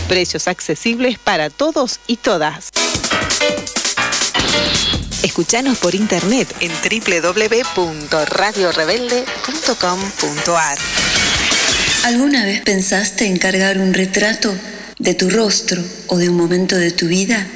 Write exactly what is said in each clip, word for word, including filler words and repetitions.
Precios accesibles para todos y todas. Escuchanos por internet en doble u doble u doble u punto radio rebelde punto com punto a r. ¿Alguna vez pensaste en cargar un retrato de tu rostro o de un momento de tu vida?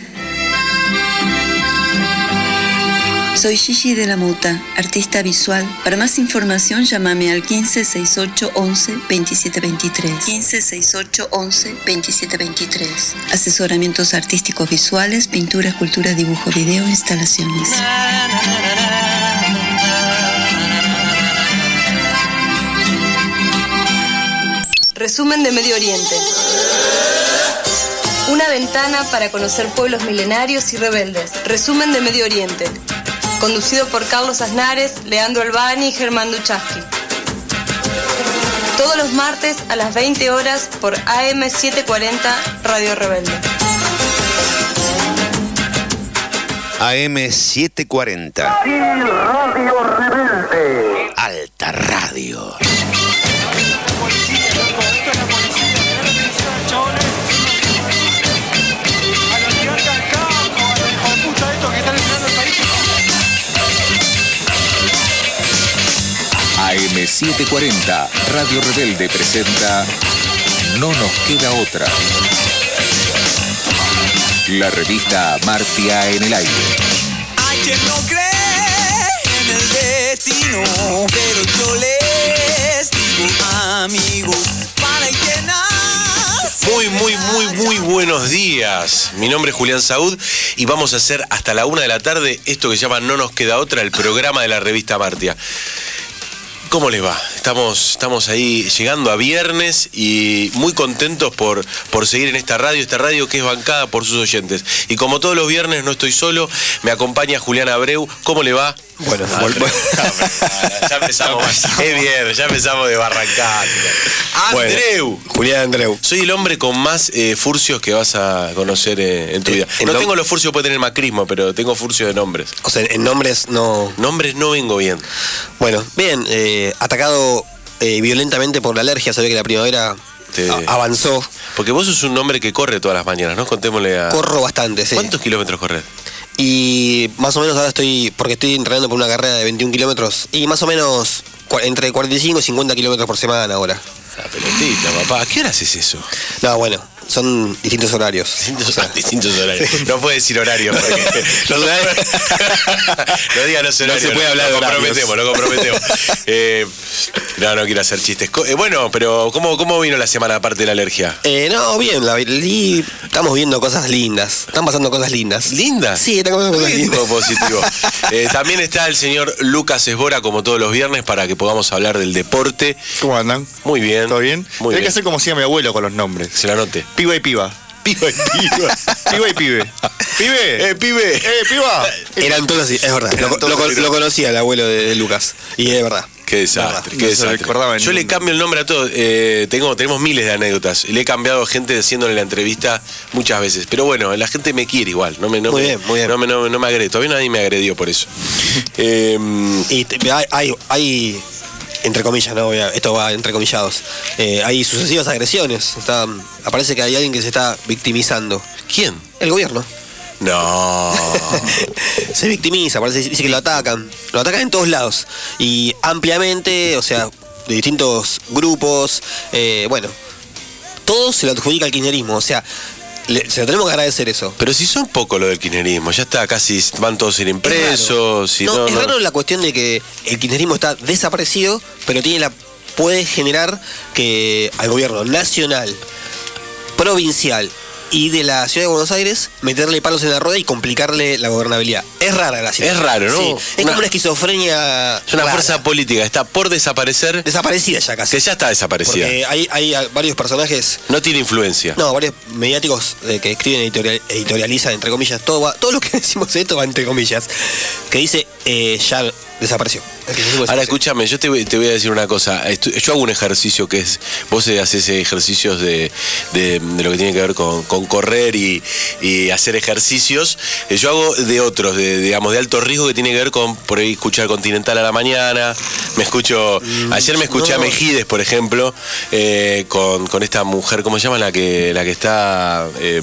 Soy Gigi de la Mota, artista visual. Para más información, llámame al quince sesenta y ocho once veintisiete veintitrés. quince sesenta y ocho once veintisiete veintitrés. Asesoramientos artísticos visuales, pintura, escultura, dibujo, video, instalaciones. Resumen de Medio Oriente. Una ventana para conocer pueblos milenarios y rebeldes. Resumen de Medio Oriente. Conducido por Carlos Aznares, Leandro Albani y Germán Duchaski. Todos los martes a las veinte horas por A M setecientos cuarenta Radio Rebelde. A M setecientos cuarenta. Sí, Radio Rebelde. Alta Radio. A M setecientos cuarenta, Radio Rebelde presenta No nos queda otra. La revista Martia en el aire. Hay quien no cree en el destino, pero yo les digo, amigos, para llenar. Muy, muy, muy, muy buenos días. Mi nombre es Julián Saúd y vamos a hacer hasta la una de la tarde esto que se llama No nos queda otra, el programa de la revista Martia. ¿Cómo les va? Estamos, estamos ahí llegando a viernes y muy contentos por, por seguir en esta radio, esta radio que es bancada por sus oyentes. Y como todos los viernes no estoy solo, me acompaña Julián Abreu. ¿Cómo le va? Bueno, ah, vol- ya empezamos, es bien, ya empezamos de barrancar. Andreu. Bueno, Julián Andreu. Soy el hombre con más eh, furcios que vas a conocer eh, en tu vida. No nom- tengo los furcios, puede tener macrismo, pero tengo furcios de nombres. O sea, en nombres no... Nombres no vengo bien. Bueno, bien, eh, atacado eh, violentamente por la alergia, sabía que la primavera Te... a- avanzó. Porque vos sos un hombre que corre todas las mañanas, ¿no? Contémosle a... Corro bastante, sí. ¿Cuántos kilómetros corres? Y más o menos ahora estoy, porque estoy entrenando por una carrera de veintiún kilómetros, y más o menos cua- entre cuarenta y cinco y cincuenta kilómetros por semana ahora. La pelotita, papá. ¿A qué hora haces eso? No, bueno, son distintos horarios. Distintos, O sea, distintos horarios. No puedes decir horario porque... los horarios- No digas los horarios. No se puede hablar lo de horarios. comprometemos, lo comprometemos. Eh, no, no quiero hacer chistes. Co- eh, bueno, pero ¿cómo, ¿cómo vino la semana aparte de la alergia? Eh, no, bien, la, li- estamos viendo cosas lindas. Están pasando cosas lindas. ¿Lindas? Sí, están pasando cosas ¿Qué lindas. tipo positivo? Eh, también está el señor Lucas Esbora, como todos los viernes, para que podamos hablar del deporte. ¿Cómo andan? Muy bien. ¿Todo bien? Muy Hay bien. que hacer como hacía mi abuelo con los nombres. Se la anote. Piba y piba. Piba y piba. Piba y pibe. Pibe. Eh, pibe. Eh, piba. Eran todos así, es verdad. Eran Lo, todos lo- así. lo conocía el abuelo de, de Lucas. Y es verdad. Qué desastre, No, qué no se desastre. recordaba en Yo le ningún- cambio el nombre a todos. Eh, tengo, tenemos miles de anécdotas. Le he cambiado a gente haciéndole la entrevista muchas veces. Pero bueno, la gente me quiere igual. No me, no Muy me, bien, muy bien. No me, no, me- no me agrede. Todavía nadie me agredió por eso. eh, Y te- hay, hay, hay, entre comillas, no voy a- esto va entre comillados, eh, hay sucesivas agresiones. Está, aparece que hay alguien que se está victimizando. ¿Quién? El gobierno. No. Se victimiza, parece, dice que lo atacan. Lo atacan en todos lados. Y ampliamente, o sea, de distintos grupos. Eh, bueno, todo se lo adjudica al kirchnerismo. O sea, le- se lo tenemos que agradecer eso. Pero si son poco lo del kirchnerismo, ya está, casi van todos a ir impresos. y No, no, es no. raro la cuestión de que el kirchnerismo está desaparecido, pero tiene la puede generar que al gobierno nacional, provincial y de la ciudad de Buenos Aires meterle palos en la rueda y complicarle la gobernabilidad. Es rara la situación. Es raro, ¿no? Sí, es Una- como una esquizofrenia. Es una rara. fuerza política, está por desaparecer, Desaparecida ya casi. que ya está desaparecida. Porque hay, hay a- varios personajes, No tiene influencia. no, varios mediáticos eh, que escriben editorial, editorializan, entre comillas, todo va, todo lo que decimos de esto va entre comillas, que dice eh, ya desapareció. El kirchnerismo Ahora desapareció. escúchame, yo te voy, te voy a decir una cosa. Estu- Yo hago un ejercicio que es, vos eh, haces ejercicios de, de, de lo que tiene que ver con, con correr y, y hacer ejercicios. Eh, Yo hago de otros, de, de, digamos, de alto riesgo que tiene que ver con, por ahí, escuchar Continental a la mañana. Me escucho, mm, ayer me escuché no. a Mejides, por ejemplo, eh, con, con esta mujer, ¿cómo se llama? La que, la que está... Eh,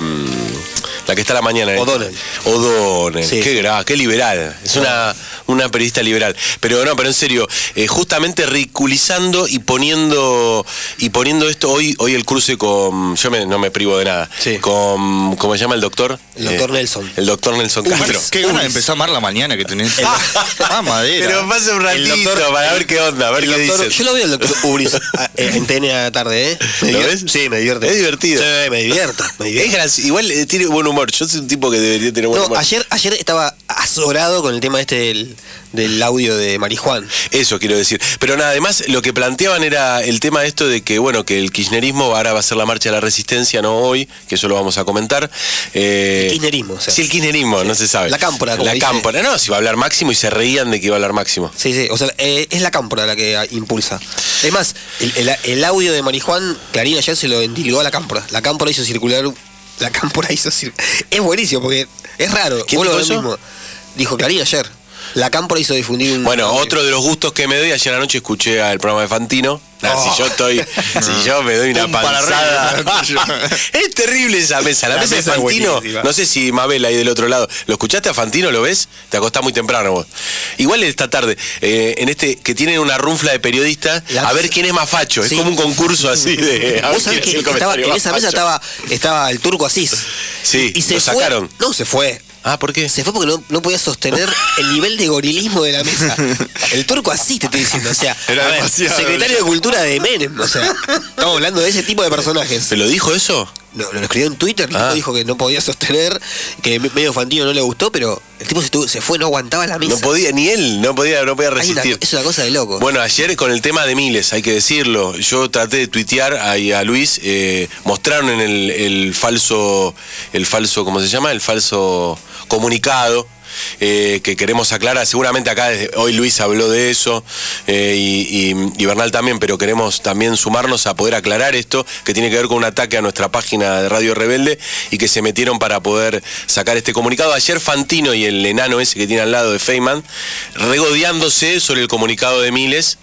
la que está a la mañana. O'Donnell. O'Donnell, sí, qué sí. grave, qué liberal. Es una, una periodista liberal. Pero no, pero en serio, eh, justamente ridiculizando y poniendo y poniendo esto hoy, hoy el cruce con, yo me, no me privo de nada, sí. con, ¿cómo se llama el doctor? El doctor eh, Nelson. El doctor Nelson Castro. Qué ganas de empezar a amar la mañana que tenés. Ah, madera. Pero pasa un ratito doctor, para ver qué onda, a ver qué doctor, dicen. yo lo veo el doctor Ubris en T N a la tarde, ¿eh? Me ¿Lo divier- ves? Sí, me divierte. Es divertido. Sí, me divierto. Me divierto. Es gracioso. Igual eh, tiene buen humor. Yo soy un tipo que debería tener buen No, humor. ayer, ayer estaba azorado con el tema este del, del audio de Marijuán. Eso quiero decir. Pero nada, además lo que planteaban era el tema de esto de que, bueno, que el kirchnerismo ahora va a ser la marcha de la resistencia, no hoy, que eso lo vamos a comentar. Eh, El kirchnerismo, o sea. Sí, el kirchnerismo, Sí. no se sabe. La cámpora, como La dice. cámpora, no, si va a hablar Máximo y se reían de que iba a hablar Máximo. Sí, sí, o sea, eh, es la cámpora la que impulsa. Es más, el, el, el audio de Marijuán, Clarín ayer se lo endilgó a la cámpora. La cámpora hizo circular... La cámpora hizo circular... Es buenísimo, porque es raro. ¿Quién Vos lo dijo ves eso? mismo. Dijo Clarín ayer. La cámpora hizo difundir un... Bueno, otro de los gustos que me doy, ayer anoche escuché al programa de Fantino. Nah, Oh. Si yo estoy, si yo me doy una Pum, para panzada. arriba. Es terrible esa mesa. La, La mesa, mesa de es Fantino, buenísima. no sé si Mabel ahí del otro lado. ¿Lo escuchaste a Fantino? ¿Lo ves? Te acostás muy temprano vos. Igual esta tarde, eh, en este, que tienen una runfla de periodistas, La- a ver quién es más facho. Sí. Es como un concurso así de. A ver Vos sabés quién es que el estaba, comentario en más esa mesa facho. estaba, estaba el Turco Asís. Sí, y se lo fue- sacaron. No, se fue. Ah, ¿por qué? Se fue porque no, no podía sostener el nivel de gorilismo de la mesa. El Turco Asís, te estoy diciendo. O sea, Era a ver, demasiado. secretario de Cultura de Menem. O sea, estamos hablando de ese tipo de personajes. ¿Pero lo dijo eso? Lo, lo escribió en Twitter, el tipo Ah. dijo que no podía sostener, que medio Fantino no le gustó, pero el tipo se, estuvo- se fue, no aguantaba la mesa. No podía, ni él, no podía, no podía Hay una- resistir. es una cosa de loco. Bueno, ayer con el tema de Miles, hay que decirlo, yo traté de tuitear ahí a Luis, eh, mostraron en el, el falso, el falso, ¿cómo se llama? El falso comunicado. Eh, que queremos aclarar, seguramente acá desde hoy Luis habló de eso eh, y, y, y Bernal también, pero queremos también sumarnos a poder aclarar esto, que tiene que ver con un ataque a nuestra página de Radio Rebelde y que se metieron para poder sacar este comunicado. Ayer Fantino y el enano ese que tiene al lado de Feynman, regodeándose sobre el comunicado de Miles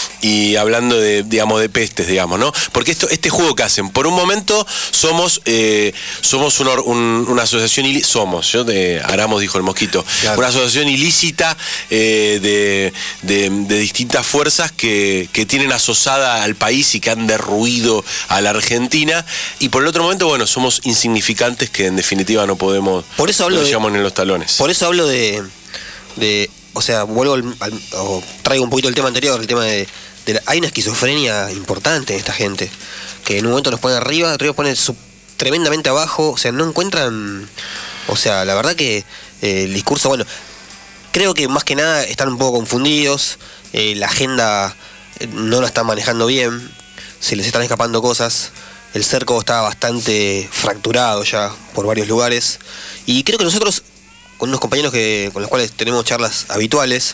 y hablando de, digamos, de pestes, digamos, ¿no? Porque esto, este juego que hacen, por un momento somos eh, somos una, un- una asociación ilícita, somos, yo de Aramos dijo el mosquito, Claro. una asociación ilícita eh, de, de- de distintas fuerzas que, que tienen asosada al país y que han derruido a la Argentina, y por el otro momento, bueno, somos insignificantes que en definitiva no podemos, Por eso hablo no de- llevamos en los talones. Por eso hablo de, de o sea, vuelvo al, al- o traigo un poquito el tema anterior, el tema de, de la- hay una esquizofrenia importante en esta gente, que en un momento nos pone arriba, otro día nos pone sub- tremendamente abajo, o sea, no encuentran, o sea, la verdad que eh, el discurso, bueno, creo que más que nada están un poco confundidos, eh, la agenda eh, no la están manejando bien, se les están escapando cosas, el cerco está bastante fracturado ya por varios lugares, y creo que nosotros, con unos compañeros que, con los cuales tenemos charlas habituales,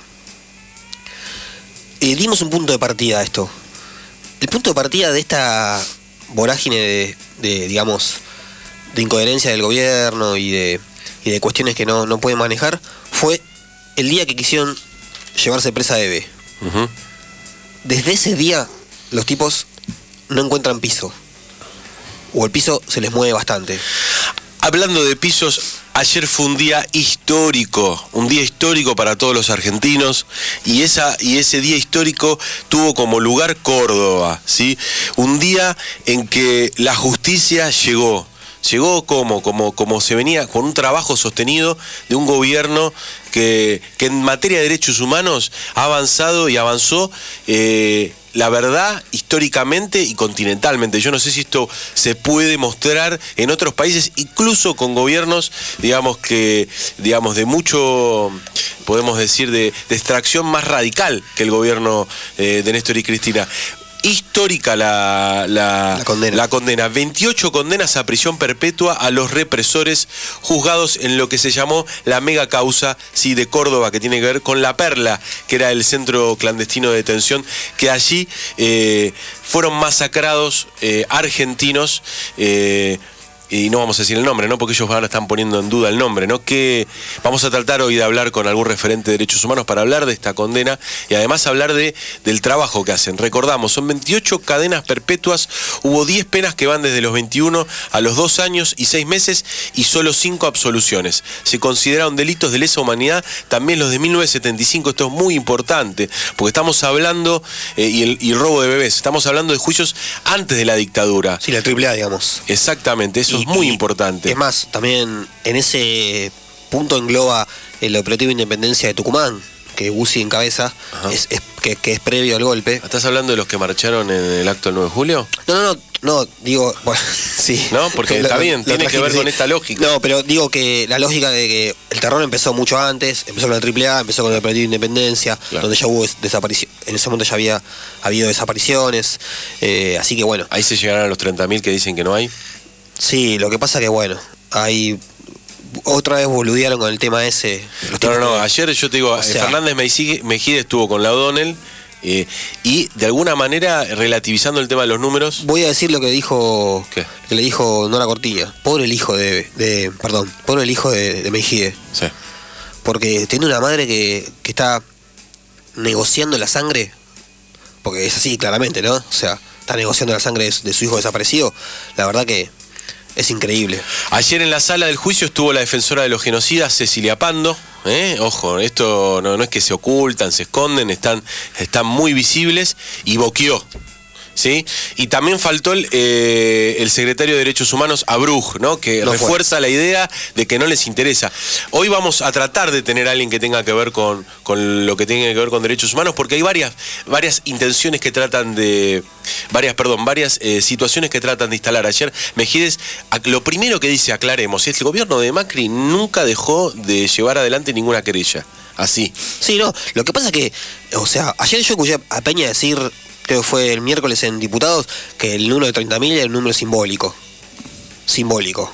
eh, dimos un punto de partida a esto. El punto de partida de esta vorágine de, de, digamos, de incoherencia del gobierno y de, y de cuestiones que no, no pueden manejar fue el día que quisieron llevarse presa a Eve. Ujú. Desde ese día los tipos no encuentran piso. O el piso se les mueve bastante. Hablando de pisos, ayer fue un día histórico, un día histórico para todos los argentinos, y esa y ese día histórico tuvo como lugar Córdoba, ¿sí? Un día en que la justicia llegó. Llegó como, como, como se venía con un trabajo sostenido de un gobierno que, que en materia de derechos humanos ha avanzado y avanzó, eh, la verdad, históricamente y continentalmente. Yo no sé si esto se puede mostrar en otros países, incluso con gobiernos, digamos, que, digamos, de mucho, podemos decir, de, de extracción más radical que el gobierno eh, de Néstor y Cristina. Histórica la, la, La condena. la condena. veintiocho condenas a prisión perpetua a los represores juzgados en lo que se llamó la mega causa, sí, de Córdoba, que tiene que ver con La Perla, que era el centro clandestino de detención, que allí eh, fueron masacrados eh, argentinos eh, y no vamos a decir el nombre, ¿no? Porque ellos ahora están poniendo en duda el nombre, ¿no? Que vamos a tratar hoy de hablar con algún referente de derechos humanos para hablar de esta condena y además hablar de, del trabajo que hacen. Recordamos, son veintiocho cadenas perpetuas, hubo diez penas que van desde los veintiuno a los dos años y seis meses y solo cinco absoluciones. Se consideraron delitos de lesa humanidad también los de mil novecientos setenta y cinco, esto es muy importante, porque estamos hablando, eh, y, el, y el robo de bebés, estamos hablando de juicios antes de la dictadura. Sí, la triple A, digamos. Exactamente, eso Y- es muy y- importante. Es más, también en ese punto engloba el operativo Independencia de Tucumán, que Bussi encabeza, es, es- que, que es previo al golpe. ¿Estás hablando de los que marcharon en el acto del nueve de julio? No, no, no, no, digo, bueno, sí. ¿No? Porque Lo- está lo- bien, lo tiene que trajiste, ver sí. con esta lógica. No, pero digo que la lógica de que el terror empezó mucho antes, empezó con la triple A, empezó con el operativo Independencia, Claro. donde ya hubo desapariciones, en ese momento ya había habido desapariciones, eh, así que bueno. Ahí se llegarán a los treinta mil que dicen que no hay. Sí, lo que pasa que bueno, hay... Otra vez boludearon con el tema ese. los No, tipos no, no, que- ayer yo te digo, o sea- Fernández Mejide Mejide estuvo con la O'Donnell eh, y de alguna manera relativizando el tema de los números. Voy a decir lo que dijo, ¿Qué? que le dijo Nora Cortilla. Pobre el hijo de, de perdón, pobre el hijo de, de Mejide. Sí. Porque tiene una madre que, que está negociando la sangre, porque es así claramente, ¿no? O sea, está negociando la sangre de, su- de su hijo desaparecido. La verdad que es increíble. Ayer en la sala del juicio estuvo la defensora de los genocidas, Cecilia Pando. ¿eh? Ojo, esto no, no es que se ocultan, se esconden, están, están muy visibles y boqueó. ¿Sí? Y también faltó el, eh, el secretario de Derechos Humanos, Abruj, ¿no? Que No fue. refuerza la idea de que no les interesa. Hoy vamos a tratar de tener a alguien que tenga que ver con, con lo que tenga que ver con derechos humanos, porque hay varias, varias intenciones que tratan de. varias, perdón, varias eh, situaciones que tratan de instalar. Ayer Mejides, ac- lo primero que dice, aclaremos, es que el gobierno de Macri nunca dejó de llevar adelante ninguna querella. Así. Sí, no, lo que pasa es que, o sea, ayer yo escuché a Peña decir, creo que fue el miércoles en Diputados, que el número de treinta mil era un número simbólico. Simbólico.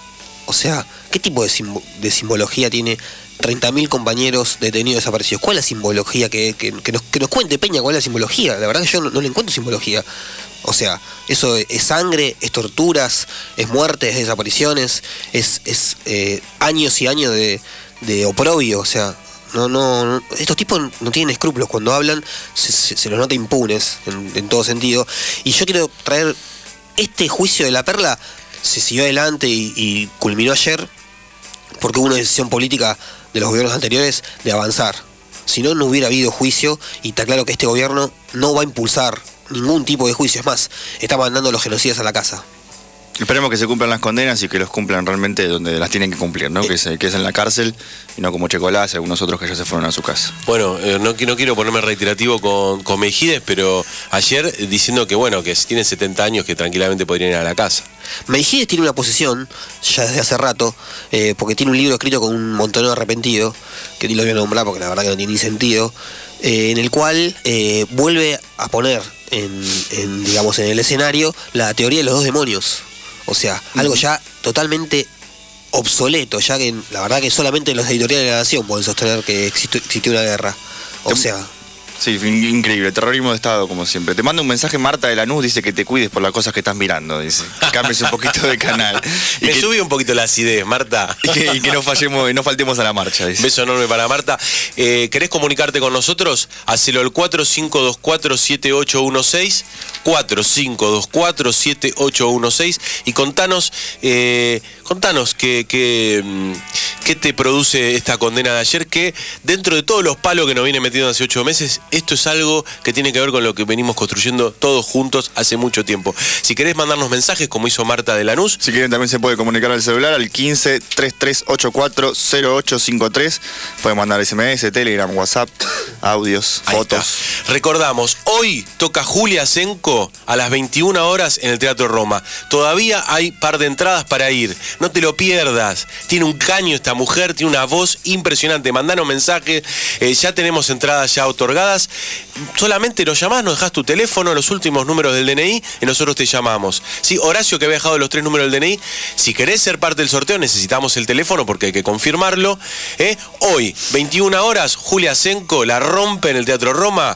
O sea, ¿qué tipo de, simbo- de simbología tiene treinta mil compañeros detenidos desaparecidos? ¿Cuál es la simbología? Que, que- que nos, que nos cuente Peña cuál es la simbología. La verdad que yo no, no le encuentro simbología. O sea, eso es sangre, es torturas, es muerte, es desapariciones, es, es eh, años y años de, de oprobio. O sea, no, no, no- estos tipos no tienen escrúpulos. Cuando hablan se, se- se los nota impunes en, en todo sentido. Y yo quiero traer este juicio de la Perla. Se siguió adelante y, y culminó ayer porque hubo una decisión política de los gobiernos anteriores de avanzar. Si no, no hubiera habido juicio y está claro que este gobierno no va a impulsar ningún tipo de juicio. Es más, está mandando a los genocidas a la casa. Esperemos que se cumplan las condenas y que los cumplan realmente donde las tienen que cumplir, ¿no? Que, se, que es en la cárcel y no como Checolás y algunos otros que ya se fueron a su casa. Bueno, eh, no, qui- no quiero ponerme reiterativo con, con Mejides, pero ayer eh, diciendo que bueno, que si tienen setenta años que tranquilamente podrían ir a la casa. Meijides tiene una posición, ya desde hace rato, eh, porque tiene un libro escrito con un montonero arrepentido, que ni lo voy a nombrar porque la verdad que no tiene ni sentido, eh, en el cual eh, vuelve a poner en, en, digamos, en el escenario la teoría de los dos demonios. O sea, algo ya totalmente obsoleto, ya que la verdad que solamente los editoriales de la Nación pueden sostener que existió, existió una guerra. O sea... Sí, in- increíble, terrorismo de Estado como siempre. Te manda un mensaje Marta de Lanús, dice que te cuides por las cosas que estás mirando, dice. Que cambies un poquito de canal. Y Me que, subí un poquito la acidez, Marta. y que- y que no fallemos, y no faltemos a la marcha, dice. Beso enorme para Marta. Eh, ¿Querés comunicarte con nosotros? Hacelo al cuatro cinco dos cuatro siete ocho uno seis, cuatro cinco dos cuatro siete ocho uno seis y contanos, eh, contanos qué, qué, mm, qué te produce esta condena de ayer, que dentro de todos los palos que nos viene metiendo hace ocho meses, esto es algo que tiene que ver con lo que venimos construyendo todos juntos hace mucho tiempo. Si querés mandarnos mensajes, como hizo Marta de Lanús, Si quieren también se puede comunicar al celular al quince treinta y tres ochenta y cuatro cero ocho cincuenta y tres. Pueden mandar S M S, Telegram, WhatsApp, audios, Ahí fotos. está. Recordamos, hoy toca Julia Senko a las veintiuna horas en el Teatro Roma. Todavía hay par de entradas para ir. No te lo pierdas. Tiene un caño esta mujer, tiene una voz impresionante. Mandanos mensaje. Eh, ya tenemos entradas ya otorgadas. Solamente nos llamás, nos dejás tu teléfono, los últimos números del D N I y nosotros te llamamos. Sí, Horacio, que había dejado los tres números del D N I. Si querés ser parte del sorteo, necesitamos el teléfono porque hay que confirmarlo. ¿eh? Hoy, veintiuna horas, Julia Senko la rompe en el Teatro Roma.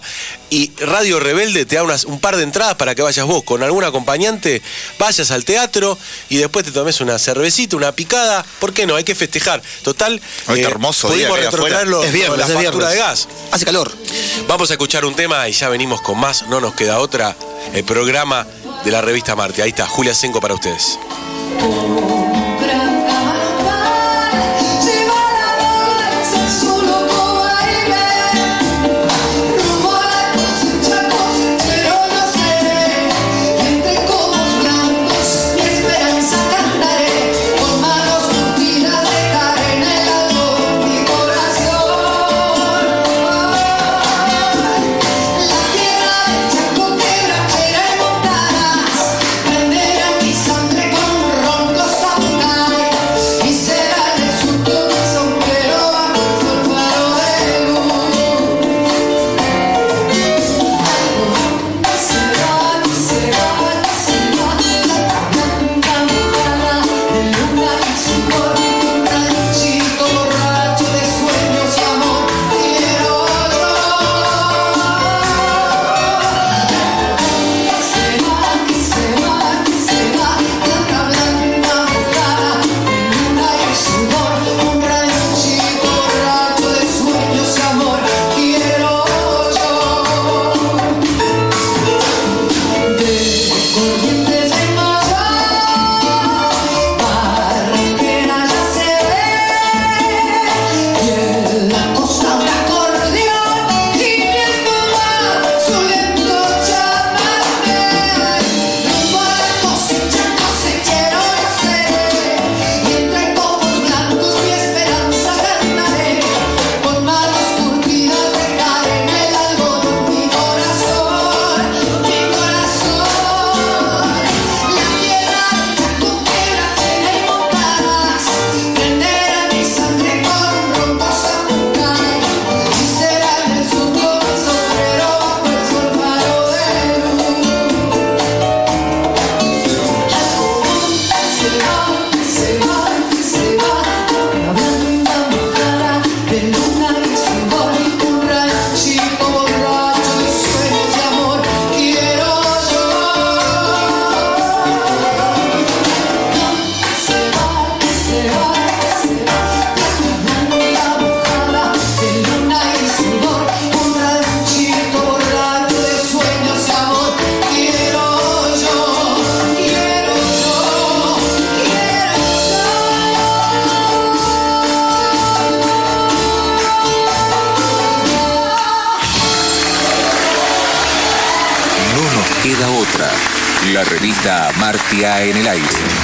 y Radio Rebelde te da unas, un par de entradas para que vayas vos con algún acompañante, vayas al teatro y después te tomes una cervecita, una picada. ¿Por qué no? Hay que festejar. Total, Hoy está hermoso día pudimos que hay retrotraer afuera. lo- Es viernes, la es factura viernes. de gas. Hace calor. Vamos a escuchar un tema y ya venimos con más. No nos queda otra. El programa de la revista Marte. Ahí está, Julia Senco para ustedes. Queda otra. La revista Martia en el aire.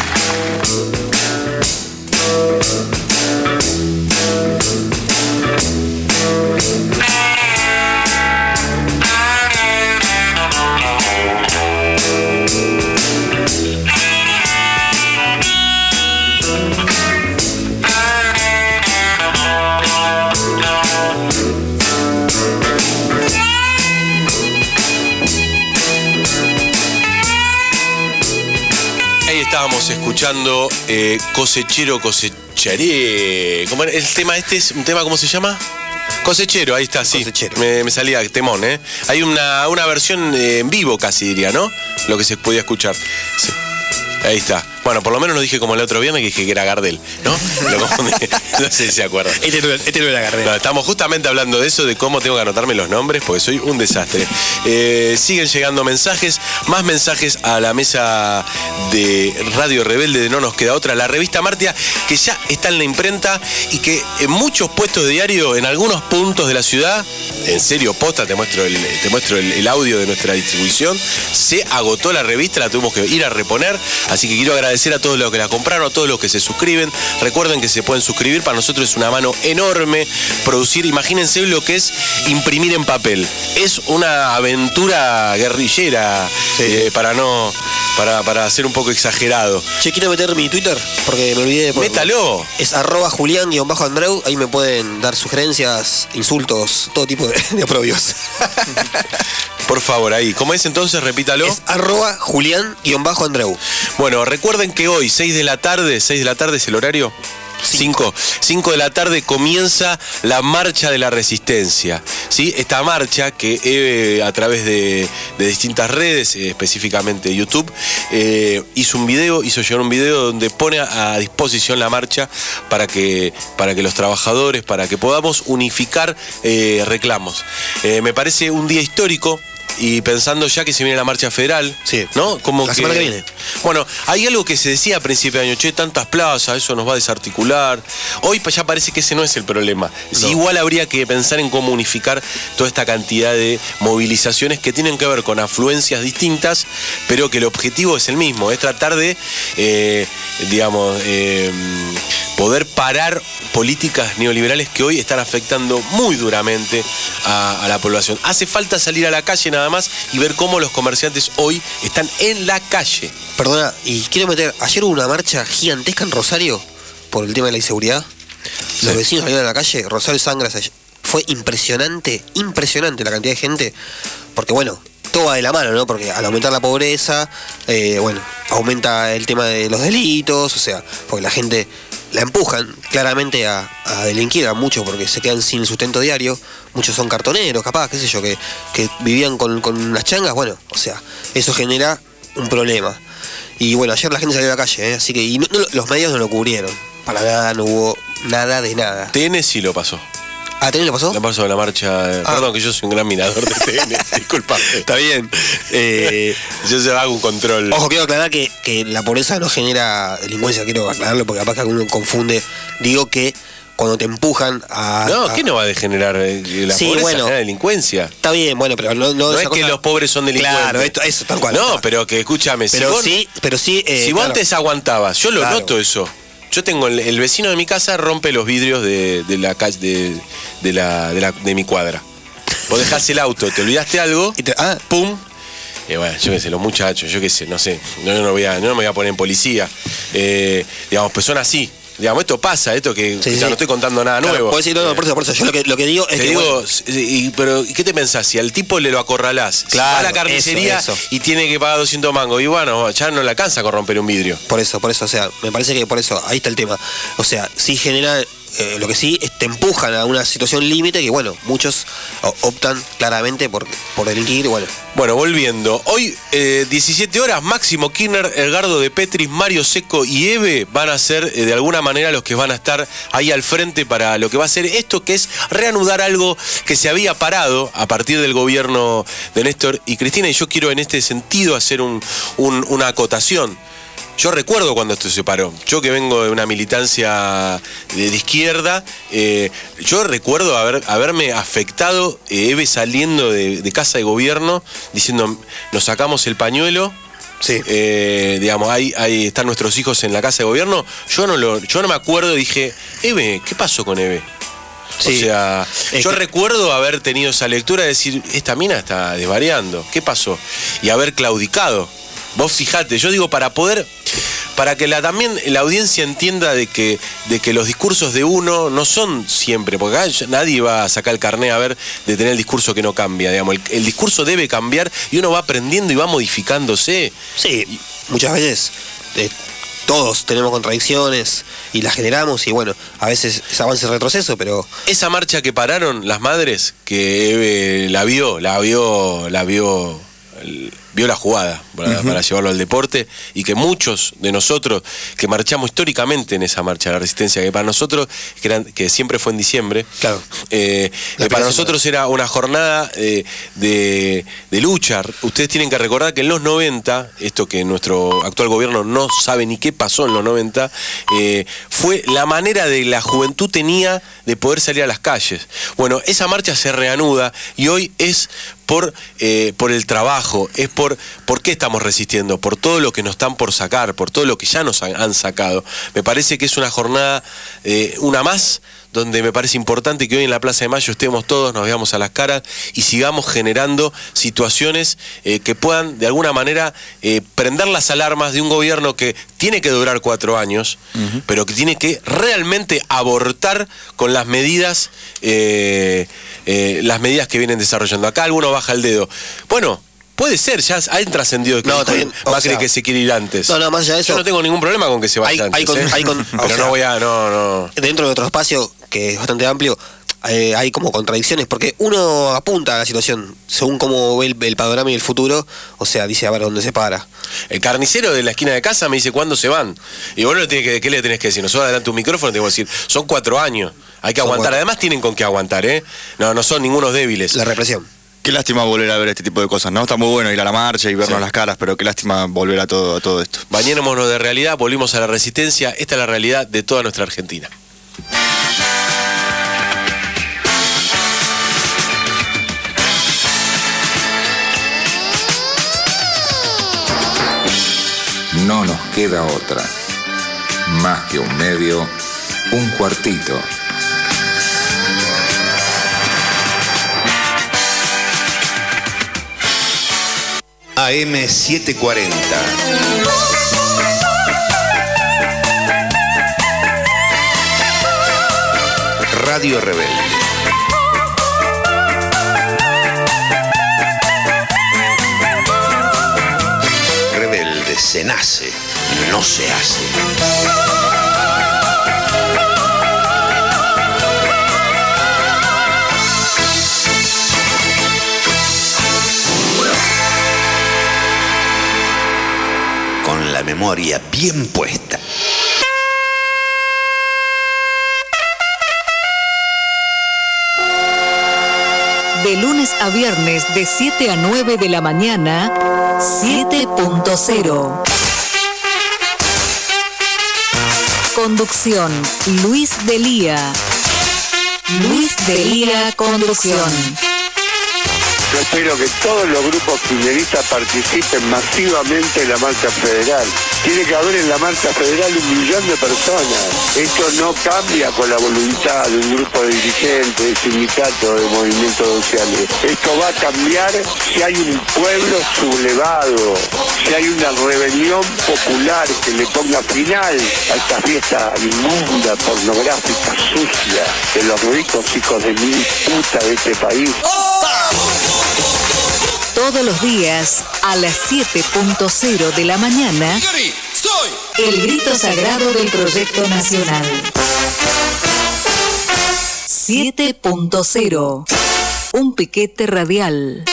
Estábamos escuchando eh, Cosechero, Cosecharé. ¿Cómo era? El tema este es un tema, ¿cómo se llama? Cosechero, ahí está, sí. Cosechero. Me, me salía temón, ¿eh? Hay una, una versión eh, en vivo casi, diría, ¿no? Lo que se podía escuchar. Sí. Ahí está. Bueno, por lo menos no dije como el otro viernes que dije que era Gardel, ¿no? Lo confundí. No sé si se acuerdan. Este no, este no era Gardel. No, estamos justamente hablando de eso, de cómo tengo que anotarme los nombres, porque soy un desastre. Eh, siguen llegando mensajes, más mensajes a la mesa de Radio Rebelde de No Nos Queda Otra, la revista Martia, que ya está en la imprenta y que en muchos puestos de diario, en algunos puntos de la ciudad, en serio, posta, te muestro el, te muestro el, el audio de nuestra distribución, se agotó la revista, la tuvimos que ir a reponer, así que quiero agradecer a todos los que la compraron, a todos los que se suscriben. Recuerden que se pueden suscribir, para nosotros es una mano enorme producir. Imagínense lo que es imprimir en papel. Es una aventura guerrillera, sí. eh, para no para, para ser un poco exagerado. Che, quiero meter mi Twitter porque me olvidé de ponerlo. Métalo. Es arroba Julián-Andreu. Ahí me pueden dar sugerencias, insultos, todo tipo de, de oprobios. Por favor, ahí. ¿Cómo es entonces? Repítalo. Es arroba Julián-Andreu. Bueno, recuerden que hoy, seis de la tarde, seis de la tarde es el horario. Cinco. Cinco de la tarde comienza la marcha de la resistencia. ¿Sí? Esta marcha que Eve, a través de, de distintas redes, eh, específicamente YouTube, eh, hizo un video, hizo llegar un video donde pone a, a disposición la marcha para que, para que los trabajadores, para que podamos unificar eh, reclamos. Eh, me parece un día histórico. Y pensando ya que se viene la marcha federal, sí. ¿no? Como la que, semana que viene. Bueno, hay algo que se decía a principio de año, che, tantas plazas, eso nos va a desarticular. Hoy ya parece que ese no es el problema. No. Sí, igual habría que pensar en cómo unificar toda esta cantidad de movilizaciones que tienen que ver con afluencias distintas, pero que el objetivo es el mismo, es tratar de, eh, digamos, eh, poder parar políticas neoliberales que hoy están afectando muy duramente a, a la población. Hace falta salir a la calle nada más y ver cómo los comerciantes hoy están en la calle. Perdona, y quiero meter, ayer hubo una marcha gigantesca en Rosario por el tema de la inseguridad. Sí. Los vecinos salieron a la calle, Rosario sangra, fue impresionante, impresionante la cantidad de gente, porque bueno, todo va de la mano, ¿no? Porque al aumentar la pobreza, eh, bueno, aumenta el tema de los delitos, o sea, porque la gente la empujan claramente a, a delinquir a muchos porque se quedan sin sustento diario. Muchos son cartoneros, capaz, qué sé yo, que, que vivían con, con las changas. Bueno, o sea, eso genera un problema. Y bueno, ayer la gente salió a la calle, ¿eh? Así que y no, no, los medios no lo cubrieron. Para nada, no hubo nada de nada. T N sí lo pasó. ¿Ah, T N lo pasó? La pasó la marcha. Eh, ah. Perdón, que yo soy un gran mirador de T N. Disculpa. Está bien. Eh, yo se hago un control. Ojo, quiero aclarar que, que la pobreza no genera delincuencia. Quiero aclararlo porque capaz que alguno confunde. Digo que cuando te empujan a... No, a... ¿qué no va a degenerar? La sí, pobreza bueno, genera delincuencia. Está bien, bueno, pero no... No, no es cosa... que los pobres son delincuentes. Claro, esto, eso tal cual. No, está. Pero que escúchame. Pero si vos, sí, pero sí... Eh, si vos claro. antes aguantabas, yo lo claro. noto eso. Yo tengo el, el vecino de mi casa rompe los vidrios de, de la calle de, de la de la de mi cuadra. Vos dejás el auto, te olvidaste algo, y te, ah. pum. Y bueno, yo qué sé, los muchachos, yo qué sé, no sé, no, no, voy a, no me voy a poner en policía. Eh, digamos, pues son así. Digamos, esto pasa, esto que sí, ya sí. no estoy contando nada claro, nuevo. Puedes decir, no, no, por eso, por eso. Yo lo que, lo que digo es te que... digo, bueno, y, pero ¿qué te pensás? Si al tipo le lo acorralás, claro, si va a la carnicería eso, eso. y tiene que pagar doscientos mangos, y bueno, ya no le alcanza con romper un vidrio. Por eso, por eso, o sea, me parece que por eso, ahí está el tema. O sea, sí genera... Eh, lo que sí es, te empujan a una situación límite que, bueno, muchos optan claramente por, por delinquir, bueno. Bueno, volviendo. Hoy, eh, diecisiete horas, Máximo Kirchner, Edgardo de Petris, Mario Seco y Eve van a ser, eh, de alguna manera, los que van a estar ahí al frente para lo que va a ser esto, que es reanudar algo que se había parado a partir del gobierno de Néstor y Cristina. Y yo quiero, en este sentido, hacer un, un, una acotación. Yo recuerdo cuando esto se paró. Yo que vengo de una militancia de, de izquierda, eh, yo recuerdo haber, haberme afectado eh, Eve saliendo de, de casa de gobierno diciendo, nos sacamos el pañuelo. Sí. Eh, digamos, ahí, ahí están nuestros hijos en la casa de gobierno. Yo no lo, yo no me acuerdo, dije, Eve, ¿qué pasó con Eve? Sí. O sea, yo que... recuerdo haber tenido esa lectura de decir, esta mina está desvariando, ¿qué pasó? Y haber claudicado. Vos fijate, yo digo, para poder, para que la, también la audiencia entienda de que, de que los discursos de uno no son siempre, porque acá nadie va a sacar el carné a ver de tener el discurso que no cambia, digamos, el, el discurso debe cambiar y uno va aprendiendo y va modificándose. Sí, y muchas veces eh, todos tenemos contradicciones y las generamos y bueno, a veces es avance y retroceso, pero... Esa marcha que pararon las madres, que Eve la vio, la vio, la vio... El, vio la jugada para, uh-huh. para llevarlo al deporte y que muchos de nosotros que marchamos históricamente en esa marcha de la resistencia, que para nosotros, que, eran, que siempre fue en diciembre, claro. eh, que para nosotros era una jornada eh, de, de lucha. Ustedes tienen que recordar que en los noventa, esto que nuestro actual gobierno no sabe ni qué pasó en los noventa, eh, fue la manera de la juventud tenía de poder salir a las calles. Bueno, esa marcha se reanuda y hoy es por, eh, por el trabajo, es por por qué estamos resistiendo, por todo lo que nos están por sacar, por todo lo que ya nos han, han sacado. Me parece que es una jornada, eh, una más, donde me parece importante que hoy en la Plaza de Mayo estemos todos, nos veamos a las caras y sigamos generando situaciones eh, que puedan de alguna manera eh, prender las alarmas de un gobierno que tiene que durar cuatro años, uh-huh. pero que tiene que realmente abortar con las medidas, eh, eh, las medidas que vienen desarrollando. Acá alguno baja el dedo. Bueno, Puede ser, ya han trascendido que No, dijo también, o Macri sea, que se quiere ir antes. No, no, más allá de eso. Yo no tengo ningún problema con que se vaya Hay- antes. hay con- ¿eh? hay con- o Pero sea, no voy a. No, no. Dentro de otro espacio que es bastante amplio, eh, hay como contradicciones, porque uno apunta a la situación según cómo ve el, el panorama y el futuro, o sea, dice a ver dónde se para. El carnicero de la esquina de casa me dice cuándo se van. Y vos le tenés que, ¿qué le tenés que decir? Nosotros adelante un micrófono tengo que decir, son cuatro años. Hay que Son aguantar. cuatro. Además tienen con qué aguantar, ¿eh? No, no son ningunos débiles. La represión. Qué lástima volver a ver este tipo de cosas, ¿no? Está muy bueno ir a la marcha y vernos Sí. las caras, pero qué lástima volver a todo, a todo esto. Bañémonos de realidad, volvimos a la resistencia. Esta es la realidad de toda nuestra Argentina. No nos queda otra. Más que un medio, un cuartito. A M setecientos cuarenta. Radio Rebelde. Rebelde se nace, no se hace. Con la memoria bien puesta. De lunes a viernes de siete a nueve de la mañana, siete punto cero. Conducción, Luis Delía. Luis Delía, conducción. Yo espero que todos los grupos kirchneristas participen masivamente en la marcha federal. Tiene que haber en la marcha federal un millón de personas. Esto no cambia con la voluntad de un grupo de dirigentes, de sindicatos, de movimientos sociales. Esto va a cambiar si hay un pueblo sublevado, si hay una rebelión popular que le ponga final a esta fiesta inmunda, pornográfica, sucia de los ricos hijos de mil puta de este país. Todos los días a las siete punto cero de la mañana, el grito sagrado del proyecto nacional. siete punto cero. Un piquete radial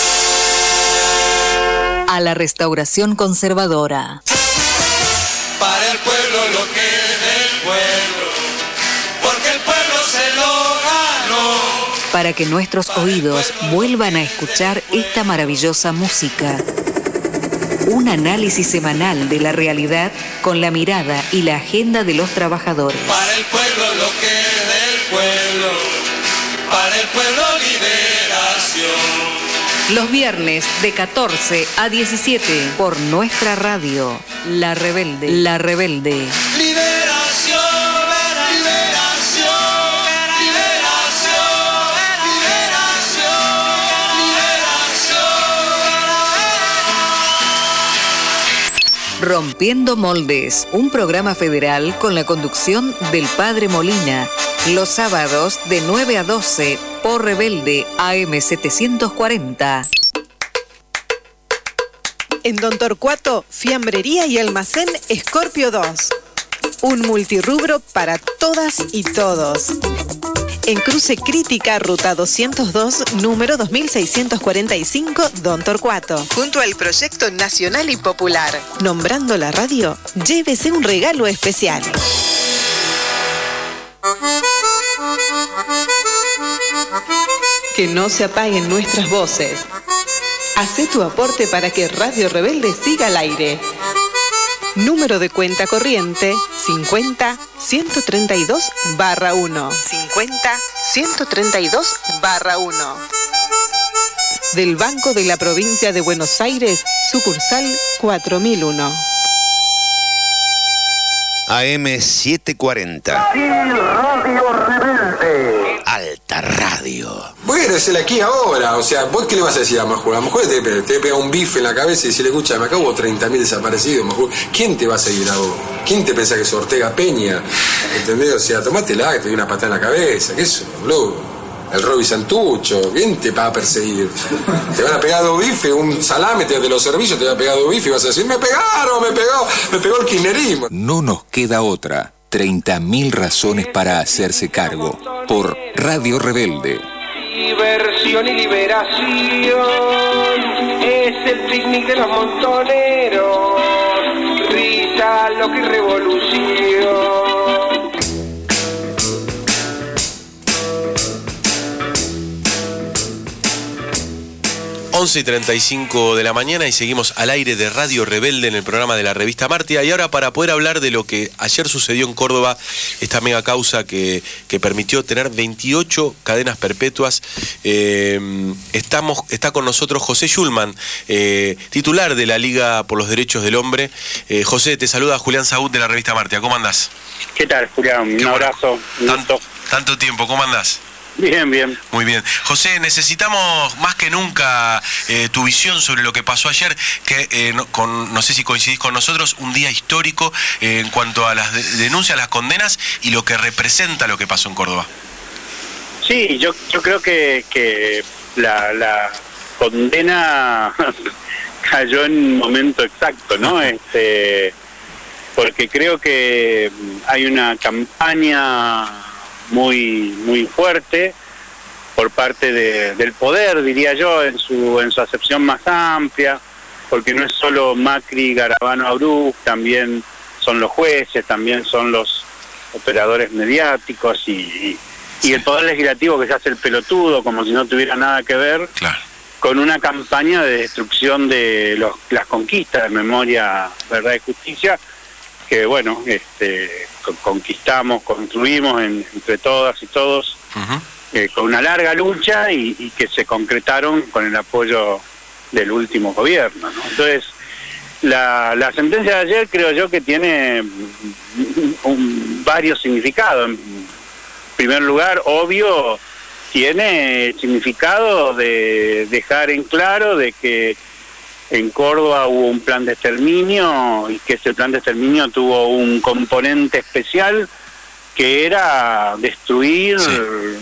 a la restauración conservadora. Para el pueblo lo que es del pueblo, porque el pueblo se lo ganó. Para que nuestros oídos vuelvan a escuchar esta maravillosa música. Un análisis semanal de la realidad con la mirada y la agenda de los trabajadores. Para el pueblo lo que es del pueblo, para el pueblo liberación. Los viernes de catorce a diecisiete por nuestra radio, La Rebelde. La Rebelde. Liberación, liberación, liberación, liberación, liberación. Rompiendo Moldes, un programa federal con la conducción del Padre Molina, los sábados de nueve a doce por Rebelde A M setecientos cuarenta. En Don Torcuato, fiambrería y almacén Scorpio dos. Un multirrubro para todas y todos. En Cruce Crítica, ruta doscientos dos, número dos mil seiscientos cuarenta y cinco, Don Torcuato. Junto al Proyecto Nacional y Popular. Nombrando la radio, llévese un regalo especial. Que no se apaguen nuestras voces. Hacé tu aporte para que Radio Rebelde siga al aire. Número de cuenta corriente cincuenta ciento treinta y dos barra uno. cincuenta ciento treinta y dos barra uno. Del Banco de la Provincia de Buenos Aires, sucursal cuatro mil uno. A M setecientos cuarenta. Radio Rebelde. Alta radio. Bueno, es el aquí ahora, o sea, ¿vos qué le vas a decir a Majul? A lo mejor te, te pega un bife en la cabeza y decirle, escucha, me acabo treinta mil desaparecidos, Majul. ¿Quién te va a seguir a vos? ¿Quién te pensás que es Ortega Peña? ¿Entendés? O sea, tomátela, que te dio una patada en la cabeza, ¿qué es eso, boludo? el Roby Santucho, ¿quién te va a perseguir? Te van a pegar dos bifes, un salame de los servicios, te va a pegar dos bifes y vas a decir, me pegaron, me pegó, me pegó el kirchnerismo. No nos queda otra. treinta mil razones para hacerse cargo. Por Radio Rebelde. Diversión y liberación es el picnic de los montoneros. Risa, lo que revolución. once y treinta y cinco de la mañana y seguimos al aire de Radio Rebelde en el programa de la revista Martia. Y ahora, para poder hablar de lo que ayer sucedió en Córdoba, esta mega causa que, que permitió tener veintiocho cadenas perpetuas, eh, estamos, está con nosotros José Schulman, eh, titular de la Liga por los Derechos del Hombre. Eh, José, te saluda Julián Saúd de la revista Martia. ¿Cómo andás? ¿Qué tal, Julián? Un abrazo. Tanto, tanto tiempo, ¿cómo andás? Bien, bien. Muy bien. José, necesitamos más que nunca eh, tu visión sobre lo que pasó ayer, que eh, no, con, no sé si coincidís con nosotros, un día histórico eh, en cuanto a las de denuncias, las condenas y lo que representa lo que pasó en Córdoba. Sí, yo, yo creo que, que la, la condena cayó en un momento exacto, ¿no? este, porque creo que hay una campaña muy muy fuerte por parte de, del poder, diría yo, en su en su acepción más amplia, porque no es solo Macri, Garabano, Abruz, también son los jueces, también son los operadores mediáticos y, y, y el poder legislativo que se hace el pelotudo como si no tuviera nada que ver, claro, con una campaña de destrucción de los, las conquistas de memoria, verdad y justicia, que bueno, este conquistamos, construimos en, entre todas y todos, uh-huh. eh, con una larga lucha y, y que se concretaron con el apoyo del último gobierno, ¿no? Entonces, la, la sentencia de ayer creo yo que tiene un, un, varios significados. En primer lugar, obvio, tiene el significado de dejar en claro de que en Córdoba hubo un plan de exterminio y que ese plan de exterminio tuvo un componente especial que era destruir sí.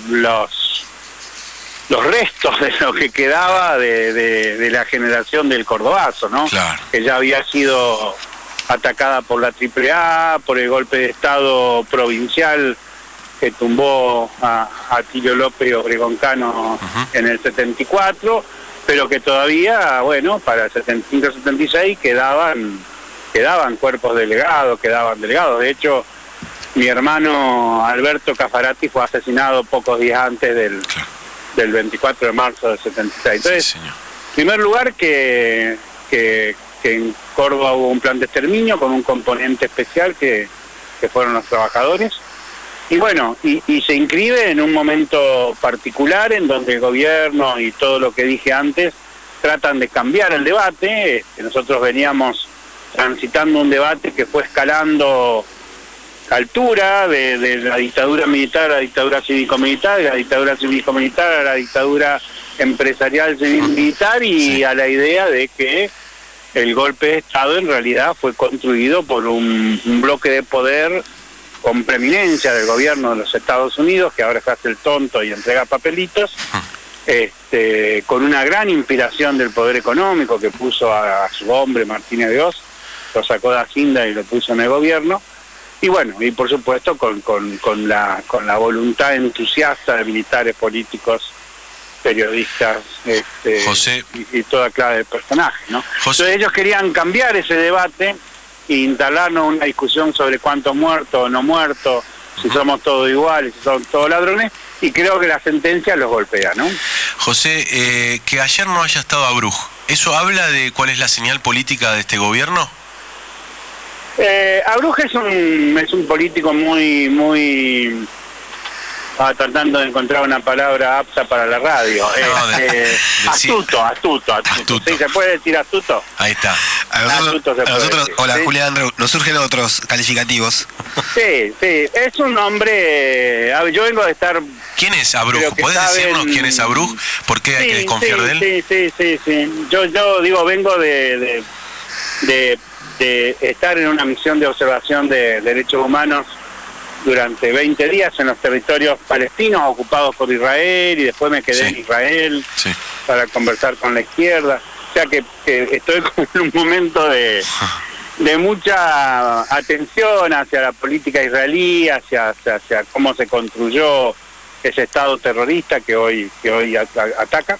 los los restos de lo que quedaba de, de, de la generación del cordobazo, ¿no? Claro. Que ya había sido atacada por la triple A, por el golpe de Estado provincial que tumbó a, a Tilio López Obregón Cano uh-huh. en el setenta y cuatro, pero que todavía, bueno, para el setenta y cinco setenta y seis quedaban quedaban cuerpos delegados, quedaban delegados. De hecho, mi hermano Alberto Cafarati fue asesinado pocos días antes del, del veinticuatro de marzo del setenta y seis. Entonces, sí, en primer lugar, que, que, que en Córdoba hubo un plan de exterminio con un componente especial que, que fueron los trabajadores. Y bueno, y, y se inscribe en un momento particular en donde el gobierno y todo lo que dije antes tratan de cambiar el debate. Este, nosotros veníamos transitando un debate que fue escalando altura de, de la dictadura militar a la dictadura cívico-militar, de la dictadura cívico-militar a la dictadura empresarial civil-militar y sí. a la idea de que el golpe de Estado en realidad fue construido por un, un bloque de poder con preeminencia del gobierno de los Estados Unidos, que ahora se hace el tonto y entrega papelitos, este, con una gran inspiración del poder económico que puso a, a su hombre Martínez de Oz, lo sacó de Hacienda y lo puso en el gobierno, y bueno, y por supuesto con, con, con, la, con la voluntad entusiasta de militares, políticos, periodistas, este, José. Y, y toda clase de personajes, ¿no? José. Entonces ellos querían cambiar ese debate e instalarnos una discusión sobre cuántos muertos o no muertos, si somos todos iguales, si son todos ladrones, y creo que la sentencia los golpea, ¿no? José, eh, que ayer no haya estado Abruz, ¿eso habla de cuál es la señal política de este gobierno? Eh, Abruz es un, es un político muy, muy... Ah, tratando de encontrar una palabra apta para la radio. No, de, eh, de, astuto, astuto, astuto, astuto. ¿Sí, se puede decir astuto? Ahí está. A nosotros, a nosotros hola, ¿sí? Julián, nos surgen otros calificativos. Sí, sí, es un nombre... Yo vengo de estar... ¿Quién es Abruz? ¿Puedes saben... decirnos quién es Abruz? ¿Por qué sí, hay que desconfiar sí, de él? Sí, sí, sí, sí. Yo, yo digo, vengo de, de, de, de estar en una misión de observación de derechos humanos durante veinte días en los territorios palestinos ocupados por Israel y después me quedé Sí. en Israel Sí. para conversar con la izquierda. O sea que, que estoy en un momento de, de mucha atención hacia la política israelí, hacia, hacia, hacia cómo se construyó ese Estado terrorista que hoy, que hoy at- ataca.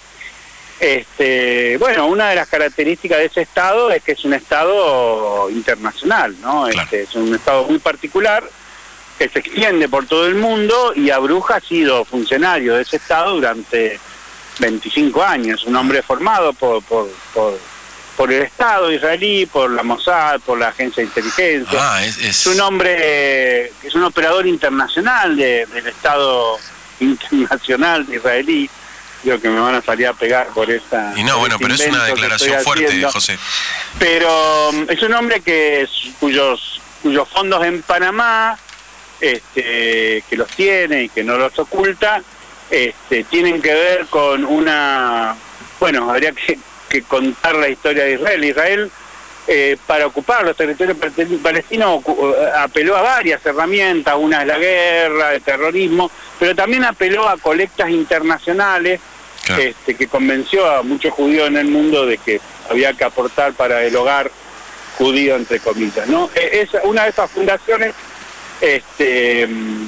Este, bueno, una de las características de ese Estado es que es un Estado internacional, ¿no? Este, es un Estado muy particular que se extiende por todo el mundo y Abruj ha sido funcionario de ese Estado durante veinticinco años, un hombre formado por, por, por, por el Estado israelí, por la Mossad, por la agencia de inteligencia. Ah, es, es... Es un hombre, es un operador internacional de, del Estado internacional de israelí. Digo que me van a salir a pegar por esta... Y no, bueno, pero es una declaración fuerte, José. Pero um, es un hombre que cuyos cuyos fondos en Panamá, este, que los tiene y que no los oculta, este, tienen que ver con una... Bueno, habría que, que contar la historia de Israel. Israel, eh, para ocupar los territorios palestinos, apeló a varias herramientas. Una es la guerra, el terrorismo, pero también apeló a colectas internacionales. Claro. Este, que convenció a muchos judíos en el mundo de que había que aportar para el hogar judío, entre comillas, ¿no? Es una de esas fundaciones, este,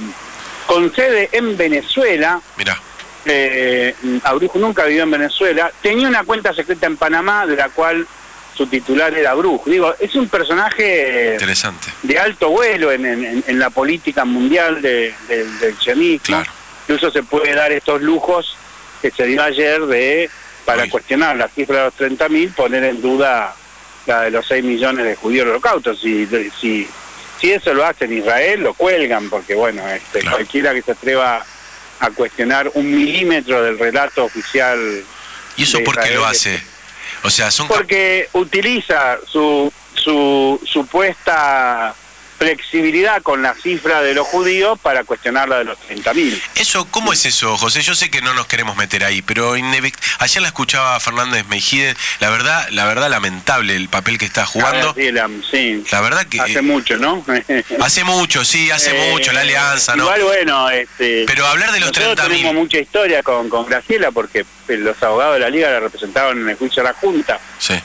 con sede en Venezuela. Mirá. Eh, Abruj nunca vivió en Venezuela, tenía una cuenta secreta en Panamá, de la cual su titular era Abruj. Digo, es un personaje interesante, de alto vuelo en, en, en la política mundial de, de, del sionismo. Claro. Incluso se puede dar estos lujos que se dio ayer de, para Uy. cuestionar la cifra de los treinta mil, poner en duda la de los seis millones de judíos holocaustos. Si, si, si eso lo hace en Israel, lo cuelgan, porque bueno, este, claro. cualquiera que se atreva a cuestionar un milímetro del relato oficial. ¿Y eso por qué lo hace? O sea, son porque utiliza su, su supuesta flexibilidad con la cifra de los judíos para cuestionar la de los treinta mil. Eso, ¿cómo es eso, José? Yo sé que no nos queremos meter ahí, pero ayer la escuchaba a Fernández Meijide, la verdad, la verdad lamentable el papel que está jugando. Sí, la, sí. la verdad que hace mucho, ¿no? hace mucho, sí, hace eh, mucho la alianza, ¿no? Igual bueno, este. Pero hablar de los treinta mil. Tenemos mucha historia con, con Graciela porque los abogados de la Liga la representaban en el juicio de la Junta. Sí.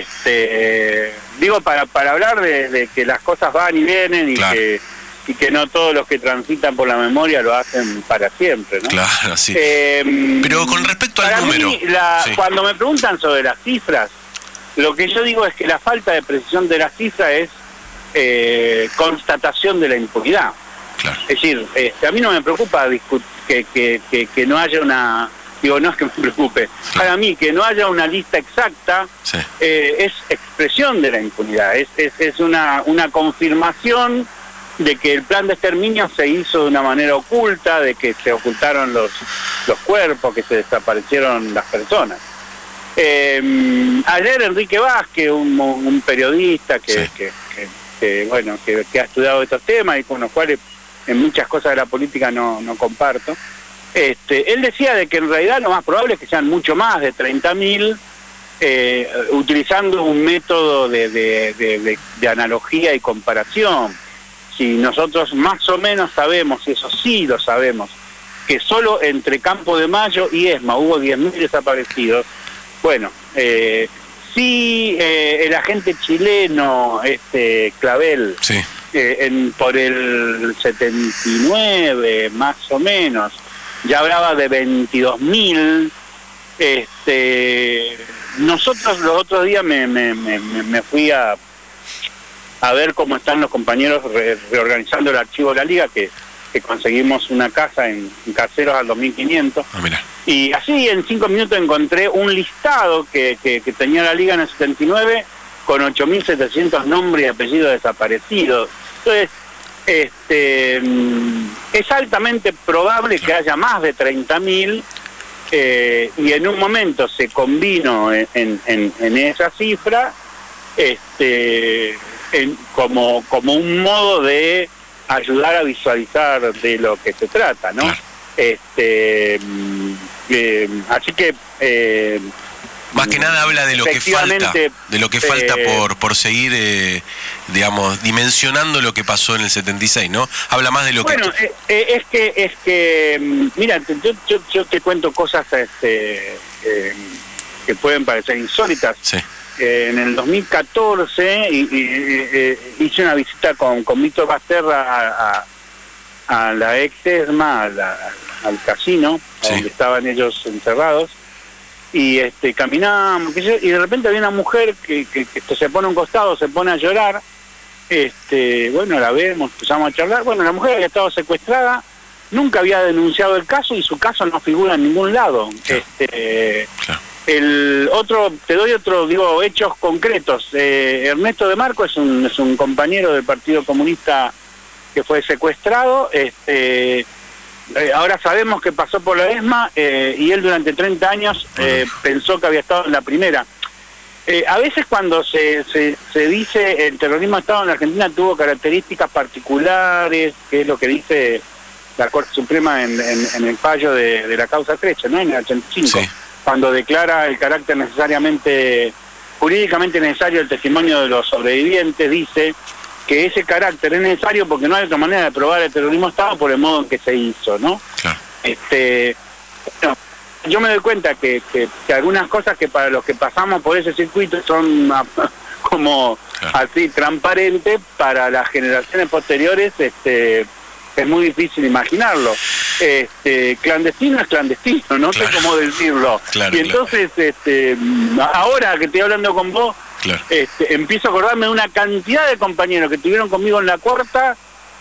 Este, digo para para hablar de, de que las cosas van y vienen y claro. que y que no todos los que transitan por la memoria lo hacen para siempre, ¿no? Claro, sí. Eh, Pero con respecto al para número, mí, la, sí. cuando me preguntan sobre las cifras, lo que yo digo es que la falta de precisión de la cifra es eh, constatación de la impunidad. Claro. Es decir, este, a mí no me preocupa que, que, que, que no haya una... Digo, no es que me preocupe. Para mí, que no haya una lista exacta sí. eh, es expresión de la impunidad. Es, es, es una, una confirmación de que el plan de exterminio se hizo de una manera oculta, de que se ocultaron los, los cuerpos, que se desaparecieron las personas. Eh, ayer Enrique Vázquez, un, un periodista que, sí. que, que, que, bueno, que, que ha estudiado estos temas y con los cuales en muchas cosas de la política no, no comparto, Este, él decía de que en realidad lo más probable es que sean mucho más de treinta mil, eh, utilizando un método de, de, de, de, de analogía y comparación. Si nosotros más o menos sabemos, y eso sí lo sabemos, que solo entre Campo de Mayo y ESMA hubo diez mil desaparecidos, bueno, eh, si eh, el agente chileno, este Clavel, sí. eh, en, por el setenta y nueve más o menos, ya hablaba de veintidós mil. Este, nosotros los otros días me, me, me, me fui a, a ver cómo están los compañeros re, reorganizando el archivo de la Liga, que, que conseguimos una casa en, en Caseros al dos mil quinientos. Ah, mira. Y así en cinco minutos encontré un listado que, que, que tenía la Liga en el setenta y nueve con ocho mil setecientos nombres y apellidos desaparecidos. Entonces, Este, es altamente probable que haya más de treinta mil eh, y en un momento se combinó en, en, en esa cifra este, en, como, como un modo de ayudar a visualizar de lo que se trata, ¿no? Este, eh, así que eh, Más que nada habla de lo que falta, de lo que falta eh, por, por seguir, eh, digamos, dimensionando lo que pasó en el setenta y seis, ¿no? Habla más de lo bueno, que... Bueno, eh, es que, es que, mira, yo, yo, yo te cuento cosas este, eh, que pueden parecer insólitas. Sí. Eh, en el dos mil catorce y, y, eh, hice una visita con, con Víctor Basterra a, a, a la ex ESMA, a la, al casino, sí, donde estaban ellos encerrados, y este caminábamos, y de repente había una mujer que, que, que se pone a un costado, se pone a llorar, este bueno, la vemos, empezamos a charlar, bueno, la mujer había estado secuestrada, nunca había denunciado el caso y su caso no figura en ningún lado. Claro. Este claro. El otro, te doy otro, digo, hechos concretos. Eh, Ernesto de Marco es un, es un compañero del Partido Comunista que fue secuestrado. Este, eh, ahora sabemos que pasó por la ESMA eh, y él durante treinta años eh, pensó que había estado en la primera. Eh, a veces cuando se, se, se dice el terrorismo de Estado en la Argentina tuvo características particulares, que es lo que dice la Corte Suprema en, en, en el fallo de, de la causa Trecha, ¿no? En el ochenta y cinco. Sí. Cuando declara el carácter necesariamente, jurídicamente necesario el testimonio de los sobrevivientes, dice que ese carácter es necesario porque no hay otra manera de probar el terrorismo de Estado por el modo en que se hizo, ¿no? Claro. Este, bueno, yo me doy cuenta que, que, que algunas cosas que para los que pasamos por ese circuito son como claro. así transparentes, para las generaciones posteriores este es muy difícil imaginarlo. Este, clandestino es clandestino, no claro. sé cómo decirlo. Claro, y entonces, claro. este, ahora que estoy hablando con vos, claro. este, empiezo a acordarme de una cantidad de compañeros que estuvieron conmigo en la cuarta,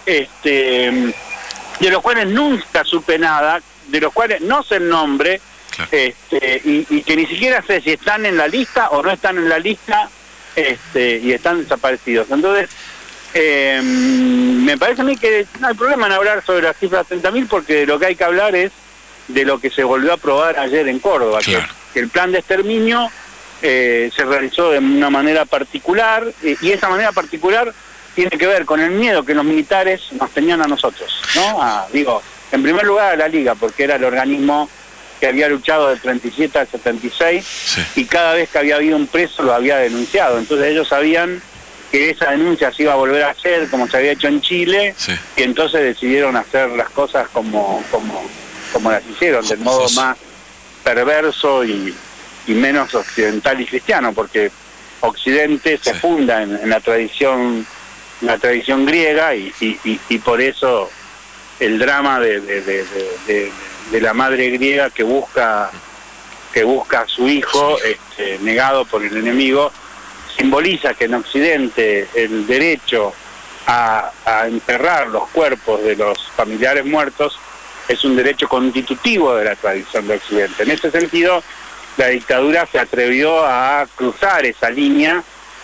este, de los cuales nunca supe nada, de los cuales no sé el nombre, claro. este, y, y que ni siquiera sé si están en la lista o no están en la lista, este, y están desaparecidos. Entonces, Eh, me parece a mí que no hay problema en hablar sobre las cifras treinta mil porque lo que hay que hablar es de lo que se volvió a probar ayer en Córdoba, claro. que, que el plan de exterminio eh, se realizó de una manera particular eh, y esa manera particular tiene que ver con el miedo que los militares nos tenían a nosotros, ¿no? A, digo, en primer lugar a la Liga, porque era el organismo que había luchado del treinta y siete al setenta y seis sí. y cada vez que había habido un preso lo había denunciado, entonces ellos sabían que esa denuncia se iba a volver a hacer como se había hecho en Chile sí. y entonces decidieron hacer las cosas como como como las hicieron, del modo más perverso y, y menos occidental y cristiano, porque Occidente se sí. funda en, en la tradición en la tradición griega y, y, y, y por eso el drama de, de, de, de, de, de la madre griega que busca que busca a su hijo sí. este, negado por el enemigo simboliza que en Occidente el derecho a, a enterrar los cuerpos de los familiares muertos es un derecho constitutivo de la tradición de Occidente. En ese sentido, la dictadura se atrevió a cruzar esa línea,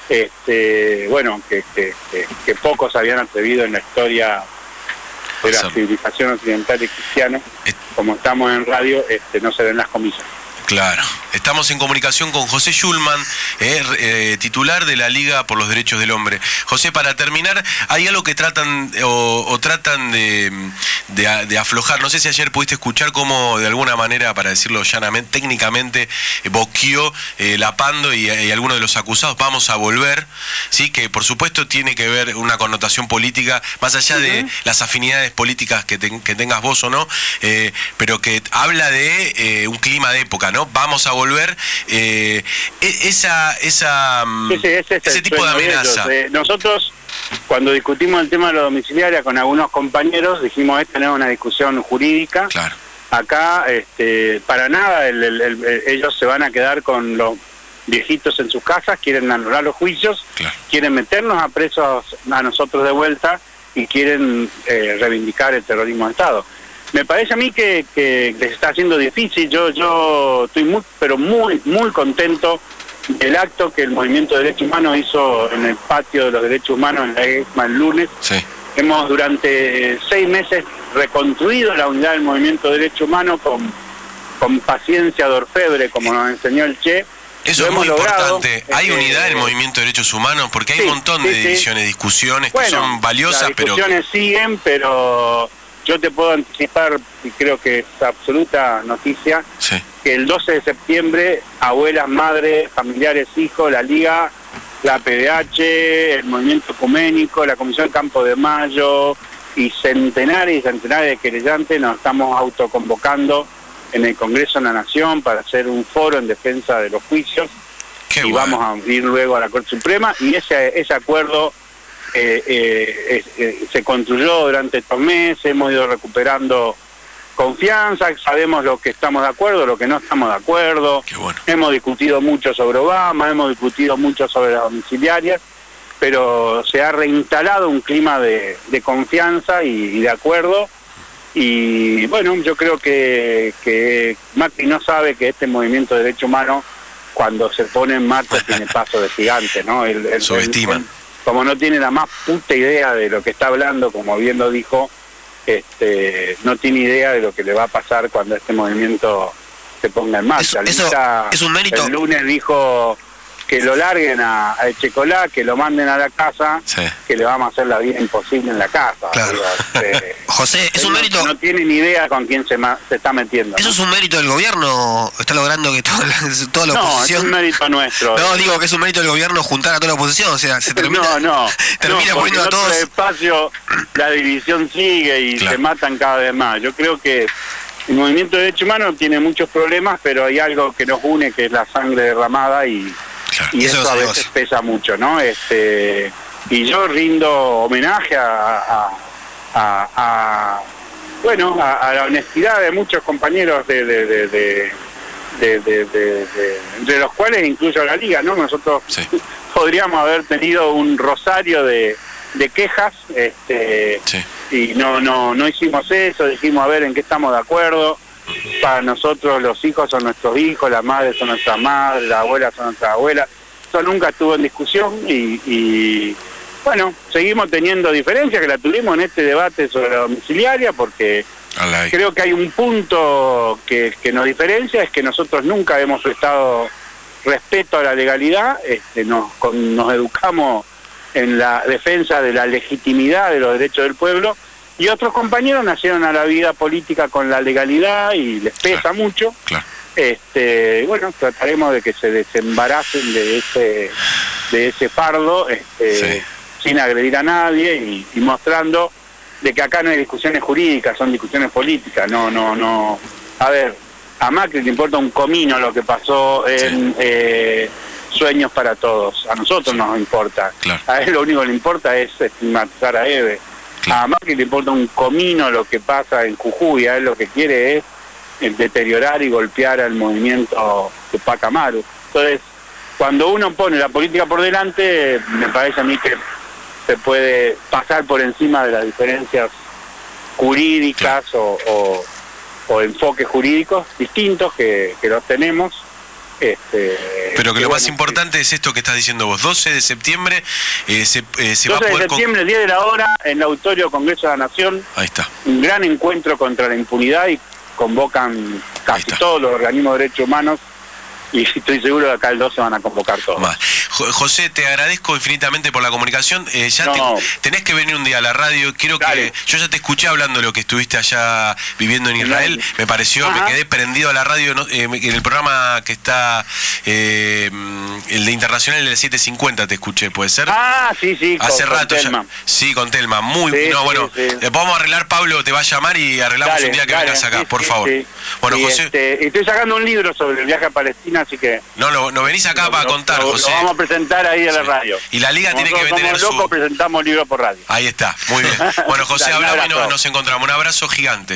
este, bueno, que, que, que, que pocos habían atrevido en la historia de la civilización occidental y cristiana. Como estamos en radio, este, no se ven las comillas. Claro. Estamos en comunicación con José Schulman, eh, eh, titular de la Liga por los Derechos del Hombre. José, para terminar, hay algo que tratan o, o tratan de, de, de aflojar. No sé si ayer pudiste escuchar cómo, de alguna manera, para decirlo llanamente, técnicamente, eh, boqueó eh, la Pando y, y algunos de los acusados. Vamos a volver, sí, que por supuesto tiene que ver una connotación política, más allá de uh-huh. las afinidades políticas que, te, que tengas vos o no, eh, pero que habla de eh, un clima de época, ¿no? Vamos a volver. Eh, esa, esa, sí, sí, ese, ese tipo de amenaza. De eh, nosotros, cuando discutimos el tema de la domiciliaria con algunos compañeros, dijimos, esta no es una discusión jurídica. Claro. Acá, este, para nada, el, el, el, el, ellos se van a quedar con los viejitos en sus casas, quieren anular los juicios, claro. quieren meternos a presos a nosotros de vuelta y quieren eh, reivindicar el terrorismo de Estado. Me parece a mí que, que, que se está haciendo difícil. Yo yo estoy muy, pero muy, muy contento del acto que el Movimiento de Derechos Humanos hizo en el patio de los derechos humanos en la ESMA el lunes. Sí. Hemos durante seis meses reconstruido la unidad del Movimiento de Derechos Humanos con, con paciencia de orfebre, como nos enseñó el Che. Eso es muy logrado. Importante. ¿Hay eh, unidad en el Movimiento de Derechos Humanos? Porque hay sí, un montón de sí, divisiones, sí. discusiones bueno, que son valiosas, las discusiones pero... siguen, pero... yo te puedo anticipar, y creo que es absoluta noticia, sí. que el doce de septiembre, abuelas, madres, familiares, hijos, la Liga, la P D H, el Movimiento Ecuménico, la Comisión Campo de Mayo y centenares y centenares de querellantes nos estamos autoconvocando en el Congreso de la Nación para hacer un foro en defensa de los juicios. Qué y bueno. vamos a ir luego a la Corte Suprema, y ese, ese acuerdo eh, eh, eh, se construyó durante estos meses, hemos ido recuperando confianza, sabemos lo que estamos de acuerdo, lo que no estamos de acuerdo. Qué bueno. Hemos discutido mucho sobre Obama, hemos discutido mucho sobre las domiciliarias, pero se ha reinstalado un clima de, de confianza y, y de acuerdo. Y bueno, yo creo que, que Macri no sabe que este movimiento de derechos humanos, cuando se pone en marcha, tiene paso de gigante, ¿no? El, el, Subestiman. el- como no tiene la más puta idea de lo que está hablando, como bien lo dijo, este, no tiene idea de lo que le va a pasar cuando este movimiento se ponga en marcha. Eso- Lisa, es un mérito. El lunes dijo que lo larguen a, a Echecolá, que lo manden a la casa, Sí. que le vamos a hacer la vida imposible en la casa. Claro. Digo, este, José, es él un no- mérito. No tiene ni idea con quién se, ma- se está metiendo. ¿Eso ¿no? es un mérito del gobierno? ¿Está logrando que toda la, toda la No, es oposición...? un mérito nuestro. No, digo que es un mérito del gobierno juntar a toda la oposición, o sea, se termina... No, no. termina no, porque poniendo a en otro todos... espacio la división sigue y Claro. se matan cada vez más. Yo creo que el movimiento de derechos humanos tiene muchos problemas, pero hay algo que nos une, que es la sangre derramada, y, Claro. y Eso eso a es veces negocio. pesa mucho, ¿no? Este, y yo rindo homenaje a, a, a- a- bueno, a, a la honestidad de muchos compañeros de, de, de, de- de- de- de- de- entre los cuales incluyo a la Liga, ¿no? Nosotros Sí. podríamos haber tenido un rosario de, de quejas, este, Sí. y no, no, no hicimos eso, dijimos a ver en qué estamos de acuerdo. Para nosotros los hijos son nuestros hijos, las madres son nuestras madres, las abuelas son nuestras abuelas. Eso nunca estuvo en discusión y, y bueno, seguimos teniendo diferencias, que la tuvimos en este debate sobre la domiciliaria, porque Al aire. creo que hay un punto que, que nos diferencia, es que nosotros nunca hemos prestado respeto a la legalidad, este, nos, con- nos educamos en la defensa de la legitimidad de los derechos del pueblo, y otros compañeros nacieron a la vida política con la legalidad y les pesa Claro. mucho. Claro. Este, bueno, trataremos de que se desembaracen de ese, de ese fardo, este, Sí. sin agredir a nadie y, y mostrando de que acá no hay discusiones jurídicas, son discusiones políticas. No, no, no. A ver, a Macri le importa un comino lo que pasó en eh, Sueños para Todos. A nosotros nos importa. Claro. A él lo único que le importa es estigmatizar a Eve. Claro. A Macri le importa un comino lo que pasa en Jujuy. A él lo que quiere es el deteriorar y golpear al movimiento de Tupac Amaru. Entonces, cuando uno pone la política por delante, me parece a mí que se puede pasar por encima de las diferencias jurídicas o, o, o enfoques jurídicos distintos que, que los tenemos. Este, Pero que lo bueno, más importante es esto que estás diciendo vos. doce de septiembre eh, se, eh, se va a doce de poder... con- septiembre, diez de la hora, en el Auditorio Congreso de la Nación, Ahí está. un gran encuentro contra la impunidad, y convocan casi todos los organismos de derechos humanos, y estoy seguro que acá el doce van a convocar todos. Más. Jo- José, te agradezco infinitamente por la comunicación. Eh, ya No. te- tenés que venir un día a la radio. Quiero Dale. que yo ya te escuché hablando de lo que estuviste allá viviendo en Israel. Me pareció, Ajá. me quedé prendido a la radio, ¿no? Eh, en el programa que está, eh, el de Internacional, el siete cincuenta, te escuché, ¿puede ser? Ah, sí, sí, con- Hace con rato ya. Telma. Sí, con Telma. Muy Sí, no, sí, bueno, sí. eh, vamos a arreglar. Pablo te va a llamar y arreglamos Dale, un día que dale, vengas acá, sí, por sí, favor. sí. Bueno, Y, José, este, estoy sacando un libro sobre el viaje a Palestina, así que no, no, no venís acá para lo- contar, lo, José. lo vamos a presentar ahí en la radio. Y la Liga tiene que Nosotros tener somos su... locos, presentamos libros por radio. Ahí está, muy bien. Bueno, José, Dale, un hablame y abrazo. nos, nos encontramos. Un abrazo gigante.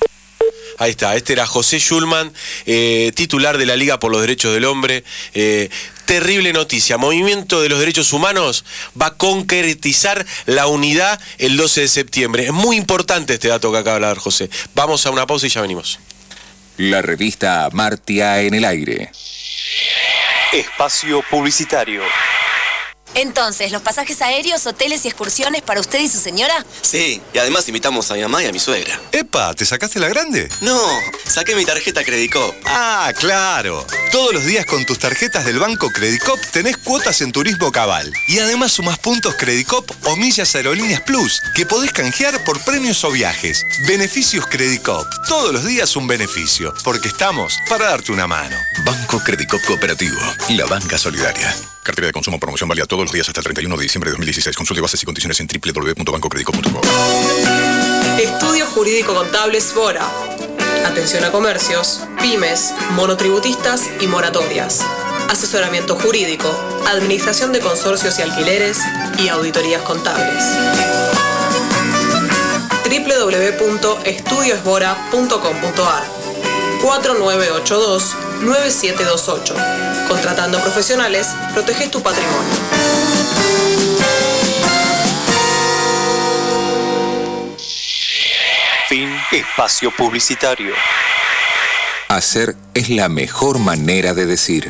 Ahí está, este era José Schulman, eh, titular de la Liga por los Derechos del Hombre. Eh, terrible noticia, Movimiento de los Derechos Humanos va a concretizar la unidad el doce de septiembre. Es muy importante este dato que acaba de hablar José. Vamos a una pausa y ya venimos. La revista Martia en el aire. Espacio publicitario. Entonces, ¿los pasajes aéreos, hoteles y excursiones para usted y su señora? Sí, y además invitamos a mi mamá y a mi suegra. ¡Epa! ¿Te sacaste la grande? No, saqué mi tarjeta Credicop. Ah, claro. Todos los días con tus tarjetas del banco Credicop tenés cuotas en Turismo Cabal. Y además sumás puntos Credicop o millas Aerolíneas Plus, que podés canjear por premios o viajes. Beneficios Credicop. Todos los días un beneficio, porque estamos para darte una mano. Banco Credicop Cooperativo, la banca solidaria. Cartera de consumo, promoción válida todos los días hasta el treinta y uno de diciembre de dos mil dieciséis. Consulte bases y condiciones en doble u doble u doble u punto banco credicop punto com. Estudio Jurídico Contable Svora. Atención a comercios, pymes, monotributistas y moratorias. Asesoramiento jurídico, administración de consorcios y alquileres y auditorías contables. doble u doble u doble u punto estudio svora punto com punto a r cuatro nueve ocho dos nueve siete dos ocho. Contratando profesionales, proteges tu patrimonio. Fin espacio publicitario. Hacer es la mejor manera de decir.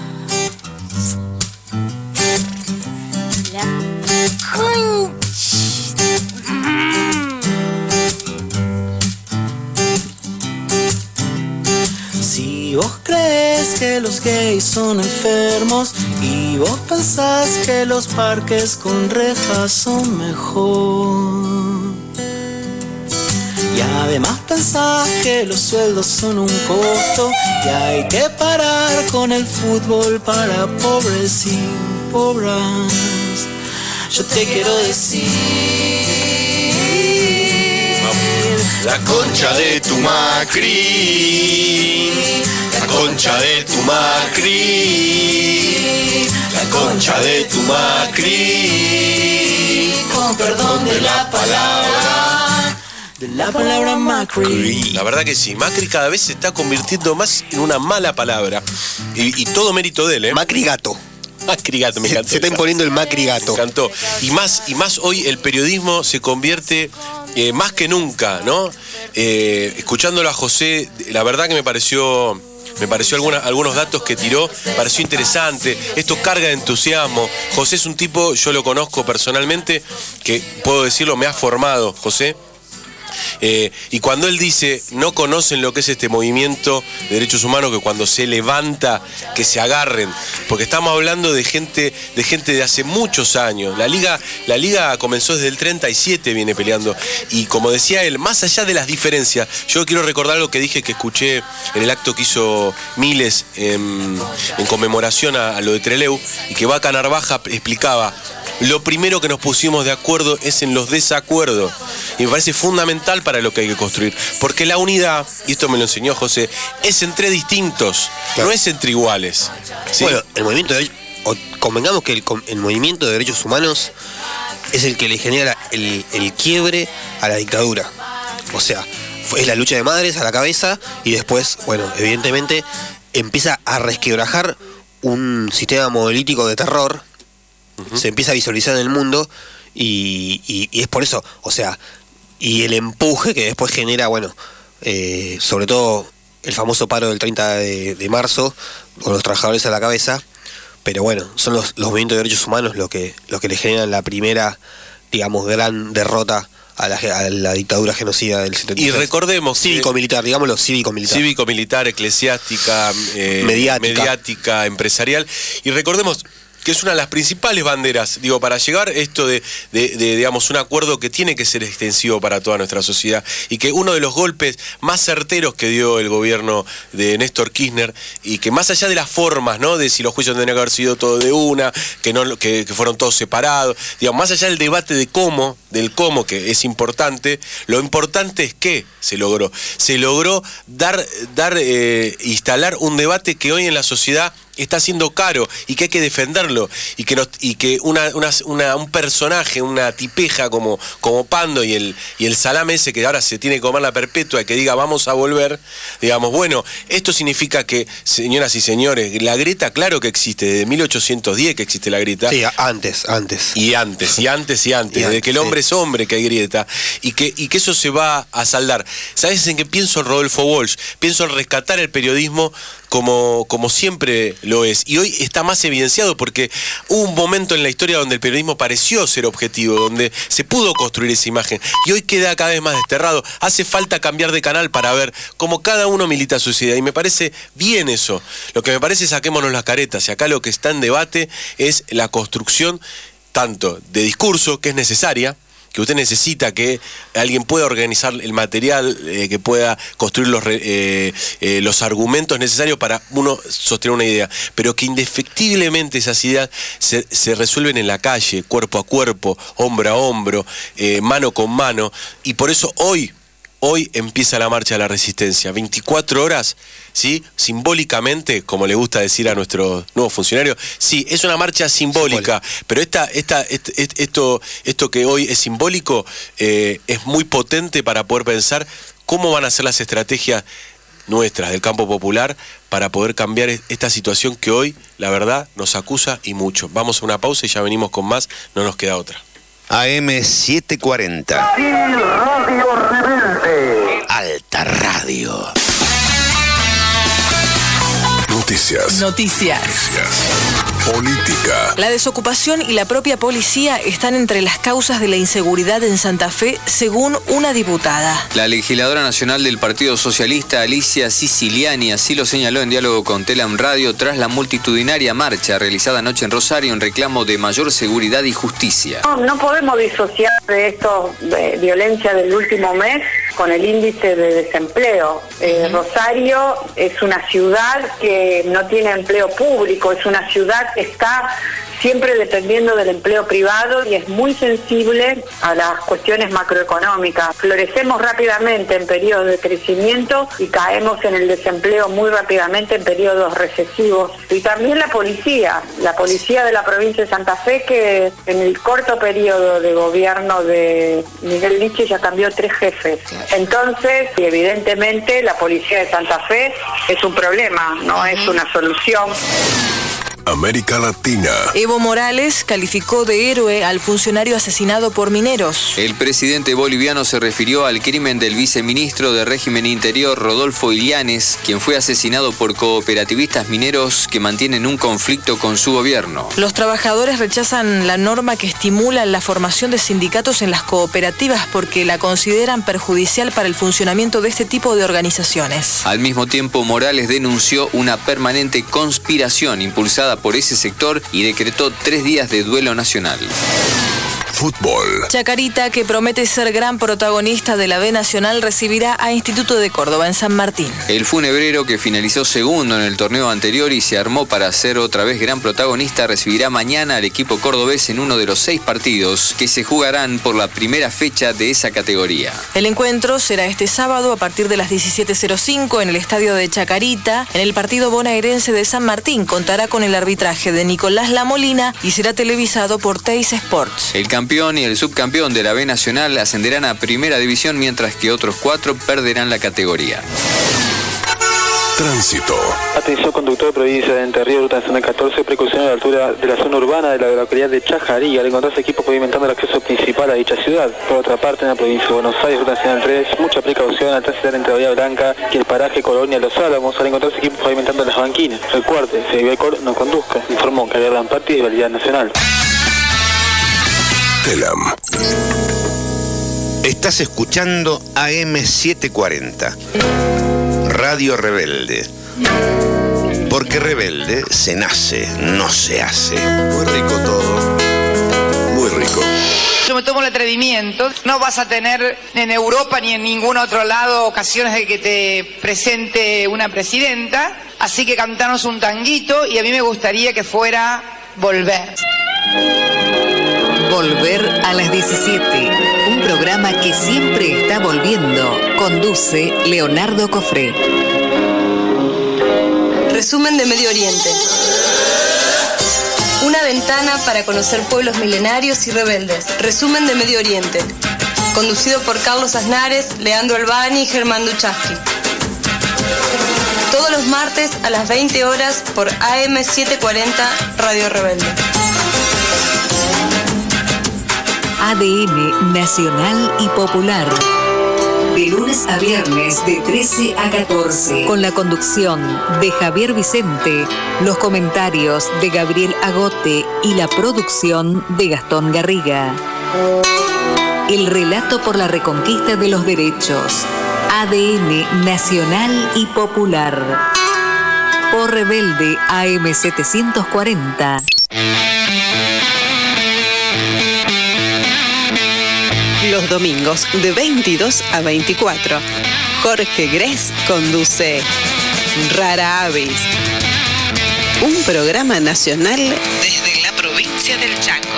Si vos crees que los gays son enfermos y vos pensás que los parques con rejas son mejor, y además pensás que los sueldos son un costo y hay que parar con el fútbol para pobres y pobres, yo te quiero decir: la concha de tu Macri, la concha de tu Macri, la concha de tu Macri, con perdón de la palabra, de la palabra Macri. La verdad que sí, Macri cada vez se está convirtiendo más en una mala palabra. Y, y todo mérito de él, ¿eh? Macri gato. Macri gato, me encantó. Se está imponiendo el Macri gato. Me encantó. Y más, y más hoy el periodismo se convierte eh, más que nunca, ¿no? Eh, escuchándolo a José, la verdad que me pareció... Me pareció alguna, algunos datos que tiró, pareció interesante. Esto carga de entusiasmo. José es un tipo, yo lo conozco personalmente, que puedo decirlo, me ha formado, José. Eh, y cuando él dice, no conocen lo que es este movimiento de derechos humanos, que cuando se levanta, que se agarren, porque estamos hablando de gente de gente de hace muchos años. La liga, la liga comenzó desde el treinta y siete, viene peleando. Y como decía él, más allá de las diferencias, yo quiero recordar lo que dije que escuché en el acto que hizo Miles en, en conmemoración a, a lo de Trelew, y que Vaca Narvaja explicaba: lo primero que nos pusimos de acuerdo es en los desacuerdos. Y me parece fundamental para lo que hay que construir. Porque la unidad, y esto me lo enseñó José, es entre distintos, claro, no es entre iguales. ¿Sí? Bueno, el movimiento de o convengamos que el, el movimiento de derechos humanos es el que le genera el, el quiebre a la dictadura. O sea, es la lucha de madres a la cabeza y después, bueno, evidentemente empieza a resquebrajar un sistema monolítico de terror. Uh-huh. Se empieza a visualizar en el mundo y, y, y es por eso, o sea, y el empuje que después genera, bueno, eh, sobre todo el famoso paro del treinta de marzo, con los trabajadores a la cabeza, pero bueno, son los, los movimientos de derechos humanos los que, los que le generan la primera, digamos, gran derrota a la, a la dictadura genocida del setenta y seis. Y recordemos... Cívico-militar, digámoslo, cívico-militar. Cívico-militar, eclesiástica, eh, mediática. mediática, empresarial. Y recordemos que es una de las principales banderas, digo, para llegar esto de, de, de, digamos, un acuerdo que tiene que ser extensivo para toda nuestra sociedad, y que uno de los golpes más certeros que dio el gobierno de Néstor Kirchner, y que más allá de las formas, ¿no?, de si los juicios tendrían que haber sido todos de una, que no que, que fueron todos separados, digamos, más allá del debate de cómo, del cómo, que es importante, lo importante es que se logró. Se logró dar, dar eh, instalar un debate que hoy en la sociedad está siendo caro y que hay que defenderlo, y que nos, y que una, una, una, un personaje, una tipeja como, como Pando y el, y el salame ese que ahora se tiene que comer la perpetua, y que diga vamos a volver, digamos, bueno, esto significa que, señoras y señores, la grieta, claro que existe, desde mil ochocientos diez que existe la grieta. Sí, antes, antes. Y antes, y antes, y antes, y desde antes, que el hombre sí. es hombre que hay grieta, y que, y que eso se va a saldar. ¿Sabes en qué pienso en Rodolfo Walsh? Pienso en rescatar el periodismo como, como siempre lo es. Y hoy está más evidenciado porque hubo un momento en la historia donde el periodismo pareció ser objetivo, donde se pudo construir esa imagen. Y hoy queda cada vez más desterrado. Hace falta cambiar de canal para ver cómo cada uno milita su idea. Y me parece bien eso. Lo que me parece es saquémonos las caretas. Y acá lo que está en debate es la construcción tanto de discurso, que es necesaria, que usted necesita que alguien pueda organizar el material, eh, que pueda construir los, eh, eh, los argumentos necesarios para uno sostener una idea, pero que indefectiblemente esas ideas se, se resuelven en la calle, cuerpo a cuerpo, hombro a hombro, eh, mano con mano, y por eso hoy, hoy empieza la marcha de la resistencia, veinticuatro horas, ¿sí? Simbólicamente, como le gusta decir a nuestros nuevos funcionarios, sí, es una marcha simbólica, Simbólica. pero esta, esta, est, est, esto, esto que hoy es simbólico eh, es muy potente para poder pensar cómo van a ser las estrategias nuestras del campo popular para poder cambiar esta situación que hoy, la verdad, nos acusa y mucho. Vamos a una pausa y ya venimos con más, no nos queda otra. A M setecientos cuarenta. Radio Rebelde. Alta Radio. Noticias. Noticias. Política. La desocupación y la propia policía están entre las causas de la inseguridad en Santa Fe, según una diputada. La legisladora nacional del Partido Socialista, Alicia Siciliani, así lo señaló en diálogo con Telam Radio tras la multitudinaria marcha realizada anoche en Rosario en reclamo de mayor seguridad y justicia. No, no podemos disociar de esto, de violencia del último mes, con el índice de desempleo. Eh, Rosario es una ciudad que no tiene empleo público, es una ciudad que está siempre dependiendo del empleo privado y es muy sensible a las cuestiones macroeconómicas. Florecemos rápidamente en periodos de crecimiento y caemos en el desempleo muy rápidamente en periodos recesivos. Y también la policía, la policía de la provincia de Santa Fe, que en el corto periodo de gobierno de Miguel Liche ya cambió tres jefes. Entonces, evidentemente, la policía de Santa Fe es un problema, no es una solución. América Latina. Evo Morales calificó de héroe al funcionario asesinado por mineros. El presidente boliviano se refirió al crimen del viceministro de Régimen Interior, Rodolfo Ilianes, quien fue asesinado por cooperativistas mineros que mantienen un conflicto con su gobierno. Los trabajadores rechazan la norma que estimula la formación de sindicatos en las cooperativas porque la consideran perjudicial para el funcionamiento de este tipo de organizaciones. Al mismo tiempo, Morales denunció una permanente conspiración impulsada por ese sector y decretó tres días de duelo nacional. Fútbol. Chacarita, que promete ser gran protagonista de la B Nacional, recibirá a Instituto de Córdoba en San Martín. El funebrero, que finalizó segundo en el torneo anterior y se armó para ser otra vez gran protagonista, recibirá mañana al equipo cordobés en uno de los seis partidos que se jugarán por la primera fecha de esa categoría. El encuentro será este sábado a partir de las diecisiete cero cinco en el estadio de Chacarita. En el partido bonaerense de San Martín contará con el arbitraje de Nicolás Lamolina y será televisado por Teis Sports. El campeón y el subcampeón de la B Nacional ascenderán a Primera División, mientras que otros cuatro perderán la categoría. Tránsito. Atención conductor de provincia de Entre Ríos, ruta nacional catorce, precaución a la altura de la zona urbana de la localidad de Chajarí, al encontrarse equipos pavimentando el acceso principal a dicha ciudad. Por otra parte, en la provincia de Buenos Aires, ruta nacional tres, mucha precaución al transitar entre Bahía Blanca y el paraje Colonia Los Álamos, al encontrarse equipos pavimentando las banquinas. Recuerde, si el alcohol no conduzca, informó Javier Lamparty de Vialidad Nacional. Telam. Estás escuchando A M setecientos cuarenta. Radio Rebelde. Porque rebelde se nace, no se hace. Muy rico todo. Muy rico. Yo me tomo el atrevimiento. No vas a tener en Europa ni en ningún otro lado ocasiones de que te presente una presidenta. Así que cantanos un tanguito y a mí me gustaría que fuera Volver. Volver a las diecisiete. Un programa que siempre está volviendo. Conduce Leonardo Cofré. Resumen de Medio Oriente. Una ventana para conocer pueblos milenarios y rebeldes. Resumen de Medio Oriente. Conducido por Carlos Aznares, Leandro Albani y Germán Duchaski. Todos los martes a las veinte horas por A M setecientos cuarenta Radio Rebelde. A D N Nacional y Popular. De lunes lunes a viernes de trece a catorce. Con la conducción de Javier Vicente, los comentarios de Gabriel Agote y la producción de Gastón Garriga. El relato por la reconquista de los derechos. A D N nacional y popular. Por Rebelde A M setecientos cuarenta. Los domingos de veintidós a veinticuatro. Jorge Gress conduce Rara Avis, un programa nacional desde la provincia del Chaco.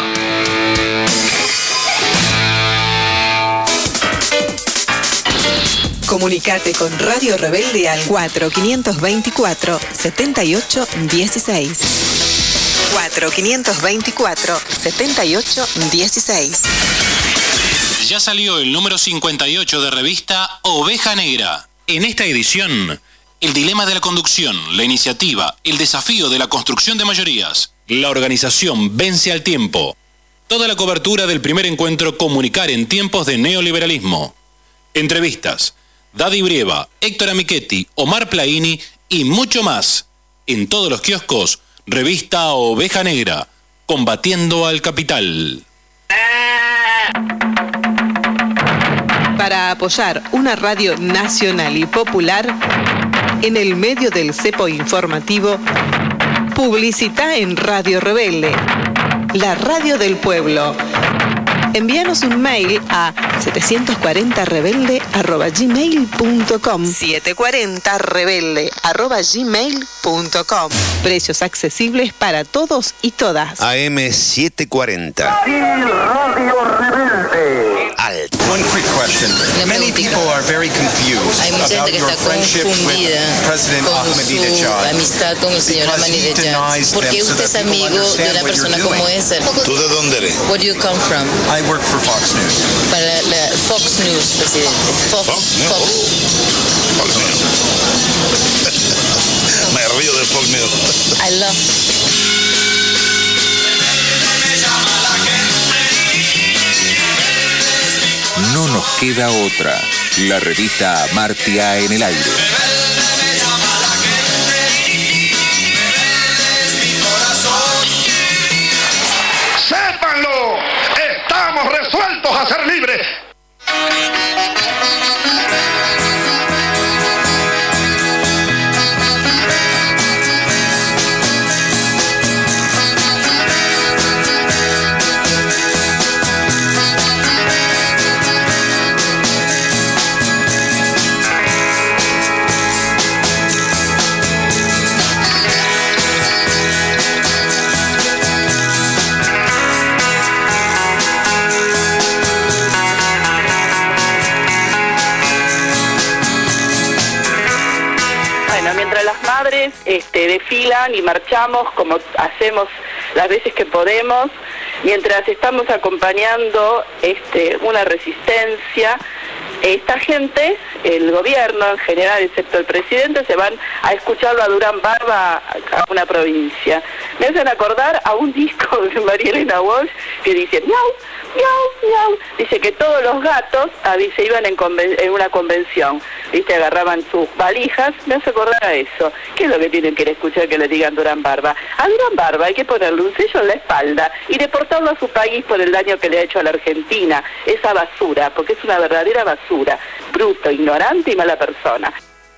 Comunicate con Radio Rebelde al cuatro quinientos veinticuatro, setenta y ocho dieciséis. cuatro quinientos veinticuatro, setenta y ocho dieciséis. Ya salió el número cincuenta y ocho de revista Oveja Negra. En esta edición, el dilema de la conducción, la iniciativa, el desafío de la construcción de mayorías, la organización vence al tiempo. Toda la cobertura del primer encuentro Comunicar en tiempos de neoliberalismo. Entrevistas, Daddy Brieva, Héctor Amichetti, Omar Plaini y mucho más. En todos los kioscos, revista Oveja Negra, combatiendo al capital. Para apoyar una radio nacional y popular, en el medio del cepo informativo, publicita en Radio Rebelde, la radio del pueblo. Envíanos un mail a setecientos cuarenta rebelde arroba gmail punto com. setecientos cuarenta rebelde arroba gmail punto com. Precios accesibles para todos y todas. A M setecientos cuarenta. Radio Rebelde. Alto. One quick question. Many people are very confused Hay mucha about gente que your está friendship with confundida President con Ahmadinejad. su amistad con el señor Because he Ahmadinejad. denies ¿Por qué them so usted es that people amigo de understand una what persona you're como doing. esa? ¿Tú de dónde eres? Where do you come from? I work for Fox News. Para la Fox News, presidente. Fox. Fox News. Fox. Fox News. Me río de Fox News. I love. No nos queda otra. La revista Amartya en el aire. ¡Sépanlo! ¡Estamos resueltos a ser libres! Mientras las madres este, desfilan y marchamos como hacemos las veces que podemos, mientras estamos acompañando este, una resistencia, esta gente, el gobierno en general, excepto el presidente, se van a escucharlo a Durán Barba a una provincia. Me hacen acordar a un disco de María Elena Walsh que dice miau, miau, miau. Dice que todos los gatos ah, se iban en, conven en una convención, ¿viste? Agarraban sus valijas. Me hace acordar a eso. ¿Qué es lo que tienen que ir a escuchar que le digan Durán Barba? A Durán Barba hay que ponerle un sello en la espalda y deportarlo a su país por el daño que le ha hecho a la Argentina. Esa basura, porque es una verdadera basura. Bruto, ignorante y mala persona.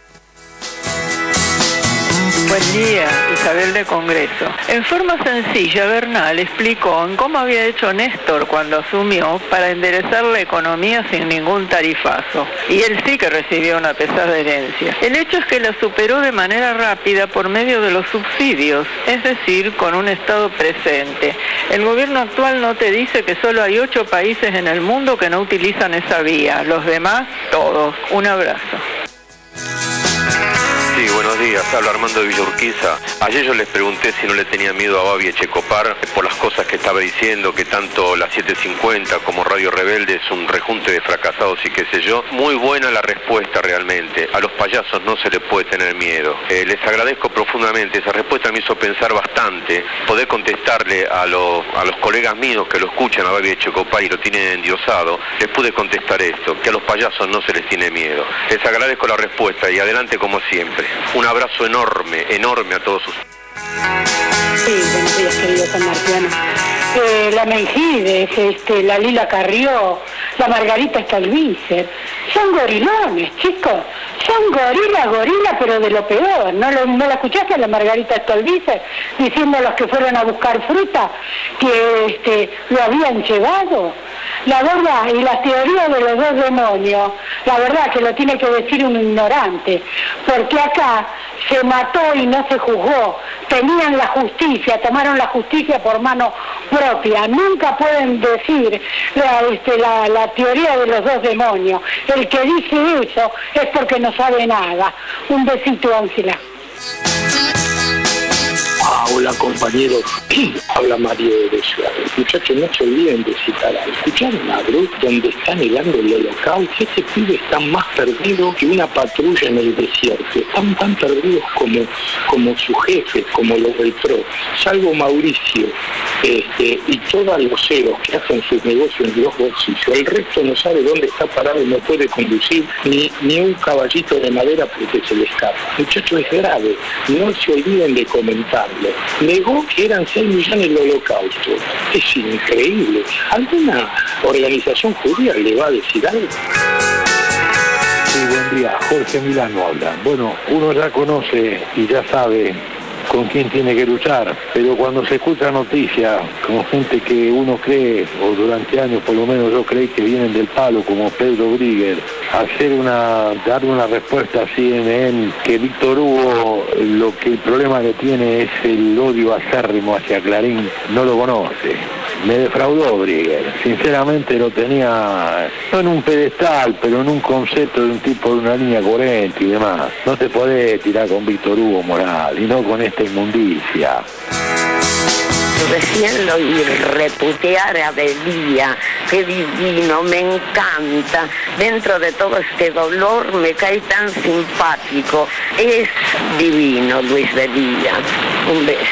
Buen día, Isabel de Congreso. En forma sencilla, Bernal explicó en cómo había hecho Néstor cuando asumió para enderezar la economía sin ningún tarifazo. Y él sí que recibió una pesada herencia. El hecho es que la superó de manera rápida por medio de los subsidios, es decir, con un Estado presente. El gobierno actual no te dice que solo hay ocho países en el mundo que no utilizan esa vía. Los demás, todos. Un abrazo. Sí, buenos días. Habla Armando de Villa Urquiza. Ayer yo les pregunté si no le tenía miedo a Babi Echecopar por las cosas que estaba diciendo, que tanto la siete cincuenta como Radio Rebelde es un rejunte de fracasados y qué sé yo. Muy buena la respuesta realmente. A los payasos no se les puede tener miedo. Eh, les agradezco profundamente. Esa respuesta me hizo pensar bastante. Poder contestarle a los, a los colegas míos que lo escuchan a Babi Echecopar y lo tienen endiosado, les pude contestar esto, que a los payasos no se les tiene miedo. Les agradezco la respuesta y adelante como siempre. Un abrazo enorme, enorme a todos ustedes. Sí, buenos días, querido San Marciano. Eh, la Mengides, este, la Lila Carrió, la Margarita Stolbizer, son gorilones, chicos. Son gorila, gorila, pero de lo peor. ¿No, lo, no la escuchaste a la Margarita Stolbizer diciendo a los que fueron a buscar fruta que este, lo habían llevado? La verdad, y las teorías de los dos demonios, la verdad que lo tiene que decir un ignorante, porque acá se mató y no se juzgó. Tenían la justicia, tomaron la justicia por mano propia. Nunca pueden decir la, este, la, la teoría de los dos demonios. El que dice eso es porque no sabe nada. Un besito, Ángela. Ah, hola compañeros, habla Mario de Ciudad. Muchachos, no se olviden de citar a escucharon a Bruce donde está negando el holocausto. Ese pibe está más perdido que una patrulla en el desierto. Están tan perdidos como, como su jefe, como los del P R O, salvo Mauricio este, y todos los ceros que hacen sus negocios en los bolsillos. El resto no sabe dónde está parado y no puede conducir ni, ni un caballito de madera porque se le escapa. Muchachos, es grave, no se olviden de comentarlo. Negó que eran seis millones el holocausto. Es increíble. ¿Alguna organización judía le va a decir algo? Sí, buen día. Jorge Milano habla. Bueno, uno ya conoce y ya sabe con quién tiene que luchar, pero cuando se escucha noticias con gente que uno cree, o durante años por lo menos yo creí que vienen del palo, como Pedro Brigger, hacer una, dar una respuesta así en él, que Víctor Hugo, lo que el problema que tiene es el odio acérrimo hacia Clarín, no lo conoce. Me defraudó Brigger, sinceramente lo tenía, no en un pedestal, pero en un concepto de un tipo de una línea coherente y demás. No te podés tirar con Víctor Hugo Moral, y no con esta inmundicia. Recién lo oí reputear a Bedía, qué divino, me encanta. Dentro de todo este dolor me cae tan simpático. Es divino Luis Bedía. Un beso.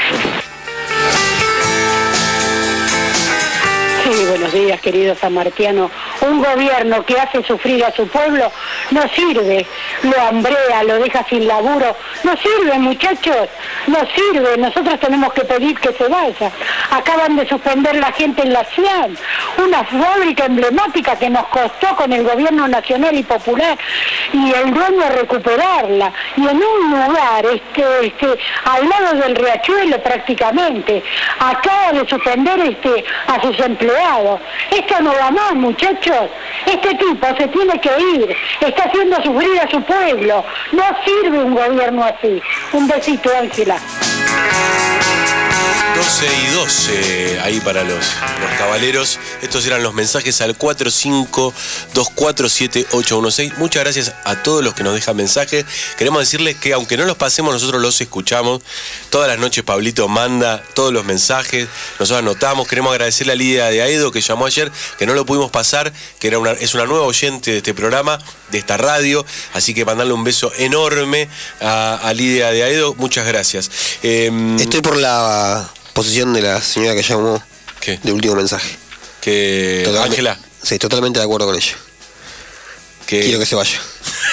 Sí, buenos días, querido sanmartiano. Un gobierno que hace sufrir a su pueblo no sirve, lo hambrea, lo deja sin laburo. No sirve, muchachos, no sirve. Nosotros tenemos que pedir que se vaya. Acaban de suspender la gente en la ciudad, una fábrica emblemática que nos costó con el gobierno nacional y popular, y el dueño recuperarla. Y en un lugar, este, este, al lado del riachuelo prácticamente, acaba de suspender este, a sus empleados. Esto no va más, muchachos. Este tipo se tiene que ir. Está haciendo sufrir a su pueblo. No sirve un gobierno así. Un besito, Ángela. doce y doce ahí para los, los caballeros. Estos eran los mensajes al cuatro cinco dos cuatro siete ocho uno seis. Muchas gracias a todos los que nos dejan mensajes. Queremos decirles que aunque no los pasemos, nosotros los escuchamos. Todas las noches Pablito manda todos los mensajes, nosotros anotamos. Queremos agradecerle a Lidia de Aedo, que llamó ayer, que no lo pudimos pasar, que era una, es una nueva oyente de este programa, de esta radio. Así que mandarle un beso enorme a, a Lidia de Aedo. Muchas gracias. Eh, Estoy por la posición de la señora que llamó. ¿Qué? De último mensaje. Que Ángela. Sí, totalmente de acuerdo con ella. Que... Quiero que se vaya.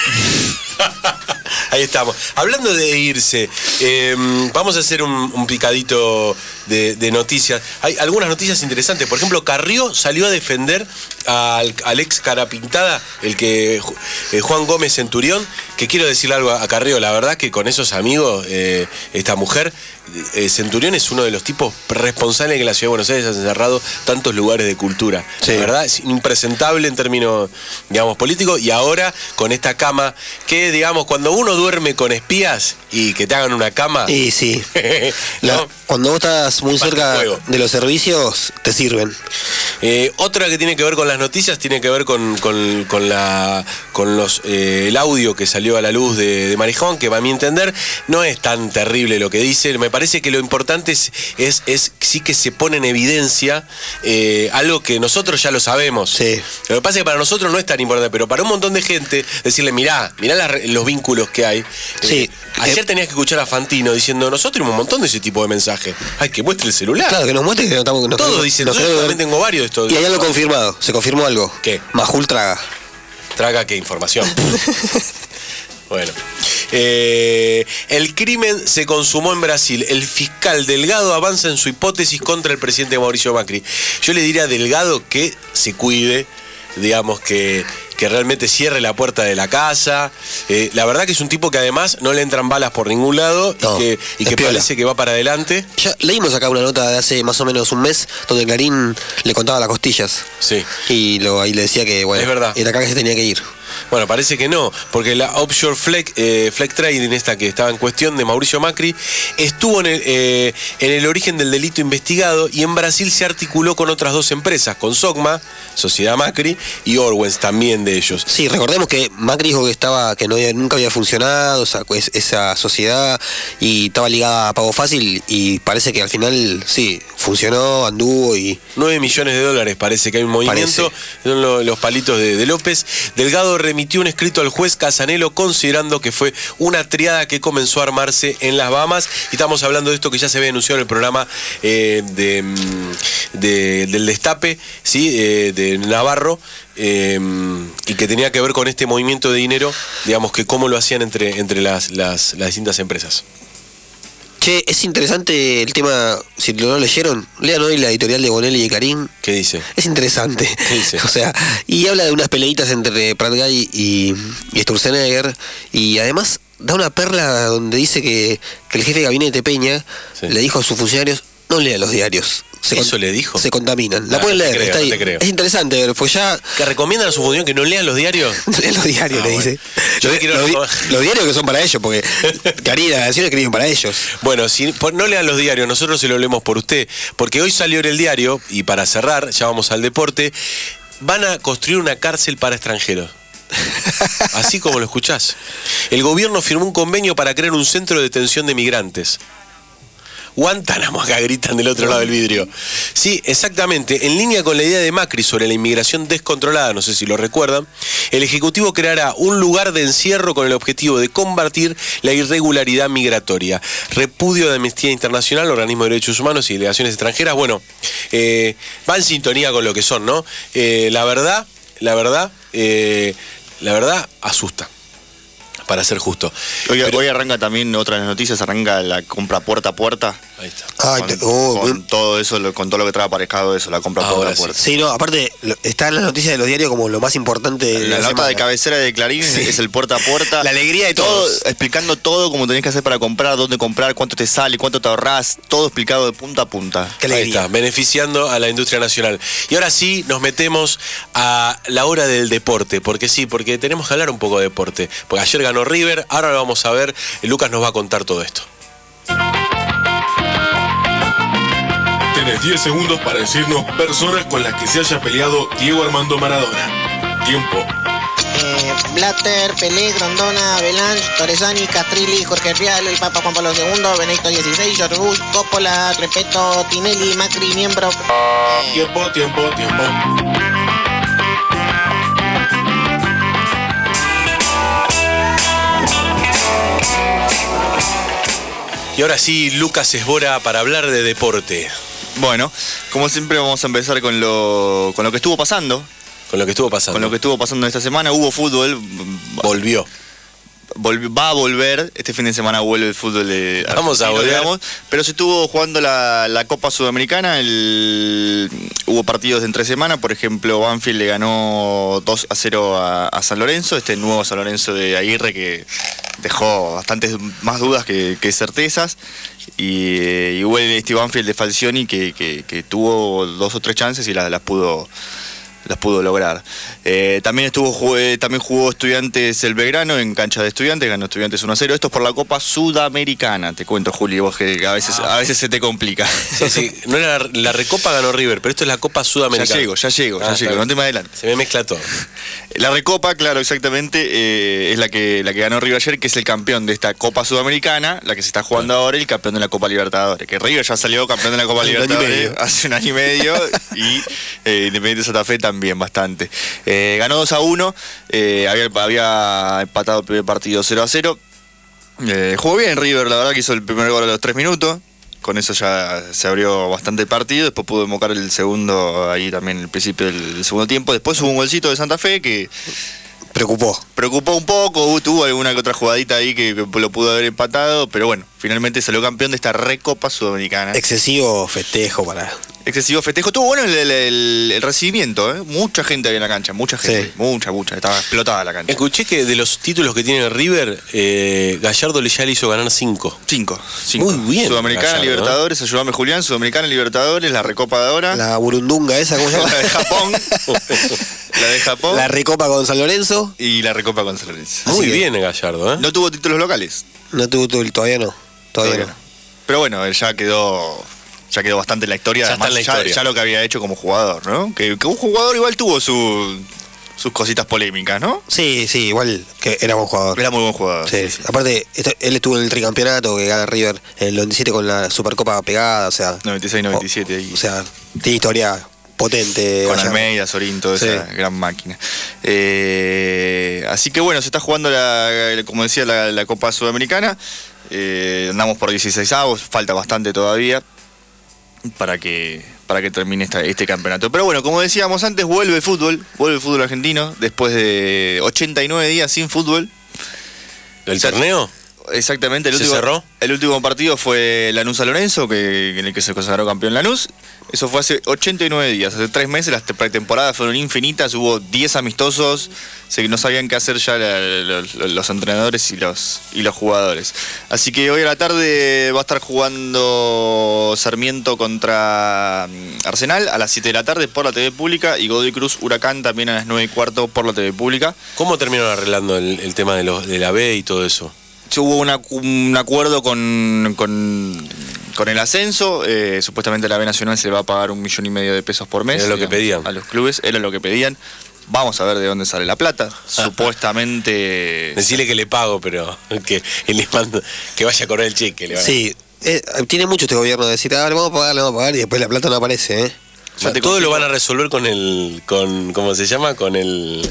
Ahí estamos. Hablando de irse, eh, vamos a hacer un, un picadito de, de noticias. Hay algunas noticias interesantes. Por ejemplo, Carrió salió a defender al, al ex Carapintada, el que eh, Juan Gómez Centurión, que quiero decirle algo a Carrió. La verdad que con esos amigos, eh, esta mujer, eh, Centurión es uno de los tipos responsables que en la Ciudad de Buenos Aires han cerrado tantos lugares de cultura. Sí. La verdad es impresentable en términos, digamos, políticos. Y ahora con esta cama que, digamos, cuando uno duerme con espías y que te hagan una cama. Y sí. ¿No? La, cuando vos estás muy cerca de los servicios, te sirven. Eh, otra que tiene que ver con las noticias tiene que ver con, con, con, la, con los, eh, el audio que salió a la luz de, de Marijón, que a mi entender no es tan terrible lo que dice. Me parece que lo importante es, es, es sí que se pone en evidencia eh, algo que nosotros ya lo sabemos. Sí. Lo que pasa es que para nosotros no es tan importante, pero para un montón de gente, decirle, mirá, mirá las, los vínculos que hay. Sí. Eh, ayer eh, tenías que escuchar a Fantino diciendo, nosotros tenemos un montón de ese tipo de mensajes. Ay, que muestre el celular. Claro, que nos muestre que no estamos... Todos queremos, dicen, nos yo queremos también ver. tengo varios de estos. Y allá lo confirmado, se confirmó algo. ¿Qué? Majul traga. ¿Traga qué información? Bueno. Eh, el crimen se consumó en Brasil. El fiscal Delgado avanza en su hipótesis contra el presidente Mauricio Macri. Yo le diría a Delgado que se cuide, digamos que, que realmente cierre la puerta de la casa. Eh, la verdad que es un tipo que además no le entran balas por ningún lado No, y que, y que parece que va para adelante. Ya leímos acá una nota de hace más o menos un mes donde Clarín le contaba las costillas. Sí. Y lo, ahí le decía que, bueno, Es verdad. era acá que se tenía que ir. Bueno, parece que no, porque la offshore flag, eh, flag trading, esta que estaba en cuestión de Mauricio Macri, estuvo en el, eh, en el origen del delito investigado y en Brasil se articuló con otras dos empresas, con Sogma, Sociedad Macri, y Orwens, también de ellos. Sí, recordemos que Macri dijo que estaba que no había, nunca había funcionado esa, esa sociedad y estaba ligada a Pago Fácil y parece que al final sí, funcionó, anduvo y... nueve millones de dólares parece que hay un movimiento, son lo, los palitos de, de López. Delgado remitió un escrito al juez Casanelo considerando que fue una triada que comenzó a armarse en las Bahamas y estamos hablando de esto que ya se había anunciado en el programa eh, de, de, del Destape, ¿sí? eh, de Navarro, eh, y que tenía que ver con este movimiento de dinero, digamos que cómo lo hacían entre, entre las, las, las distintas empresas. Che, es interesante el tema, si no lo leyeron, lean hoy la editorial de Bonelli y Karim. ¿Qué dice? Es interesante. ¿Qué dice? O sea, y habla de unas peleitas entre Prat Guy y, y Sturzenegger, y además da una perla donde dice que, que el jefe de gabinete Peña sí. le dijo a sus funcionarios, no lean los diarios. Se ¿Eso le dijo? Se contaminan. La no, pueden no leer, creo, está ahí. No te creo. Es interesante, pues ya... ¿Que recomiendan a su función que no lean los diarios? Lean los diarios, ah, le bueno. dice. Yo los, quiero... los, los diarios que son para ellos, porque Karim y la Nación escriben para ellos. Bueno, si no lean los diarios, nosotros se lo leemos por usted, porque hoy salió en el diario, y para cerrar, ya vamos al deporte, van a construir una cárcel para extranjeros. Así como lo escuchás. El gobierno firmó un convenio para crear un centro de detención de migrantes. Guantánamo, acá gritan del otro lado del vidrio. Sí, exactamente. En línea con la idea de Macri sobre la inmigración descontrolada, no sé si lo recuerdan, el Ejecutivo creará un lugar de encierro con el objetivo de combatir la irregularidad migratoria. Repudio de Amnistía Internacional, Organismo de Derechos Humanos y Delegaciones Extranjeras, bueno, eh, va en sintonía con lo que son, ¿no? Eh, la verdad, la verdad, eh, la verdad asusta. Para ser justo. Hoy, Pero, hoy arranca también otras noticias, arranca la compra puerta a puerta. Ahí está. Ay, con, te, oh, con todo eso, lo, con todo lo que trae aparejado eso, la compra Ahora puerta a puerta. Sí, sí no, aparte lo, está en las noticias de los diarios como lo más importante de la, la la nota semana. de cabecera de Clarín sí. es el puerta a puerta. La alegría de todo, todos. explicando todo como tenés que hacer para comprar, dónde comprar, cuánto te sale, cuánto te ahorrás, todo explicado de punta a punta. Ahí está, beneficiando a la industria nacional. Y ahora sí, nos metemos a la hora del deporte, porque sí, porque tenemos que hablar un poco de deporte. Porque ayer ganó River, ahora lo vamos a ver, Lucas nos va a contar todo esto. Tenés diez segundos para decirnos personas con las que se haya peleado Diego Armando Maradona. Tiempo. Eh, Blatter, Pelé, Grondona, Belange, Torresani, Castrilli, Jorge Rial, el Papa Juan Pablo segundo, Benedicto dieciséis, George Bush, Coppola, Repeto, Tinelli, Macri, Niembro. Eh... Tiempo, tiempo, tiempo. Y ahora sí, Lucas Esbora para hablar de deporte. Bueno, como siempre vamos a empezar con lo, con lo que estuvo pasando. Con lo que estuvo pasando. Con lo que estuvo pasando esta semana. Hubo fútbol. Volvió. Volvió, va a volver. Este fin de semana vuelve el fútbol de Vamos a volver. Digamos, pero se estuvo jugando la, la Copa Sudamericana. El, hubo partidos de entre semana. Por ejemplo, Banfield le ganó dos a cero a, a San Lorenzo. Este nuevo San Lorenzo de Aguirre que dejó bastantes más dudas que, que certezas. Y, y hubo este Banfield de Falcioni que, que, que tuvo dos o tres chances y las, las pudo... los pudo lograr. Eh, también estuvo jugué, también jugó Estudiantes el Belgrano en cancha de Estudiantes, ganó Estudiantes uno a cero. Esto es por la Copa Sudamericana, te cuento, Juli, vos que a veces, ah. a veces se te complica. Sí, sí. No era la, la Recopa ganó River, pero esto es la Copa Sudamericana. Ya llego, ya llego, ah, ya llego, no te me adelante. Se me mezcla todo. La Recopa, claro, exactamente, eh, es la que, la que ganó River ayer, que es el campeón de esta Copa Sudamericana, la que se está jugando ahora, y el campeón de la Copa Libertadores. Que River ya salió campeón de la Copa Libertadores hace un año y medio, y eh, Independiente Santa Fe también bastante. Eh, ganó dos a uno, eh, había, había empatado el primer partido cero a cero. Eh, jugó bien River, la verdad que hizo el primer gol a los tres minutos. Con eso ya se abrió bastante el partido. Después pudo invocar el segundo ahí también, el principio del segundo tiempo. Después hubo un golcito de Santa Fe que preocupó. Preocupó un poco, tuvo alguna que otra jugadita ahí que, que lo pudo haber empatado, pero bueno, finalmente salió campeón de esta Recopa Sudamericana. Excesivo festejo para... Excesivo festejo. Estuvo bueno el, el, el, el recibimiento, ¿eh? Mucha gente había en la cancha, mucha gente. Sí. Mucha, mucha. Estaba explotada la cancha. Escuché que de los títulos que tiene River, eh, Gallardo ya le hizo ganar cinco. Cinco. cinco. Muy bien. Sudamericana, Gallardo, Libertadores, ¿eh? Ayúdame Julián, Sudamericana, Libertadores, la Recopa de ahora. La burundunga esa, ¿cómo se llama? La de Japón. La de Japón. La Recopa con San Lorenzo. Y la Recopa con San Lorenzo. Muy bien Gallardo, ¿eh? No tuvo títulos locales. No tuvo, todavía no. Todavía, todavía no. no. Pero bueno, él ya quedó... Ya quedó bastante en la historia, ya además está en la ya, historia. ya lo que había hecho como jugador, ¿no? Que, que un jugador igual tuvo su, sus cositas polémicas, ¿no? Sí, sí, igual que era buen jugador. Era muy buen jugador. Sí, sí. Aparte, esto, él estuvo en el tricampeonato que gana River en el noventa y siete con la Supercopa pegada, o sea... noventa y seis noventa y siete o, ahí. O sea, tiene historia potente. Con Almeida, Sorín, toda sí. esa gran máquina. Eh, así que bueno, se está jugando, la, como decía, la, la Copa Sudamericana. Eh, andamos por dieciseisavos, falta bastante todavía para que para que termine esta, este campeonato. Pero bueno, como decíamos antes, vuelve el fútbol, vuelve el fútbol argentino después de ochenta y nueve días sin fútbol. ¿El torneo? Exactamente, el ¿Se último, cerró? El último partido fue Lanús San Lorenzo, que, en el que se consagró campeón Lanús. Eso fue hace ochenta y nueve días, hace tres meses. Las pretemporadas fueron infinitas, hubo diez amistosos, que no sabían qué hacer ya la, la, la, los entrenadores y los, y los jugadores. Así que hoy a la tarde va a estar jugando Sarmiento contra Arsenal a las siete de la tarde por la T V Pública, y Godoy Cruz Huracán también a las nueve y cuarto por la T V Pública. ¿Cómo terminaron arreglando el, el tema de, los, de la B y todo eso? Hubo una, un acuerdo con, con, con el ascenso, eh, supuestamente la B Nacional se le va a pagar un millón y medio de pesos por mes. Era lo que digamos, pedían. A los clubes, era lo que pedían. Vamos a ver de dónde sale la plata. Supuestamente... Decirle que le pago, pero que, le mando, que vaya a correr el cheque. Le sí, eh, tiene mucho este gobierno de decir, ah, le vamos a pagar, le vamos a pagar, y después la plata no aparece, ¿eh? Ya todo confirmo. Lo van a resolver con el... con ¿cómo se llama? Con el...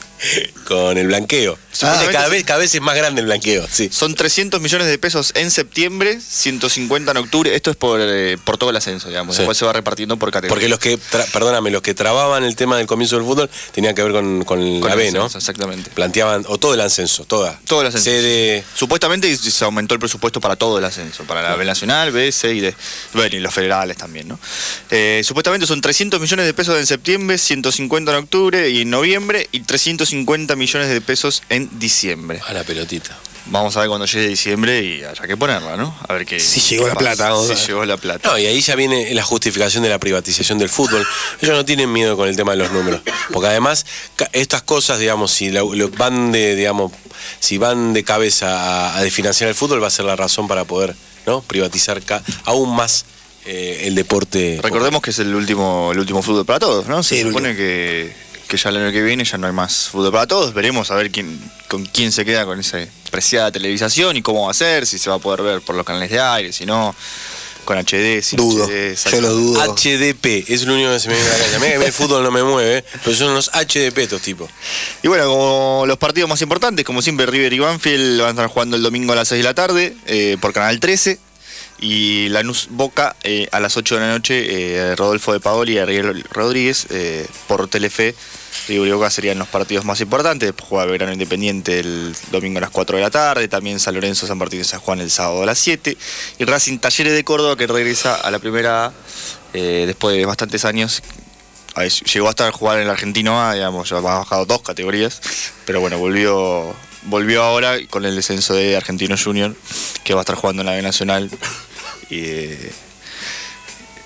con el blanqueo. Ah, cada vez, cada vez es más grande el blanqueo. Sí. Son trescientos millones de pesos en septiembre, ciento cincuenta en octubre. Esto es por, eh, por todo el ascenso, digamos. Sí. Después se va repartiendo por categoría. Porque los que, perdóname, los que trababan el tema del comienzo del fútbol tenían que ver con, con, con la B, ascenso, ¿no? Exactamente. Planteaban, o todo el ascenso, toda. Todo el ascenso. Sede... Supuestamente se aumentó el presupuesto para todo el ascenso, para la B Nacional, B, C y D. Bueno, y los federales también, ¿no? Eh, supuestamente son trescientos millones de pesos en septiembre, ciento cincuenta en octubre y en noviembre, y trescientos cincuenta millones de pesos en diciembre. A la pelotita. Vamos a ver cuando llegue diciembre y haya que ponerla, ¿no? A ver qué. Si llegó la plata, Si sí, llegó la plata. No, y ahí ya viene la justificación de la privatización del fútbol. Ellos no tienen miedo con el tema de los números. Porque además, estas cosas, digamos, si lo, lo van de, digamos, si van de cabeza a, a desfinanciar el fútbol, va a ser la razón para poder, ¿no? Privatizar ca aún más eh, el deporte. Recordemos que es el último, el último fútbol para todos, ¿no? Se sí, supone que. que ya el año que viene ya no hay más fútbol para todos. Veremos a ver quién, con quién se queda con esa preciada televisación y cómo va a ser, si se va a poder ver por los canales de aire, si no, con H D, sin dudo, H D. Yo lo dudo. H D P, es lo único que se me viene a la cabeza. A mí el fútbol no me mueve, pero son los H D P estos tipos. Y bueno, como los partidos más importantes, como siempre, River y Banfield van a estar jugando el domingo a las seis de la tarde eh, por Canal trece. Y Lanús Boca eh, a las ocho de la noche, eh, Rodolfo de Paoli y Ariel Rodríguez eh, por Telefe. River y Boca serían los partidos más importantes. Juega Belgrano Independiente el domingo a las cuatro de la tarde. También San Lorenzo San Martín de San Juan el sábado a las siete. Y Racing Talleres de Córdoba, que regresa a la primera A eh, después de bastantes años. A ver, llegó a estar jugar en el Argentino A, digamos, ya ha bajado dos categorías. Pero bueno, volvió, volvió ahora con el descenso de Argentino Junior, que va a estar jugando en la B Nacional. Y, eh,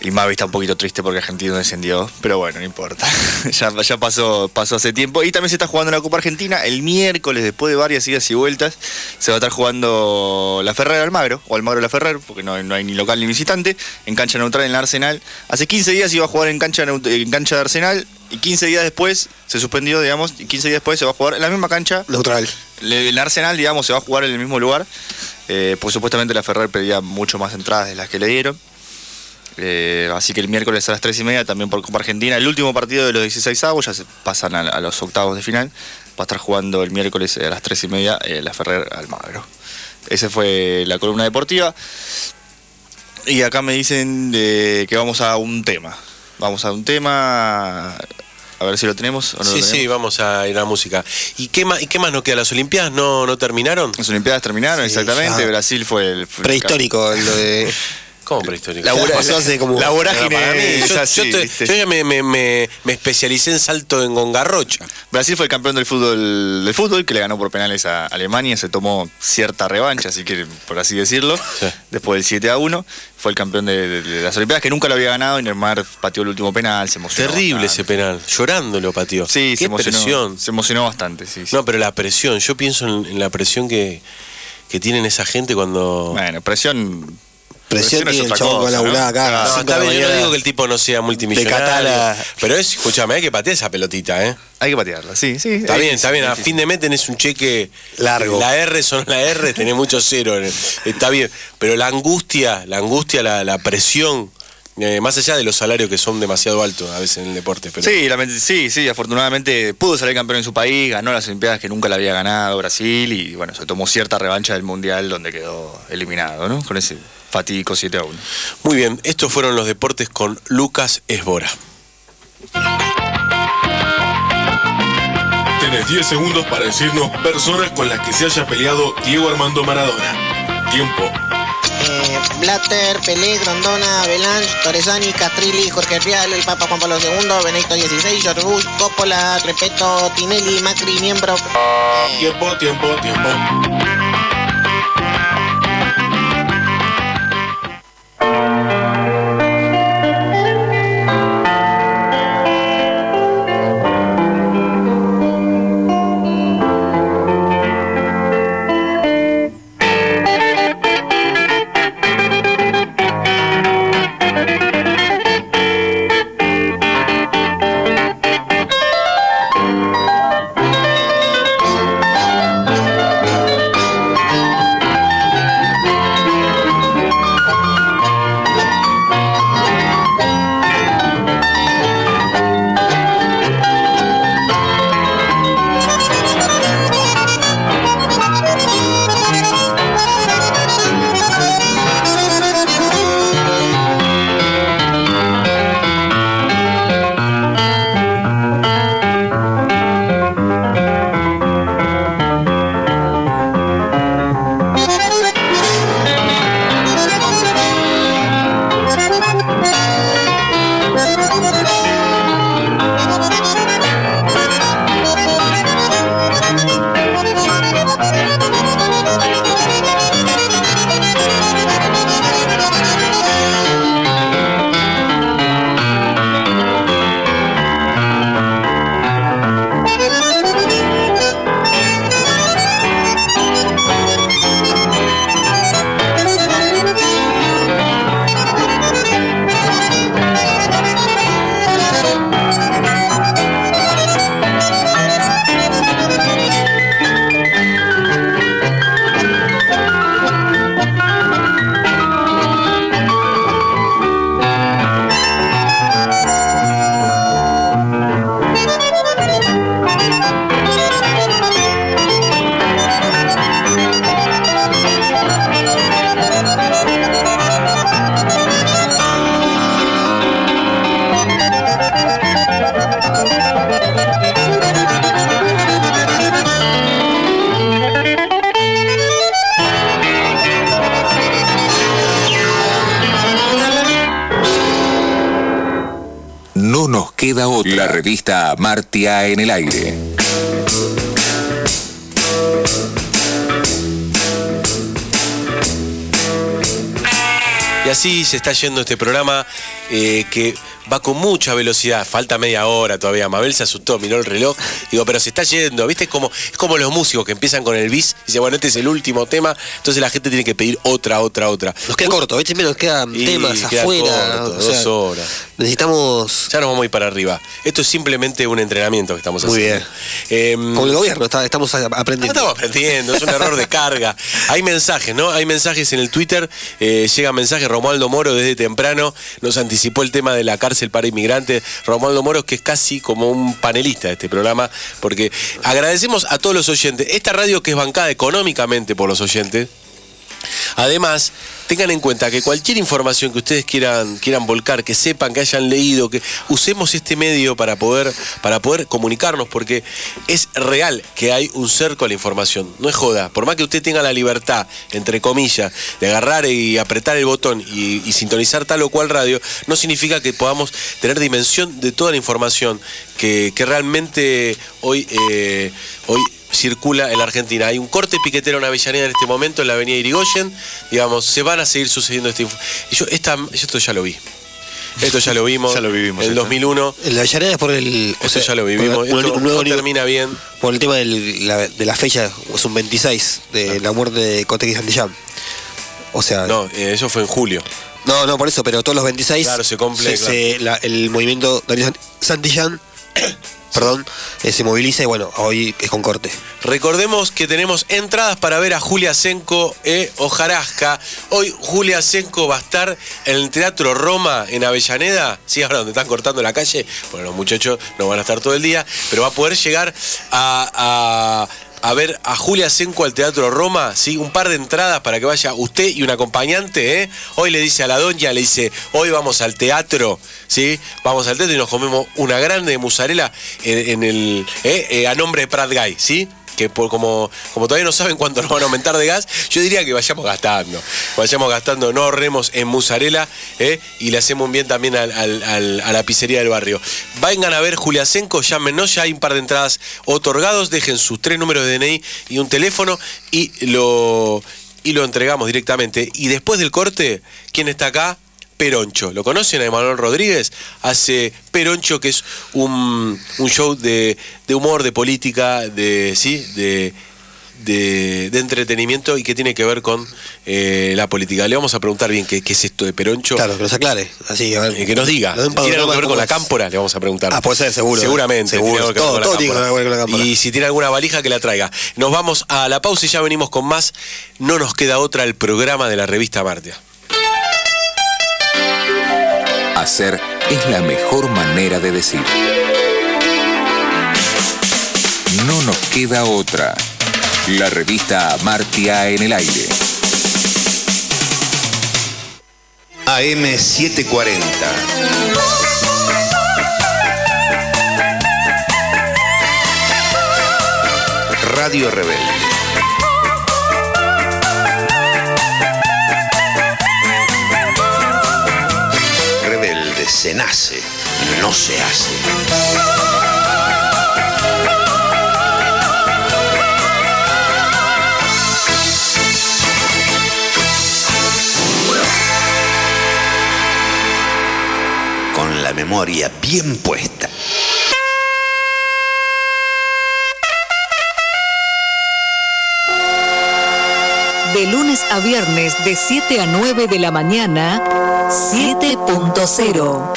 Y Mavi está un poquito triste porque Argentina descendió, pero bueno, no importa. ya ya pasó, pasó hace tiempo. Y también se está jugando la Copa Argentina. El miércoles, después de varias idas y vueltas, se va a estar jugando la Ferrer Almagro, o Almagro La Ferrer, porque no, no hay ni local ni visitante, en cancha neutral en la Arsenal. Hace quince días iba a jugar en cancha, en cancha de Arsenal, y quince días después se suspendió, digamos, y quince días después se va a jugar en la misma cancha. Neutral. El Arsenal, digamos, se va a jugar en el mismo lugar, eh, porque supuestamente la Ferrer pedía mucho más entradas de las que le dieron. Eh, así que el miércoles a las tres y media también por Copa Argentina, el último partido de los dieciséis avos, ya se pasan a, a los octavos de final. Va a estar jugando el miércoles a las tres y media eh, la Ferrer Almagro. Esa fue la columna deportiva. Y acá me dicen de que vamos a un tema. Vamos a un tema. A ver si lo tenemos o no sí, lo tenemos. Sí, vamos a ir a la música. ¿Y qué más, y qué más nos queda? ¿Las Olimpiadas no, no terminaron? Las Olimpiadas terminaron, sí, exactamente. Ya. Brasil fue el... Fue prehistórico, el lo de... ¿Cómo prehistórico? La, la, pasó hace como la vorágine. Para mí, yo, así, yo, te, yo ya me, me, me, me especialicé en salto en Gongarrocha. Brasil fue el campeón del fútbol, del fútbol que le ganó por penales a Alemania. Se tomó cierta revancha, así que por así decirlo. Sí. Después del siete a uno fue el campeón de, de, de las Olimpiadas, que nunca lo había ganado. Y Neymar pateó el último penal, se emocionó. Terrible bastante. Ese penal, llorando lo pateó. Sí, qué se emocionó, presión. Se emocionó bastante, sí, sí. No, pero la presión, yo pienso en, en la presión que, que tienen esa gente cuando... Bueno, presión... Presión tiene el chabón con la bulada acá. No, no, está bien, yo no digo que el tipo no sea multimillonario. La... Pero es, escúchame, hay que patear esa pelotita, ¿eh? Hay que patearla, sí, sí. Está bien, está bien. A fin de mes tenés un cheque largo. La R son la R, tenés mucho cero. Está bien. Pero la angustia, la angustia, la, la presión, eh, más allá de los salarios que son demasiado altos a veces en el deporte. Pero... Sí, la, sí, sí, afortunadamente pudo salir campeón en su país, ganó las Olimpiadas que nunca la había ganado Brasil y bueno, se tomó cierta revancha del Mundial donde quedó eliminado, ¿no? Con ese fatídico siete a uno. Muy bien, estos fueron los deportes con Lucas Esbora. Tenés diez segundos para decirnos personas con las que se haya peleado Diego Armando Maradona. Tiempo. Eh, Blatter, Pelé, Grondona, Belange, Torresani, Castrilli, Jorge Rial, el Papa Juan Pablo segundo, Benedicto dieciséis, George Bush, Coppola, Repetto, Tinelli, Macri, miembro. Tiempo, tiempo, tiempo. Queda otra. La revista Martia en el aire. Y así se está yendo este programa eh, que va con mucha velocidad. Falta media hora todavía. Mabel se asustó, miró el reloj. Digo, pero se está yendo. ¿Viste? Es como, es como los músicos que empiezan con el bis y dicen, bueno, este es el último tema. Entonces la gente tiene que pedir otra, otra, otra. Nos queda corto, ¿viste? Nos quedan y temas queda afuera. Corto, o sea, dos horas. Necesitamos. Ya nos vamos a ir para arriba. Esto es simplemente un entrenamiento que estamos Muy haciendo. bien. Eh, Con el gobierno está, estamos aprendiendo. Estamos aprendiendo, es un error de carga. Hay mensajes, ¿no? Hay mensajes en el Twitter. Eh, llega mensaje, Romualdo Moro desde temprano nos anticipó el tema de la cárcel para inmigrantes. Romualdo Moro, que es casi como un panelista de este programa, porque agradecemos a todos los oyentes. Esta radio que es bancada económicamente por los oyentes. Además, tengan en cuenta que cualquier información que ustedes quieran, quieran volcar, que sepan, que hayan leído, que usemos este medio para poder, para poder comunicarnos, porque es real que hay un cerco a la información. No es joda. Por más que usted tenga la libertad, entre comillas, de agarrar y apretar el botón y, y sintonizar tal o cual radio, no significa que podamos tener dimensión de toda la información que, que realmente hoy, eh, hoy circula en la Argentina. Hay un corte piquetero en Avellaneda en este momento, en la avenida Irigoyen. Digamos, se van a seguir sucediendo este... Y yo, esta, esto ya lo vi. Esto ya lo vimos. Ya lo vivimos. En el dos mil uno. En la Avellaneda es por el... Esto o sea, ya lo vivimos. Por, esto un nuevo no termina bien. Por el tema del, la, de la fecha, es un veintiséis, de la muerte de Cotequi Santillán. O sea... No, eh, eso fue en julio. No, no, por eso, pero todos los veintiséis... Claro, se cumple. Se, se, la, el movimiento Darío Santillán... Perdón, eh, se moviliza y bueno, hoy es con corte. Recordemos que tenemos entradas para ver a Julia Senco e Hojarasca. Hoy Julia Senco va a estar en el Teatro Roma en Avellaneda, sí, ahora donde están cortando la calle, bueno, los muchachos no van a estar todo el día, pero va a poder llegar a... a a ver a Julia Senco al Teatro Roma, ¿sí? Un par de entradas para que vaya usted y un acompañante, ¿eh? Hoy le dice a la doña, le dice, hoy vamos al teatro, ¿sí? Vamos al teatro y nos comemos una grande de mozzarella en, en el, ¿eh? Eh, a nombre de Prat Guy, ¿sí? Que por, como, como todavía no saben cuánto nos van a aumentar de gas, yo diría que vayamos gastando. Vayamos gastando, no ahorremos en mozzarella, ¿eh? Y le hacemos un bien también al, al, al, a la pizzería del barrio. Vengan a ver Julia Senco, llámenos, ya hay un par de entradas otorgados, dejen sus tres números de D N I y un teléfono y lo, y lo entregamos directamente. Y después del corte, ¿quién está acá? Peroncho. ¿Lo conocen a Emanuel Rodríguez? Hace Peroncho, que es un, un show de, de humor, de política, de, ¿sí? de, de, de entretenimiento y que tiene que ver con eh, la política. Le vamos a preguntar bien qué, qué es esto de Peroncho. Claro, que nos aclare. Así, a ver, eh, que nos diga. Si tiene algo que ver con la cámpora, le vamos a preguntar. Ah, puede ser, seguro. Seguramente. Seguro. Tiene Todo, todo tiene que ver con la cámpora. Y si tiene alguna valija, que la traiga. Nos vamos a la pausa y ya venimos con más. No nos queda otra, el programa de la revista Martia. Hacer es la mejor manera de decir. No nos queda otra. La revista Martia en el aire. A M setecientos cuarenta. Radio Rebelde. Se nace, no se hace. Con la memoria bien puesta. De lunes a viernes de siete a nueve de la mañana, siete punto cero.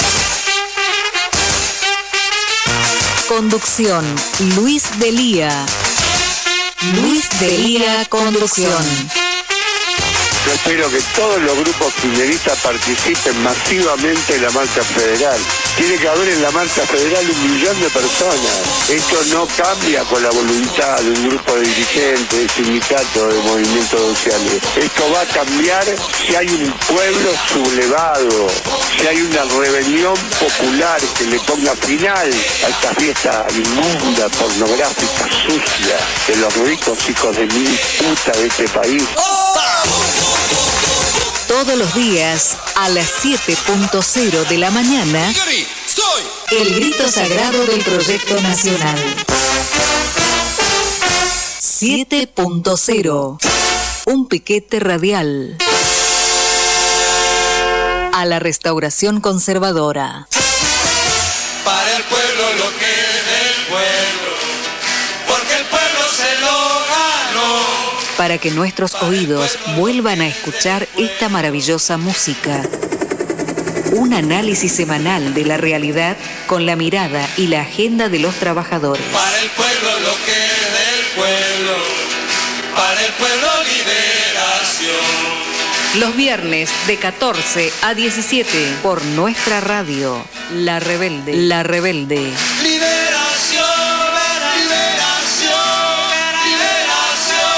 Conducción, Luis Delía. Luis Delía, conducción. Yo espero que todos los grupos kirchneristas participen masivamente en la marcha federal. Tiene que haber en la marcha federal un millón de personas. Esto no cambia con la voluntad de un grupo de dirigentes, de sindicatos, de movimientos sociales. Esto va a cambiar si hay un pueblo sublevado, si hay una rebelión popular que le ponga final a esta fiesta inmunda, pornográfica, sucia de los ricos hijos de mil puta de este país. Todos los días a las siete punto cero de la mañana, el grito sagrado del Proyecto Nacional. siete punto cero. Un piquete radial. a la restauración conservadora. Para el pueblo lo que es del pueblo, porque el pueblo se lo ganó. Para que nuestros oídos vuelvan a escuchar esta maravillosa música. Un análisis semanal de la realidad con la mirada y la agenda de los trabajadores. Para el pueblo lo que es del pueblo, para el pueblo liberación. Los viernes de catorce a diecisiete por nuestra radio, La Rebelde. La Rebelde. Liberación, liberación, liberación,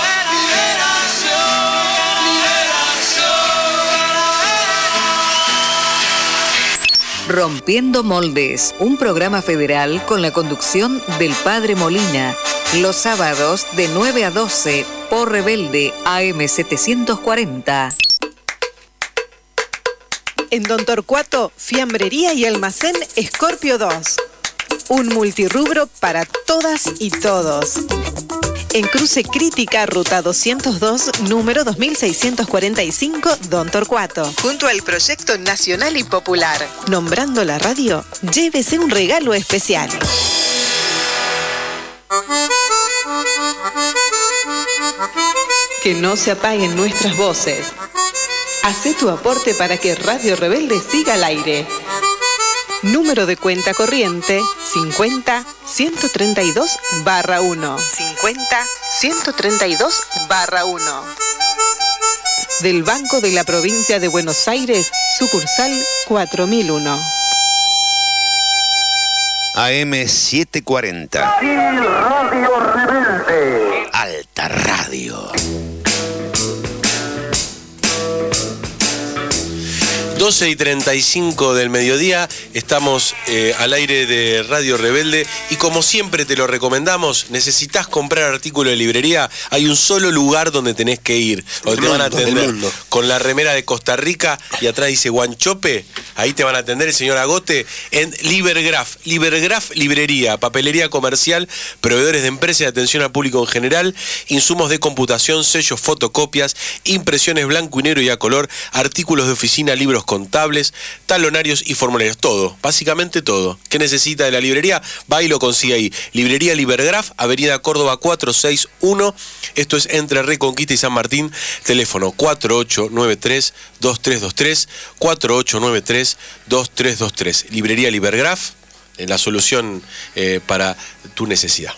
liberación, liberación. Rompiendo Moldes, un programa federal con la conducción del Padre Molina. Los sábados de nueve a doce por Rebelde A M setecientos cuarenta. En Don Torcuato, fiambrería y almacén Scorpio dos. Un multirrubro para todas y todos. En Cruce Crítica, ruta doscientos dos, número dos mil seiscientos cuarenta y cinco, Don Torcuato. Junto al Proyecto Nacional y Popular. Nombrando la radio, llévese un regalo especial. Que no se apaguen nuestras voces. Hacé tu aporte para que Radio Rebelde siga al aire. Número de cuenta corriente cincuenta ciento treinta y dos barra uno. cincuenta ciento treinta y dos barra uno. Del Banco de la Provincia de Buenos Aires, sucursal cuatro mil uno. A M setecientos cuarenta. Radio Rebelde. Alta Radio. doce y treinta y cinco del mediodía, estamos eh, al aire de Radio Rebelde y como siempre te lo recomendamos, necesitas comprar artículo de librería, hay un solo lugar donde tenés que ir, donde te van a atender con la remera de Costa Rica y atrás dice Guanchope, ahí te van a atender el señor Agote en Libergraf, Libergraf Librería, papelería comercial, proveedores de empresas y atención al público en general, insumos de computación, sellos, fotocopias, impresiones blanco y negro y a color, artículos de oficina, libros contables, talonarios y formularios, todo, básicamente todo. ¿Qué necesita de la librería? Va y lo consigue ahí. Librería Libergraf, Avenida Córdoba cuatrocientos sesenta y uno, esto es entre Reconquista y San Martín, teléfono cuatro ocho nueve tres, dos tres dos tres, cuatro ocho nueve tres, dos tres dos tres. Librería Libergraf, la solución eh, para tu necesidad.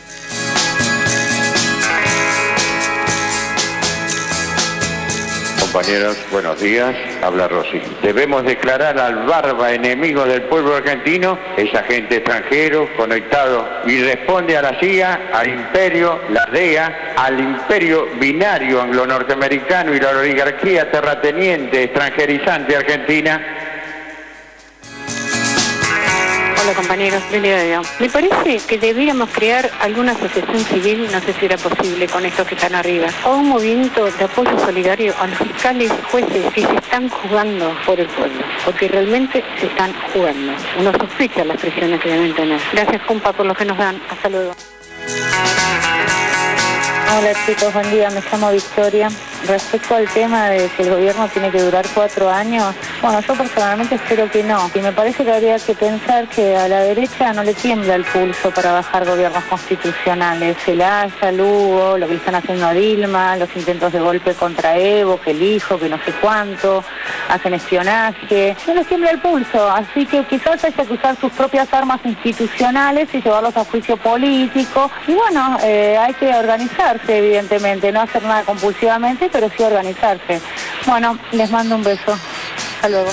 Compañeros, buenos días. Habla Rossi. Debemos declarar al Barba enemigo del pueblo argentino, es agente extranjero, conectado y responde a la C I A, al imperio, la D E A, al imperio binario anglo-norteamericano y la oligarquía terrateniente extranjerizante argentina. Hola compañeros, buen día. Me parece que deberíamos crear alguna asociación civil, no sé si era posible con estos que están arriba, o un movimiento de apoyo solidario a los fiscales y jueces que se están jugando por el pueblo, porque realmente se están jugando. Uno sospecha las presiones que deben tener. Gracias, compa, por lo que nos dan. Hasta luego. Hola chicos, buen día, me llamo Victoria. Respecto al tema de que el gobierno tiene que durar cuatro años, bueno, yo personalmente espero que no. Y me parece que habría que pensar que a la derecha no le tiembla el pulso para bajar gobiernos constitucionales. El Aya, Lugo, lo que le están haciendo a Dilma, los intentos de golpe contra Evo, que el hijo, que no sé cuánto, hacen espionaje. No les tiembla el pulso, así que quizás haya que usar sus propias armas institucionales y llevarlos a juicio político. Y bueno, eh, hay que organizarse, evidentemente, no hacer nada compulsivamente, pero sí organizarse. Bueno, les mando un beso. Hasta luego.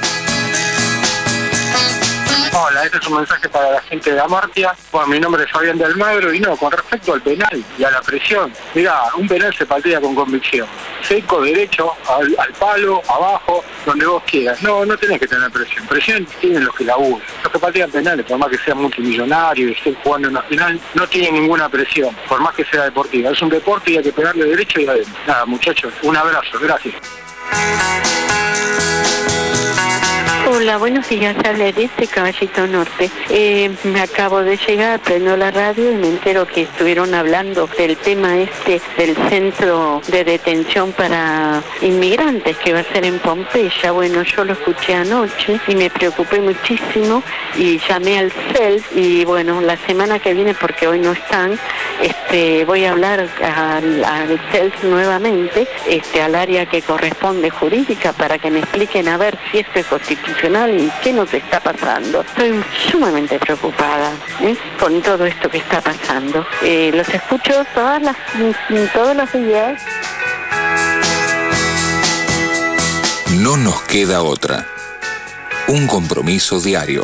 Hola, este es un mensaje para la gente de Amartya. Bueno, mi nombre es Fabián de Almagro y no, con respecto al penal y a la presión, mirá, un penal se patea con convicción. Seco, derecho, al, al palo, abajo, donde vos quieras. No, no tenés que tener presión. Presión tienen los que laburan. Los que patean penales, por más que sean multimillonarios y estén jugando en una final, no tienen ninguna presión, por más que sea deportiva. Es un deporte y hay que pegarle derecho y adentro. Nada, muchachos, un abrazo, gracias. Hola, buenos días, habla de Caballito Norte. Eh, me acabo de llegar, prendo la radio y me entero que estuvieron hablando del tema este del centro de detención para inmigrantes que va a ser en Pompeya. Bueno, yo lo escuché anoche y me preocupé muchísimo y llamé al C E L y bueno, la semana que viene, porque hoy no están, este, voy a hablar al, al C E L nuevamente, este, al área que corresponde jurídica, para que me expliquen a ver si esto es constitucional y qué nos está pasando. Estoy sumamente preocupada, ¿eh? con todo esto que está pasando. Eh, los escucho todas las, todos los días. No nos queda otra. Un compromiso diario.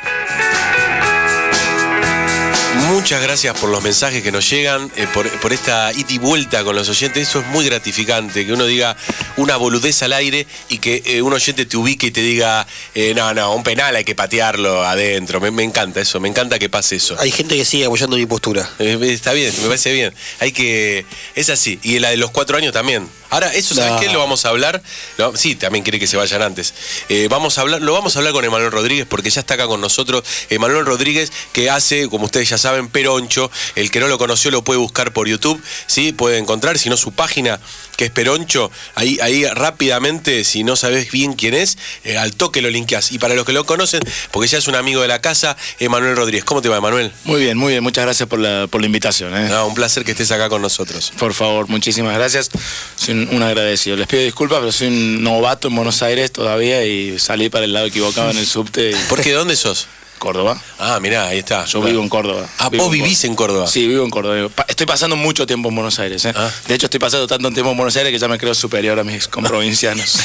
Muchas gracias por los mensajes que nos llegan, eh, por, por esta ida y vuelta con los oyentes. Eso es muy gratificante, que uno diga una boludez al aire y que eh, un oyente te ubique y te diga, eh, no, no, un penal hay que patearlo adentro. Me, me encanta eso, me encanta que pase eso. Hay gente que sigue apoyando mi postura. Eh, está bien, me parece bien. Hay que... Es así. Y la de los cuatro años también. Ahora, eso, ¿sabes no. qué? Lo vamos a hablar. Lo, sí, también quiere que se vayan antes. Eh, vamos a hablar, lo vamos a hablar con Emanuel Rodríguez, porque ya está acá con nosotros. Emanuel Rodríguez, que hace, como ustedes ya saben, Peroncho. El que no lo conoció lo puede buscar por YouTube, ¿sí? Puede encontrar, si no, su página, que es Peroncho. Ahí, ahí rápidamente, si no sabes bien quién es, eh, al toque lo linkeás. Y para los que lo conocen, porque ya es un amigo de la casa, Emanuel Rodríguez. ¿Cómo te va, Emanuel? Muy bien, muy bien. Muchas gracias por la, por la invitación. ¿eh? No, un placer que estés acá con nosotros. Por favor, muchísimas gracias. Soy un, un agradecido. Les pido disculpas, pero soy un novato en Buenos Aires todavía y salí para el lado equivocado en el subte. Y... ¿Por qué? ¿Dónde sos? Córdoba. Ah, mirá, ahí está. Yo vivo en Córdoba. Ah, vivo ¿vos vivís en Córdoba? Sí, vivo en Córdoba. Estoy pasando mucho tiempo en Buenos Aires. ¿eh? Ah. De hecho, estoy pasando tanto tiempo en Buenos Aires que ya me creo superior a mis comprovincianos.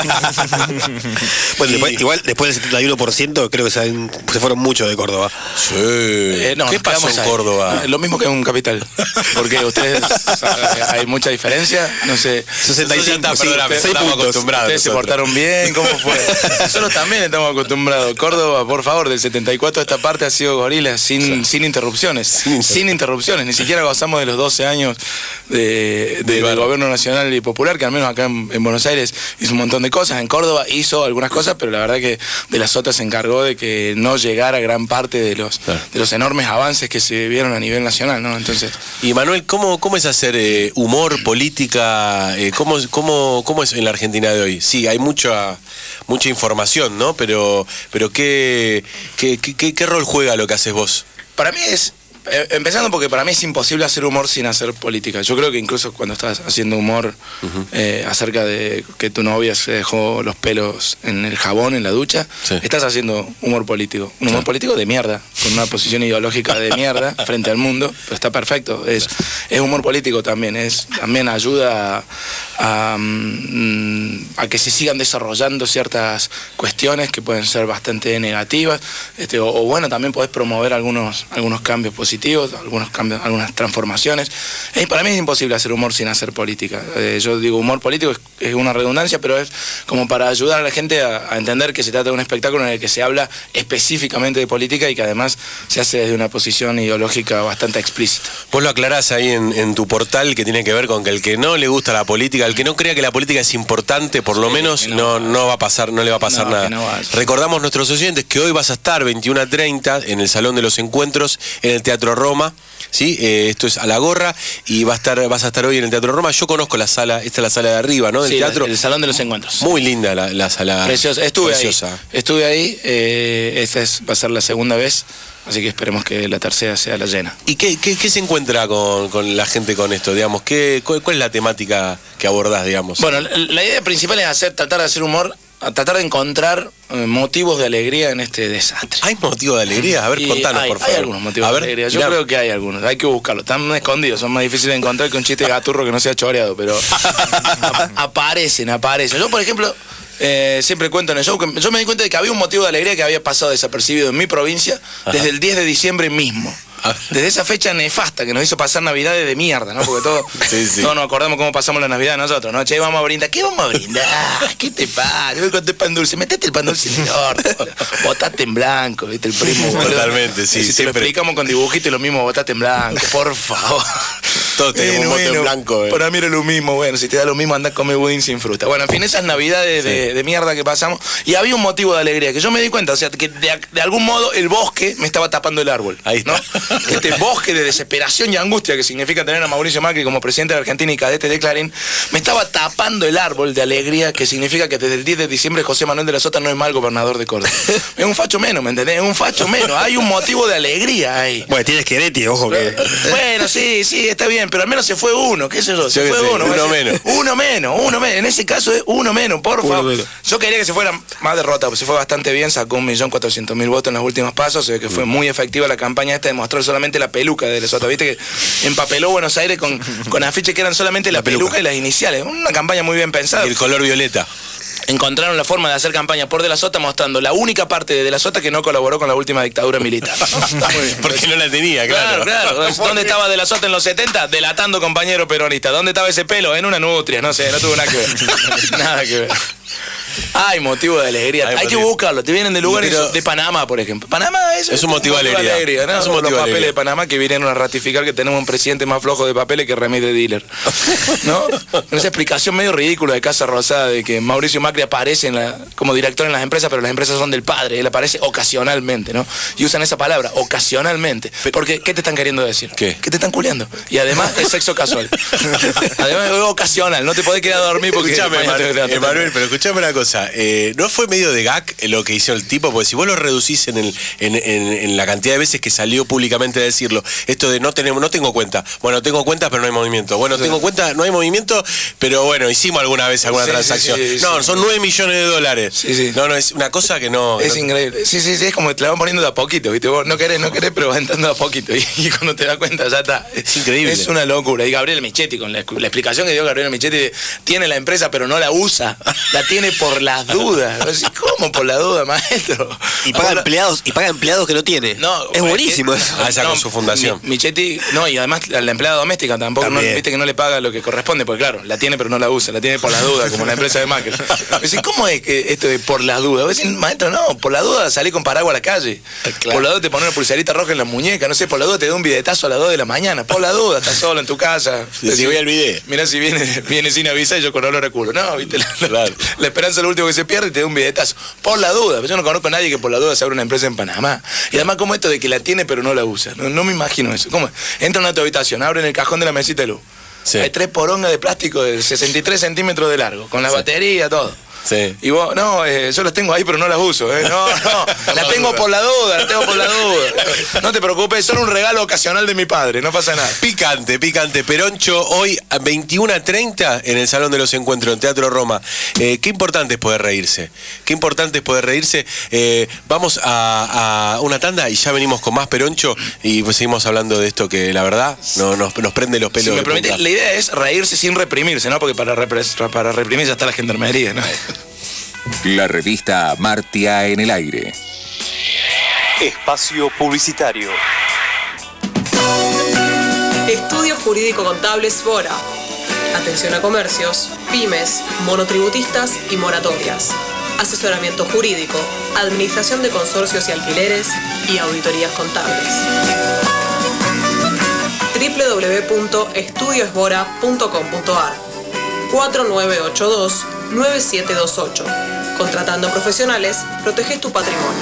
Bueno, y... después, igual después del setenta y uno por ciento creo que se, han, se fueron muchos de Córdoba. Sí. Eh, no, ¿Qué pasó en ahí. Córdoba? Lo mismo que en capital. Porque ustedes, hay mucha diferencia. No sé. sesenta y cinco, sí, ustedes, estamos acostumbrados. Ustedes se portaron bien. ¿Cómo fue? Nosotros también estamos acostumbrados. Córdoba, por favor, del setenta y cuatro a esta parte ha sido gorila, sin, sin interrupciones, sin, sin interrupciones, ni siquiera gozamos de los doce años de, de, del gobierno nacional y popular, que al menos acá en, en Buenos Aires hizo un montón de cosas, en Córdoba hizo algunas cosas, pero la verdad que de las otras se encargó de que no llegara gran parte de los, claro. de los enormes avances que se vieron a nivel nacional, ¿no? Entonces... Y Manuel, ¿cómo, cómo es hacer eh, humor, política? Eh, ¿cómo, cómo, ¿Cómo es en la Argentina de hoy? Sí, hay mucha, mucha información, ¿no? Pero, pero ¿qué, qué, qué ¿Qué rol juega lo que haces vos? Para mí es, eh, empezando porque para mí es imposible hacer humor sin hacer política. Yo creo que incluso cuando estás haciendo humor uh-huh. eh, acerca de que tu novia se dejó los pelos en el jabón, en la ducha, sí. estás haciendo humor político. Un humor sí. político de mierda, con una posición ideológica de mierda frente al mundo, pero está perfecto. Es, es humor político también, es también ayuda a, a, a que se sigan desarrollando ciertas cuestiones que pueden ser bastante negativas, este, o, o bueno, también podés promover algunos, algunos cambios positivos, algunos cambios, algunas transformaciones. Eh, para mí es imposible hacer humor sin hacer política. Eh, yo digo humor político es, es una redundancia, pero es como para ayudar a la gente a, a entender que se trata de un espectáculo en el que se habla específicamente de política y que además se hace desde una posición ideológica bastante explícita. Vos lo aclarás ahí en, en tu portal, que tiene que ver con que el que no le gusta la política, el que no crea que la política es importante, por lo sí, menos no, no, no va a pasar, no le va a pasar no, nada. No va a Recordamos a nuestros oyentes que hoy vas a estar veintiuno a treinta en el Salón de los Encuentros en el Teatro Roma. ¿Sí? Eh, esto es a la gorra y va a estar, vas a estar hoy en el Teatro Roma. Yo conozco la sala, esta es la sala de arriba, ¿no? Del sí, teatro. El Salón de los Encuentros. Muy linda la, la sala. Preciosa. Estuve preciosa. ahí. Estuve ahí. Eh, esta es, va a ser la segunda vez. Así que esperemos que la tercera sea la llena. ¿Y qué, qué, qué se encuentra con, con la gente con esto? Digamos, ¿qué, cuál, ¿Cuál es la temática que abordás, digamos? Bueno, la idea principal es hacer, tratar de hacer humor, a tratar de encontrar eh, motivos de alegría en este desastre. ¿Hay motivos de alegría? A ver, y contanos, hay, por favor. Hay algunos motivos a ver, de alegría. Yo mirá. creo que hay algunos. Hay que buscarlos. Están escondidos. Son más difíciles de encontrar que un chiste gaturro que no sea choreado. Pero aparecen, aparecen. Yo, por ejemplo... Eh, siempre cuento en el show que yo me di cuenta de que había un motivo de alegría que había pasado desapercibido en mi provincia desde Ajá. el diez de diciembre mismo. Desde esa fecha nefasta que nos hizo pasar Navidades de mierda, ¿no? Porque todos, sí, sí. todos nos acordamos cómo pasamos la Navidad nosotros, ¿no? Che, vamos a brindar. ¿Qué vamos a brindar? ¿Qué te pasa? Voy con el pan dulce. Metete el pan dulce en el orto. Botate en blanco, ¿viste? El primo. Totalmente, sí. Y si siempre... te lo explicamos con dibujitos y lo mismo, botate en blanco, por favor. Todos tenemos un bote en blanco. Eh. Para mí era lo mismo, bueno, si te da lo mismo andar a comer budín sin fruta. Bueno, en fin, esas navidades sí. de, de mierda que pasamos. Y había un motivo de alegría, que yo me di cuenta, o sea, que de, de algún modo el bosque me estaba tapando el árbol. Ahí está. ¿No? Este bosque de desesperación y angustia que significa tener a Mauricio Macri como presidente de Argentina y cadete de Clarín, me estaba tapando el árbol de alegría que significa que desde el diez de diciembre José Manuel de la Sota no es mal gobernador de Córdoba. Es un facho menos, ¿me entendés? Es un facho menos. Hay un motivo de alegría ahí. Bueno, tienes Schiaretti, ojo que... Bueno, sí, sí, está bien, pero al menos se fue uno, qué sé yo, se yo fue sé, uno. Uno menos. Uno menos, uno menos. En ese caso es uno menos, por favor. Yo quería que se fuera más derrotado, pues se fue bastante bien, sacó un millón cuatrocientos mil votos en los últimos pasos, o sea que fue muy efectiva la campaña esta de mostrar solamente la peluca de Lesoto. Viste que empapeló Buenos Aires con, con afiches que eran solamente la, la peluca. peluca y las iniciales. Una campaña muy bien pensada. Y el color violeta. Encontraron la forma de hacer campaña por De la Sota mostrando la única parte de De la Sota que no colaboró con la última dictadura militar. Está muy bien. Porque no la tenía, claro. Claro, claro. ¿Dónde estaba De la Sota en los setenta? Delatando compañero peronista. ¿Dónde estaba ese pelo? En una nutria, no sé, no tuvo nada que ver. Nada que ver. Hay motivo de alegría. Hay, Hay que buscarlo. Te vienen de lugares pero, de Panamá, por ejemplo. Panamá es, es un motivo, motivo de alegría. alegría ¿no? Es un motivo Los de papeles alegría. de Panamá que vinieron a ratificar que tenemos un presidente más flojo de papeles que Remis de dealer. ¿No? Con esa explicación medio ridícula de Casa Rosada de que Mauricio Macri aparece en la, como director en las empresas, pero las empresas son del padre. Él aparece ocasionalmente, ¿no? Y usan esa palabra, ocasionalmente. Porque, ¿qué te están queriendo decir? ¿Qué? Que te están culeando. Y además es sexo casual. Además es ocasional. No te podés quedar a dormir porque... Escuchame, Emanuel, Emanuel, pero escuchame una cosa. Eh, ¿No fue medio de gag lo que hizo el tipo? Porque si vos lo reducís en, el, en, en, en la cantidad de veces que salió públicamente a decirlo, esto de no tenemos, no tengo cuenta. Bueno, tengo cuentas, pero no hay movimiento. Bueno, sí. tengo cuenta, no hay movimiento, pero bueno, hicimos alguna vez alguna sí, transacción. Sí, sí, no, sí, son nueve millones de dólares. Sí, sí. No, no, es una cosa que no... Es no... increíble. Sí, sí, sí, es como que te la van poniendo de a poquito, ¿viste? Vos no querés, no querés, pero vas entrando de a poquito. Y, y cuando te das cuenta ya está. Es increíble. Es una locura. Y Gabriel Michetti, con la, la explicación que dio Gabriel Michetti, tiene la empresa, pero no la usa. La tiene por las dudas. ¿Cómo por la duda, maestro? Y paga empleados, y paga empleados que no tiene. No, es buenísimo eso. Ah, esa no, con su fundación. Mi, Michetti, no, y además la, la empleada doméstica tampoco, no, viste que no le paga lo que corresponde, porque claro, la tiene pero no la usa, la tiene por las dudas, como la empresa de Macri. Decís, ¿cómo es que esto de por las dudas? Vos decís, maestro, no, por la duda salí con paraguas a la calle. Claro. Por la duda te pones una pulserita roja en la muñeca, no sé, por la duda te da un bidetazo a las dos de la mañana. Por la duda, estás solo en tu casa. Sí, si voy al video. Mirá si viene, viene sin avisar y yo con olor a culo. No, viste, la, la, claro. la esperanza es lo último que se pierde y te da un bidetazo. Por la duda, yo no conozco a nadie que por la duda se abra una empresa en Panamá. Y además, como esto de que la tiene pero no la usa. No, no me imagino eso. ¿Cómo? Entran a tu habitación, abren el cajón de la mesita de luz. Sí. Hay tres porongas de plástico de sesenta y tres centímetros de largo, con la sí. batería, todo. Sí. Y vos, no, eh, yo las tengo ahí, pero no las uso. Eh. No, no, las tengo por la duda, las tengo por la duda. No te preocupes, son un regalo ocasional de mi padre, no pasa nada. Picante, picante. Peroncho, hoy a veintiuno treinta en el Salón de los Encuentros, en Teatro Roma. Eh, qué importante es poder reírse. Qué importante es poder reírse. Eh, vamos a, a una tanda y ya venimos con más Peroncho y pues seguimos hablando de esto que la verdad no, nos, nos prende los pelos. Si me permite, la idea es reírse sin reprimirse, ¿no? Porque para, repres, para reprimir ya está la gendarmería, ¿no? La revista Martia en el aire. Espacio publicitario. Estudio Jurídico Contable Sbora. Atención a comercios, pymes, monotributistas y moratorias. Asesoramiento jurídico, administración de consorcios y alquileres y auditorías contables. doble u doble u doble u punto estudio esbora punto com punto a r cuatro nueve ocho dos nueve siete dos ocho. Contratando profesionales, proteges tu patrimonio.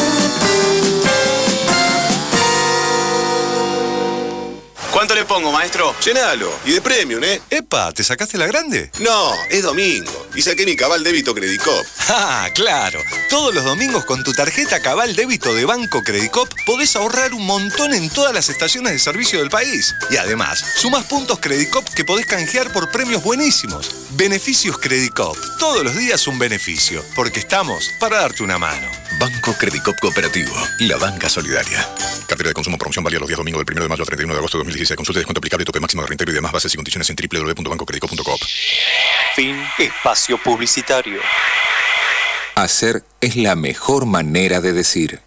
¿Cuánto le pongo, maestro? Llenalo. Y de premium, ¿eh? Epa, ¿te sacaste la grande? No, es domingo. Y saqué mi Cabal Débito Credicop. Ah, claro. Todos los domingos con tu tarjeta Cabal Débito de Banco Credicop podés ahorrar un montón en todas las estaciones de servicio del país. Y además, sumás puntos Credicop que podés canjear por premios buenísimos. Beneficios Credicop. Todos los días un beneficio. Porque estamos para darte una mano. Banco Credicop Cooperativo. La banca solidaria. Cartera de consumo, promoción válida los días domingos del primero de mayo al treinta y uno de agosto de dos mil dieciséis. Consulta y descuento aplicable, tope máximo de reintegro y demás bases y condiciones en doble u doble u doble u punto banco credicop punto com. Fin. Espacio publicitario. Hacer es la mejor manera de decir.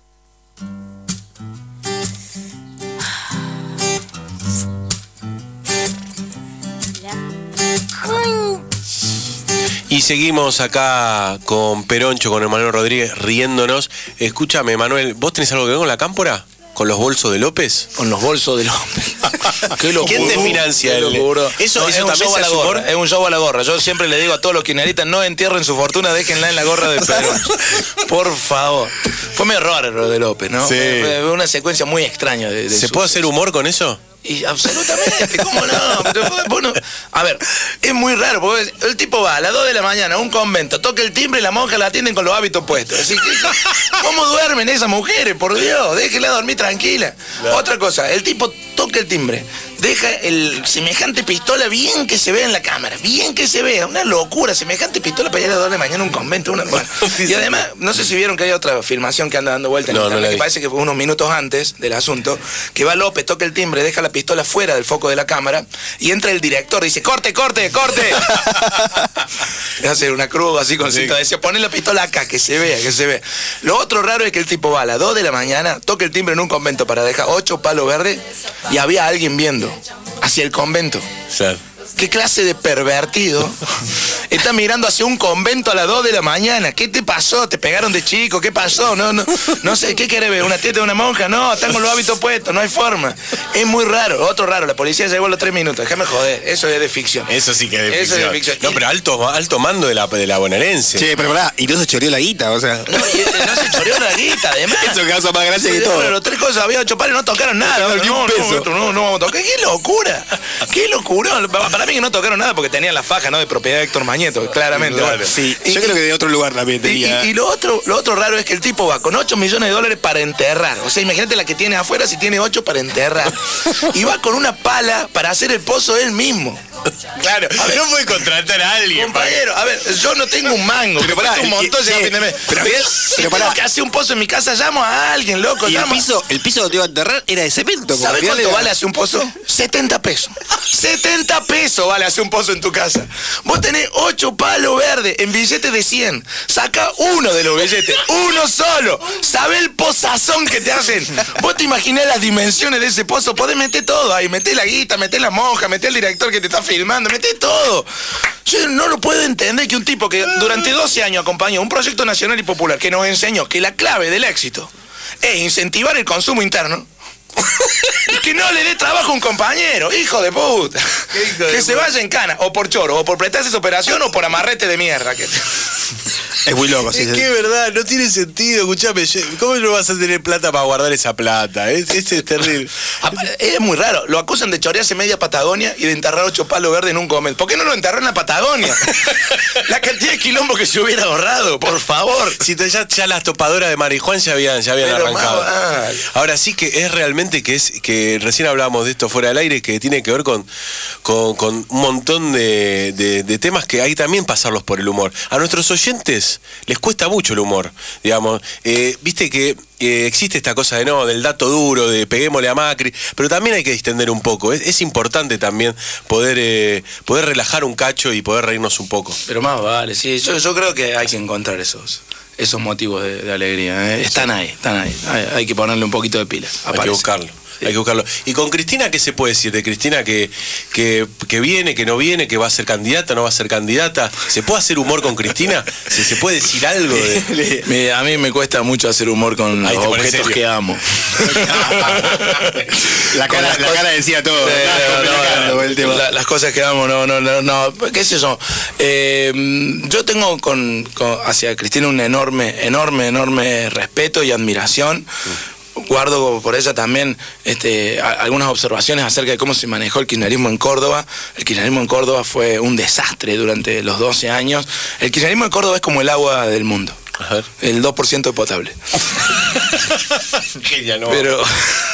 Y seguimos acá con Peroncho, con Emanuel Rodríguez, riéndonos. Escúchame, Manuel, ¿vos tenés algo que ver con la cámpora? ¿Con los bolsos de López? Con los bolsos de López. Qué locura. ¿Quién te financia? Qué El... locura. Eso, No, eso es un también show se a la hace humor. gorra. Es un show a la gorra. Yo siempre le digo a todos los kirchneristas, no entierren su fortuna, déjenla en la gorra de Perón. Por favor. Fue medio raro lo de López, ¿no? Sí. Fue una secuencia muy extraña. De, de ¿Se su- puede hacer humor con eso? Y absolutamente, ¿cómo no? Pero bueno, a ver, es muy raro, porque el tipo va a las dos de la mañana a un convento, toca el timbre y la monja la atienden con los hábitos puestos. Así que, ¿cómo duermen esas mujeres? Por Dios, déjela dormir tranquila. Claro. Otra cosa, el tipo toca el timbre, deja el semejante pistola bien que se vea en la cámara, bien que se vea, una locura, semejante pistola para ir a las dos de la mañana a un convento. Una, bueno. Y además, no sé si vieron que hay otra filmación que anda dando vuelta en No, no internet, la que vi. parece que fue unos minutos antes del asunto, que va López, toca el timbre, deja la pistola fuera del foco de la cámara y entra el director, dice, corte, corte, corte. Le hace una cruz así con cinta, dice, pone la pistola acá, que se vea, que se vea. Lo otro raro es que el tipo va a las dos de la mañana, toca el timbre en un convento para dejar ocho palos verdes y había alguien viendo hacia el convento. Claro. ¿Qué clase de pervertido está mirando hacia un convento a las dos de la mañana? ¿Qué te pasó? ¿Te pegaron de chico? ¿Qué pasó? No, no, no sé, ¿qué querés ver? ¿Una teta de una monja? No, están con los hábitos puestos, no hay forma. Es muy raro, otro raro, la policía llegó a los tres minutos, déjame joder, eso es de ficción. Eso sí que es de Eso ficción. es de ficción. No, pero alto, alto mando de la, de la bonaerense. Che, pero pará, y no se choreó la guita, o sea. No, y este no se choreó la guita, además. Eso causa más gracia que Sí, todo. pero los tres cosas, había ocho pares, no tocaron nada. No No, tocaron ni un no, peso. no, no, no vamos a tocar. ¡Qué locura! ¡Qué locura! Para mí que no tocaron nada porque tenían la faja, ¿no? De propiedad de Héctor Mañeto, claramente. Claro, Bueno. sí. Y- Yo creo que de otro lugar también Y, tenía. y- y lo otro lo otro raro es que el tipo va con ocho millones de dólares para enterrar. O sea, imagínate la que tiene afuera si tiene ocho para enterrar. Y va con una pala para hacer el pozo él mismo. Claro, no puede contratar a alguien. Compañero, a ver, yo no tengo un mango, Pero pero pará, pará, un y- montón y- llega a sí, fin de mes. pero- Pero, pero pero pará. tengo que hacer un pozo en mi casa, llamo a alguien, loco. Y el llamo. piso, el piso donde iba a enterrar era de cemento. como ¿Sabes que cuánto era- vale hacer un pozo? setenta pesos. setenta pesos vale hacer un pozo en tu casa. Vos tenés ocho palos verdes en billetes de cien. Saca uno de los billetes, uno solo. ¿Sabés el pozazón que te hacen? Vos te imaginás las dimensiones de ese pozo. Podés meter todo ahí. Metés la guita, metés la monja, metés el director que te está filmando, metés todo. Yo no lo puedo entender que un tipo que durante doce años acompañó un proyecto nacional y popular que nos enseñó que la clave del éxito es incentivar el consumo interno. Y que no le dé trabajo a un compañero, hijo de puta. hijo de Que se vaya en cana, o por choro, o por prestarse esa operación, o por amarrete de mierda. Que... Es muy loco, sí. Es sí. que es verdad, no tiene sentido, escuchame, yo- ¿cómo no vas a tener plata para guardar esa plata? Es, es, es terrible. Ah, Es muy raro, lo acusan de chorearse media Patagonia y de enterrar ocho palos verdes en un convento. ¿Por qué no lo enterró en la Patagonia? La cantidad de quilombo que se hubiera ahorrado, por favor. Si te- ya, ya las topadoras de marihuana ya habían, ya habían Pero arrancado. más vale. Ahora sí que es realmente que es que recién hablábamos de esto fuera del aire, que tiene que ver con, con, con un montón de, de- de temas que hay también pasarlos por el humor. A nuestros oyentes les cuesta mucho el humor, digamos. Eh, Viste que eh, existe esta cosa de no, del dato duro, de peguémosle a Macri, pero también hay que distender un poco. Es, es importante también poder, eh, poder relajar un cacho y poder reírnos un poco. Pero más vale, sí, yo, yo creo que hay que encontrar esos, esos motivos de, de alegría. ¿eh? Están ahí, están ahí. Hay, hay que ponerle un poquito de pila. Hay que aparece. buscarlo. Hay que buscarlo. Y con Cristina, ¿qué se puede decir? De Cristina que, que, que viene, que no viene, que va a ser candidata, no va a ser candidata. ¿Se puede hacer humor con Cristina? ¿Se, se puede decir algo de.? Me- a mí me cuesta mucho hacer humor con Ahí los te pones objetos serio. que amo. La Con cara, las la cosas- cara decía todo. Sí, Estaba no, no, complicando no, el tema. la- las cosas que amo, no, no, no, no, qué sé yo. Eh, yo tengo con, con- hacia Cristina un enorme, enorme, enorme respeto y admiración. Guardo por ella también este, a- algunas observaciones acerca de cómo se manejó el kirchnerismo en Córdoba. El kirchnerismo en Córdoba fue un desastre durante los doce años. El kirchnerismo en Córdoba es como el agua del mundo. A ver. El dos por ciento es potable. Que ya no. Pero...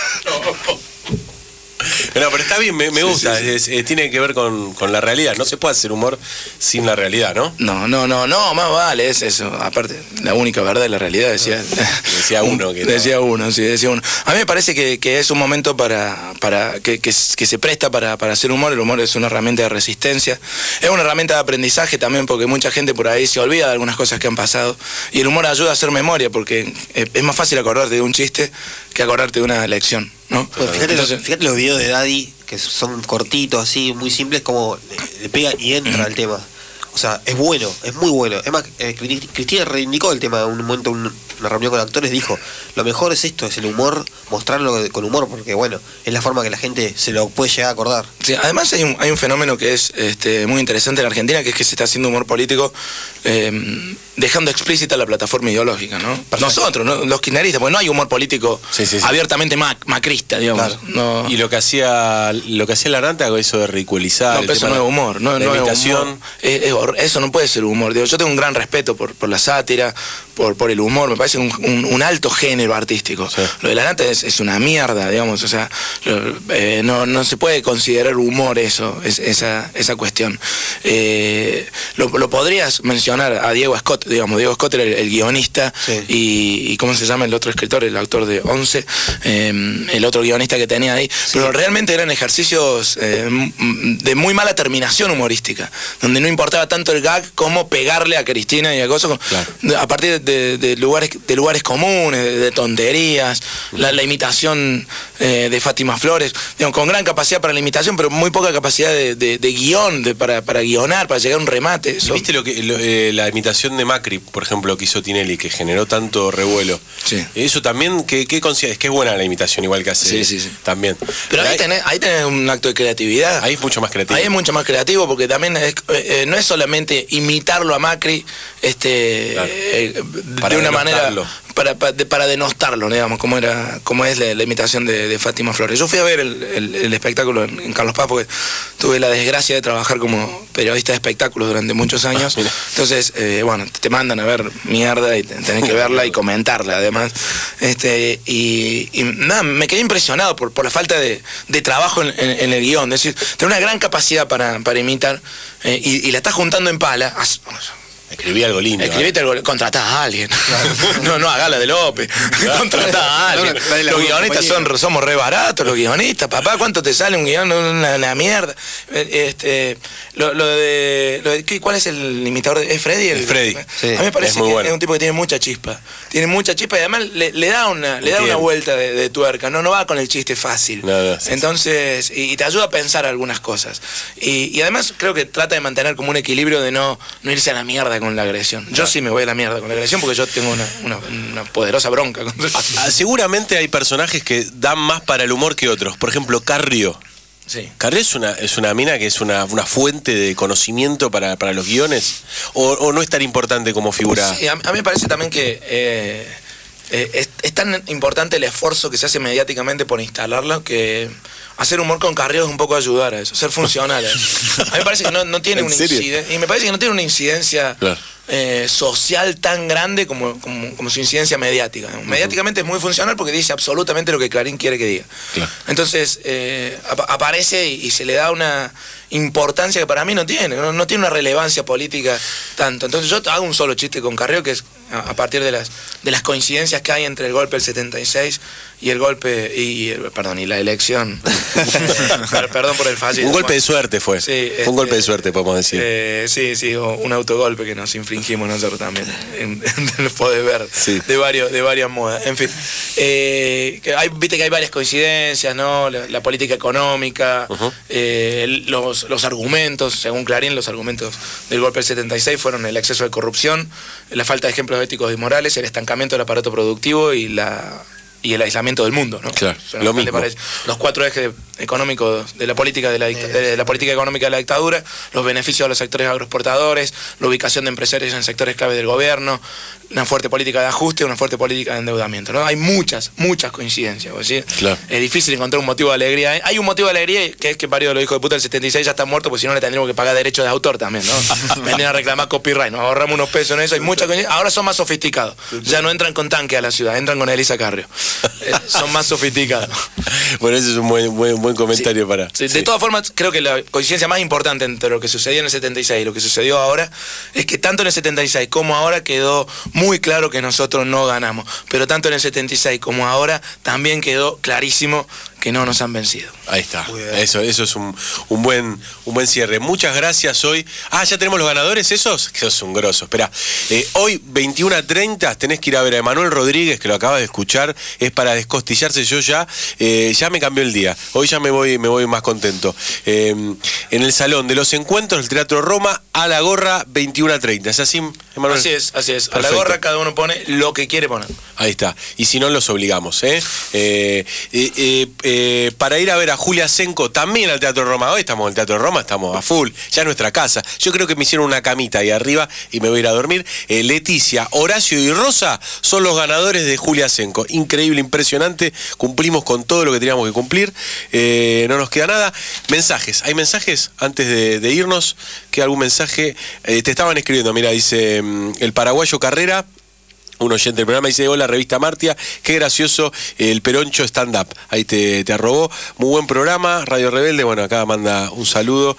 No, pero está bien, me, me Sí, gusta. sí, sí. Es- eh, tiene que ver con, con la realidad. No se puede hacer humor sin la realidad, ¿no? No, no, no, no, más vale, es eso. Aparte, la única verdad es la realidad, decía. Decía uno que no. Decía uno, sí, decía uno. A mí me parece que, que es un momento para, para que, que, que se presta para, para hacer humor. El humor es una herramienta de resistencia. Es una herramienta de aprendizaje también, porque mucha gente por ahí se olvida de algunas cosas que han pasado. Y el humor ayuda a hacer memoria, porque es, es más fácil acordarte de un chiste que acordarte de una lección, ¿no? Bueno, fíjate, los, Entonces- fíjate los videos de Daddy, que son cortitos, así, muy simples, como le, le pega y entra al tema. O sea, es bueno, es muy bueno. Es más, eh, Cristina reivindicó el tema en un momento, un, una reunión con actores, dijo, lo mejor es esto, es el humor, mostrarlo con humor, porque bueno, es la forma que la gente se lo puede llegar a acordar. Sí, además hay un, hay un fenómeno que es este, muy interesante en Argentina, que es que se está haciendo humor político eh, dejando explícita la plataforma ideológica, ¿no? Perfecto. Nosotros, ¿no? Los kirchneristas, porque no hay humor político sí, sí, sí. abiertamente mac macrista, digamos. Claro. No. Y lo que hacía lo que hacía Larranta, eso de ridiculizar. No, pero eso no es humor, no, no es humor. Es, es, eso no puede ser humor. Digo, yo tengo un gran respeto por, por la sátira, por, por el humor, me parece un, un, un alto género artístico. Sí. Lo de Larranta es, es una mierda, digamos, o sea, lo, eh, no, no se puede considerar humor eso, es, esa, esa cuestión. Eh, lo, lo podrías mencionar a Diego Scott, digamos, Diego Scott era el, el guionista sí. y, y ¿cómo se llama el otro escritor? El autor de Once, eh, el otro guionista que tenía ahí, sí. pero realmente eran ejercicios eh, de muy mala terminación humorística, donde no importaba tanto el gag como pegarle a Cristina y a cosas, claro. a partir de, de, de, lugares, de lugares comunes, de, de tonterías, uh-huh. la, la imitación eh, de Fátima Flores, digamos, con gran capacidad para la imitación, pero muy poca capacidad de, de, de guión, de, para, para guionar, para llegar a un remate. Eso. ¿Viste lo que lo, eh, la imitación de Macri, por ejemplo, que hizo Tinelli, que generó tanto revuelo? Sí. Eso también, ¿qué, qué consideras? Es que es buena la imitación, igual que hace sí, sí, sí. también. Pero ahí, ahí, tenés, ahí tenés un acto de creatividad. Ahí es mucho más creativo. Ahí es mucho más creativo, porque también es, eh, no es solamente imitarlo a Macri este, claro. eh, de una manera para, para, de, para denostarlo, digamos, como era, como es la, la imitación de, de Fátima Flores. Yo fui a ver el, el, el espectáculo en, en Carlos Paz, porque tuve la desgracia de trabajar como periodista de espectáculos durante muchos años. Entonces, eh, bueno, te mandan a ver mierda y tenés que verla y comentarla, además. Este, y, y nada, me quedé impresionado por, por la falta de, de trabajo en, en, en el guión. Es decir, tener una gran capacidad para, para imitar eh, y, y la estás juntando en pala. As, Escribí algo lindo. Escribiste ¿eh? algo, contratá a alguien. Claro. No, no a Gala de López. Claro. Contratá a alguien. No, no, los guionistas son, somos re baratos, los guionistas. Papá, ¿cuánto te sale un guion? Una, una mierda. Este, lo, lo de, lo de, ¿cuál es el imitador? ¿Es Freddy? El, el Freddy. Sí, a mí me parece es que bueno. es un tipo que tiene mucha chispa. Tiene mucha chispa y además le, le da una, le da una vuelta de, de tuerca. No, no va con el chiste fácil. No, no, sí, Entonces, sí. Y, y te ayuda a pensar algunas cosas. Y, y además creo que trata de mantener como un equilibrio de no, no irse a la mierda con la agresión. Yo claro. sí me voy a la mierda con la agresión porque yo tengo una, una, una poderosa bronca. Ah, seguramente hay personajes que dan más para el humor que otros. Por ejemplo, Carrió. Sí. Carrió es una, es una mina que es una, una fuente de conocimiento para, para los guiones. O, o no es tan importante como figura. Sí, a, a mí me parece también que eh, eh, es, es tan importante el esfuerzo que se hace mediáticamente por instalarlo que hacer humor con Carrió es un poco ayudar a eso, ser funcional a eso. A mí me parece que no, no tiene una incidencia, y me parece que no tiene una incidencia claro. eh, social tan grande como, como, como su incidencia mediática. Uh-huh. Mediáticamente es muy funcional porque dice absolutamente lo que Clarín quiere que diga. Claro. Entonces eh, ap aparece y, y se le da una importancia que para mí no tiene, no, no tiene una relevancia política tanto. Entonces yo hago un solo chiste con Carrió que es a, a partir de las, de las coincidencias que hay entre el golpe del setenta y seis y el golpe, y, y perdón, y la elección. Perdón por el fallo. Un golpe de suerte fue. Sí, fue un golpe de suerte, podemos decir. Eh, sí, sí, o un autogolpe que nos infringimos nosotros también. En, en, lo podés ver sí. de, varios, de varias modas. En fin, eh, que hay, viste que hay varias coincidencias, ¿no? La, la política económica, uh-huh. eh, los, los argumentos, según Clarín, los argumentos del golpe del setenta y seis fueron el exceso de corrupción, la falta de ejemplos éticos y morales, el estancamiento del aparato productivo y la... y el aislamiento del mundo, ¿no? Claro, lo mismo. Los cuatro ejes económicos de la política de la, de la política económica de la dictadura, los beneficios a los sectores agroexportadores, la ubicación de empresarios en sectores clave del gobierno, una fuerte política de ajuste, una fuerte política de endeudamiento, ¿no? Hay muchas, muchas coincidencias, ¿sí? Claro. Es difícil encontrar un motivo de alegría. Hay un motivo de alegría que es que varios de los hijos de puta del setenta y seis ya están muertos, porque si no le tendríamos que pagar derechos de autor también, ¿no? Vendrían a reclamar copyright, nos ahorramos unos pesos en eso, hay muchas coincidencias. Ahora son más sofisticados, ya no entran con tanque a la ciudad, entran con Elisa Carrió. Eh, son más sofisticados. Bueno, ese es un buen, buen, buen comentario sí. para... Sí, de sí. todas formas, creo que la coincidencia más importante entre lo que sucedió en el setenta y seis y lo que sucedió ahora es que tanto en el setenta y seis como ahora quedó muy claro que nosotros no ganamos, pero tanto en el setenta y seis como ahora también quedó clarísimo que no nos han vencido. Ahí está. Eso, eso es un, un buen, un buen cierre. Muchas gracias hoy. Ah, ya tenemos los ganadores esos. Que sos un grosso. Espera. Eh, hoy, veintiuno a treinta, tenés que ir a ver a Emanuel Rodríguez, que lo acabas de escuchar. Es para descostillarse. Yo ya, eh, ya me cambió el día. Hoy ya me voy, me voy más contento. Eh, en el Salón de los Encuentros del Teatro Roma, a la gorra, veintiuno a treinta. ¿Es así, Emanuel? Así es, así es. Perfecto. A la gorra cada uno pone lo que quiere poner. Ahí está. Y si no, los obligamos, ¿eh? Eh, eh, eh, eh, para ir a ver a Julia Senco también al Teatro Roma. Hoy estamos en el Teatro Roma, estamos a full, ya en nuestra casa. Yo creo que me hicieron una camita ahí arriba y me voy a ir a dormir. Eh, Leticia, Horacio y Rosa son los ganadores de Julia Senco. Increíble, impresionante. Cumplimos con todo lo que teníamos que cumplir. Eh, no nos queda nada. Mensajes. ¿Hay mensajes antes de, de irnos? ¿Qué algún mensaje? Eh, te estaban escribiendo, mira, dice mm, el paraguayo Carrera. Un oyente del programa dice: hola, revista Martia, qué gracioso el Peroncho stand-up. Ahí te, te arrobó. Muy buen programa, Radio Rebelde. Bueno, acá manda un saludo.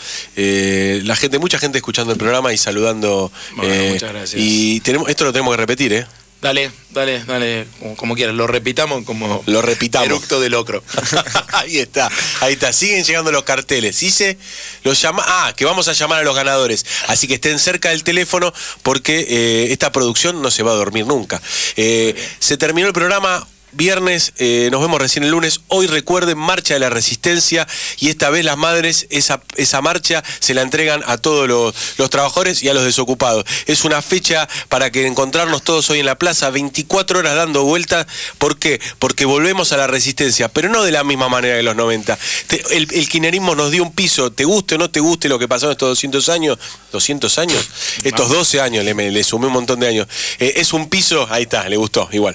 Eh, la gente, mucha gente escuchando el programa y saludando. Bueno, eh, muchas gracias. Y tenemos, esto lo tenemos que repetir, ¿eh? Dale, dale, dale, como, como quieras. Lo repitamos como lo repitamos. Eructo de locro. Ahí está, ahí está. Siguen llegando los carteles. Dice, los llama, ah, que vamos a llamar a los ganadores. Así que estén cerca del teléfono porque eh, esta producción no se va a dormir nunca. Eh, se terminó el programa. Viernes, eh, nos vemos recién el lunes. Hoy recuerden, Marcha de la Resistencia, y esta vez las madres, esa, esa marcha se la entregan a todos los, los trabajadores y a los desocupados. Es una fecha para que encontrarnos todos hoy en la plaza, veinticuatro horas dando vueltas. ¿Por qué? Porque volvemos a la resistencia, pero no de la misma manera que los noventa. Te, el, el kirchnerismo nos dio un piso, te guste o no te guste lo que pasó en estos doscientos años, doscientos años, estos doce años, le, le sumé un montón de años. Eh, es un piso, ahí está, le gustó, igual.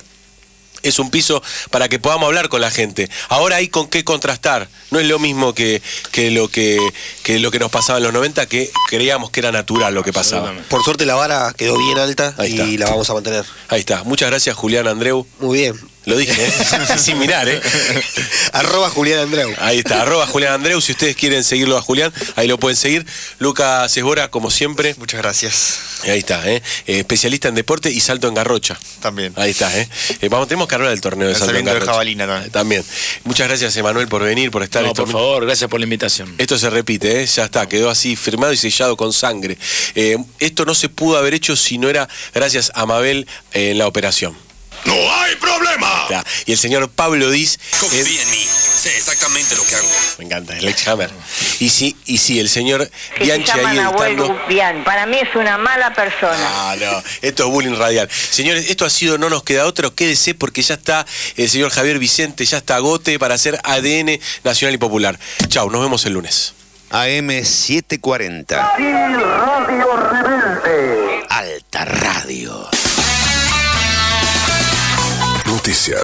Es un piso para que podamos hablar con la gente. Ahora hay con qué contrastar. No es lo mismo que, que, lo, que, que lo que nos pasaba en los noventa, que creíamos que era natural lo que pasaba. Por suerte la vara quedó bien alta. Ahí y está. La vamos a mantener. Ahí está. Muchas gracias, Julián Andreu. Muy bien. Lo dije, ¿eh? Sin mirar, ¿eh? Arroba Julián Andreu. Ahí está, arroba Julián Andreu. Si ustedes quieren seguirlo a Julián, ahí lo pueden seguir. Lucas Esbora, como siempre. Muchas gracias. Ahí está, ¿eh? Eh, especialista en deporte y salto en garrocha. También. Ahí está, ¿eh? eh vamos, tenemos que hablar del torneo de El salto en salto de garrocha. jabalina también. También. Muchas gracias, Emanuel, por venir, por estar. No, Esto- por favor, gracias por la invitación. Esto se repite, ¿eh? Ya está, quedó así firmado y sellado con sangre. Eh, esto no se pudo haber hecho si no era gracias a Mabel eh, en la operación. ¡No hay problema! Ya. Y el señor Pablo Diz. Confía eh, en mí. Sé exactamente lo que hago. me encanta, el Hammer. Y sí, y sí, el señor Que Bianchi se llama ahí Nahuel editando. Gupián. Para mí es una mala persona. Ah, no, esto es bullying radial. Señores, esto ha sido No Nos Queda Otro. Quédese porque ya está el señor Javier Vicente, ya está Gote para hacer A D N Nacional y Popular. Chau, nos vemos el lunes. A M setecientos cuarenta. Radio Rebelde. Alta Radio.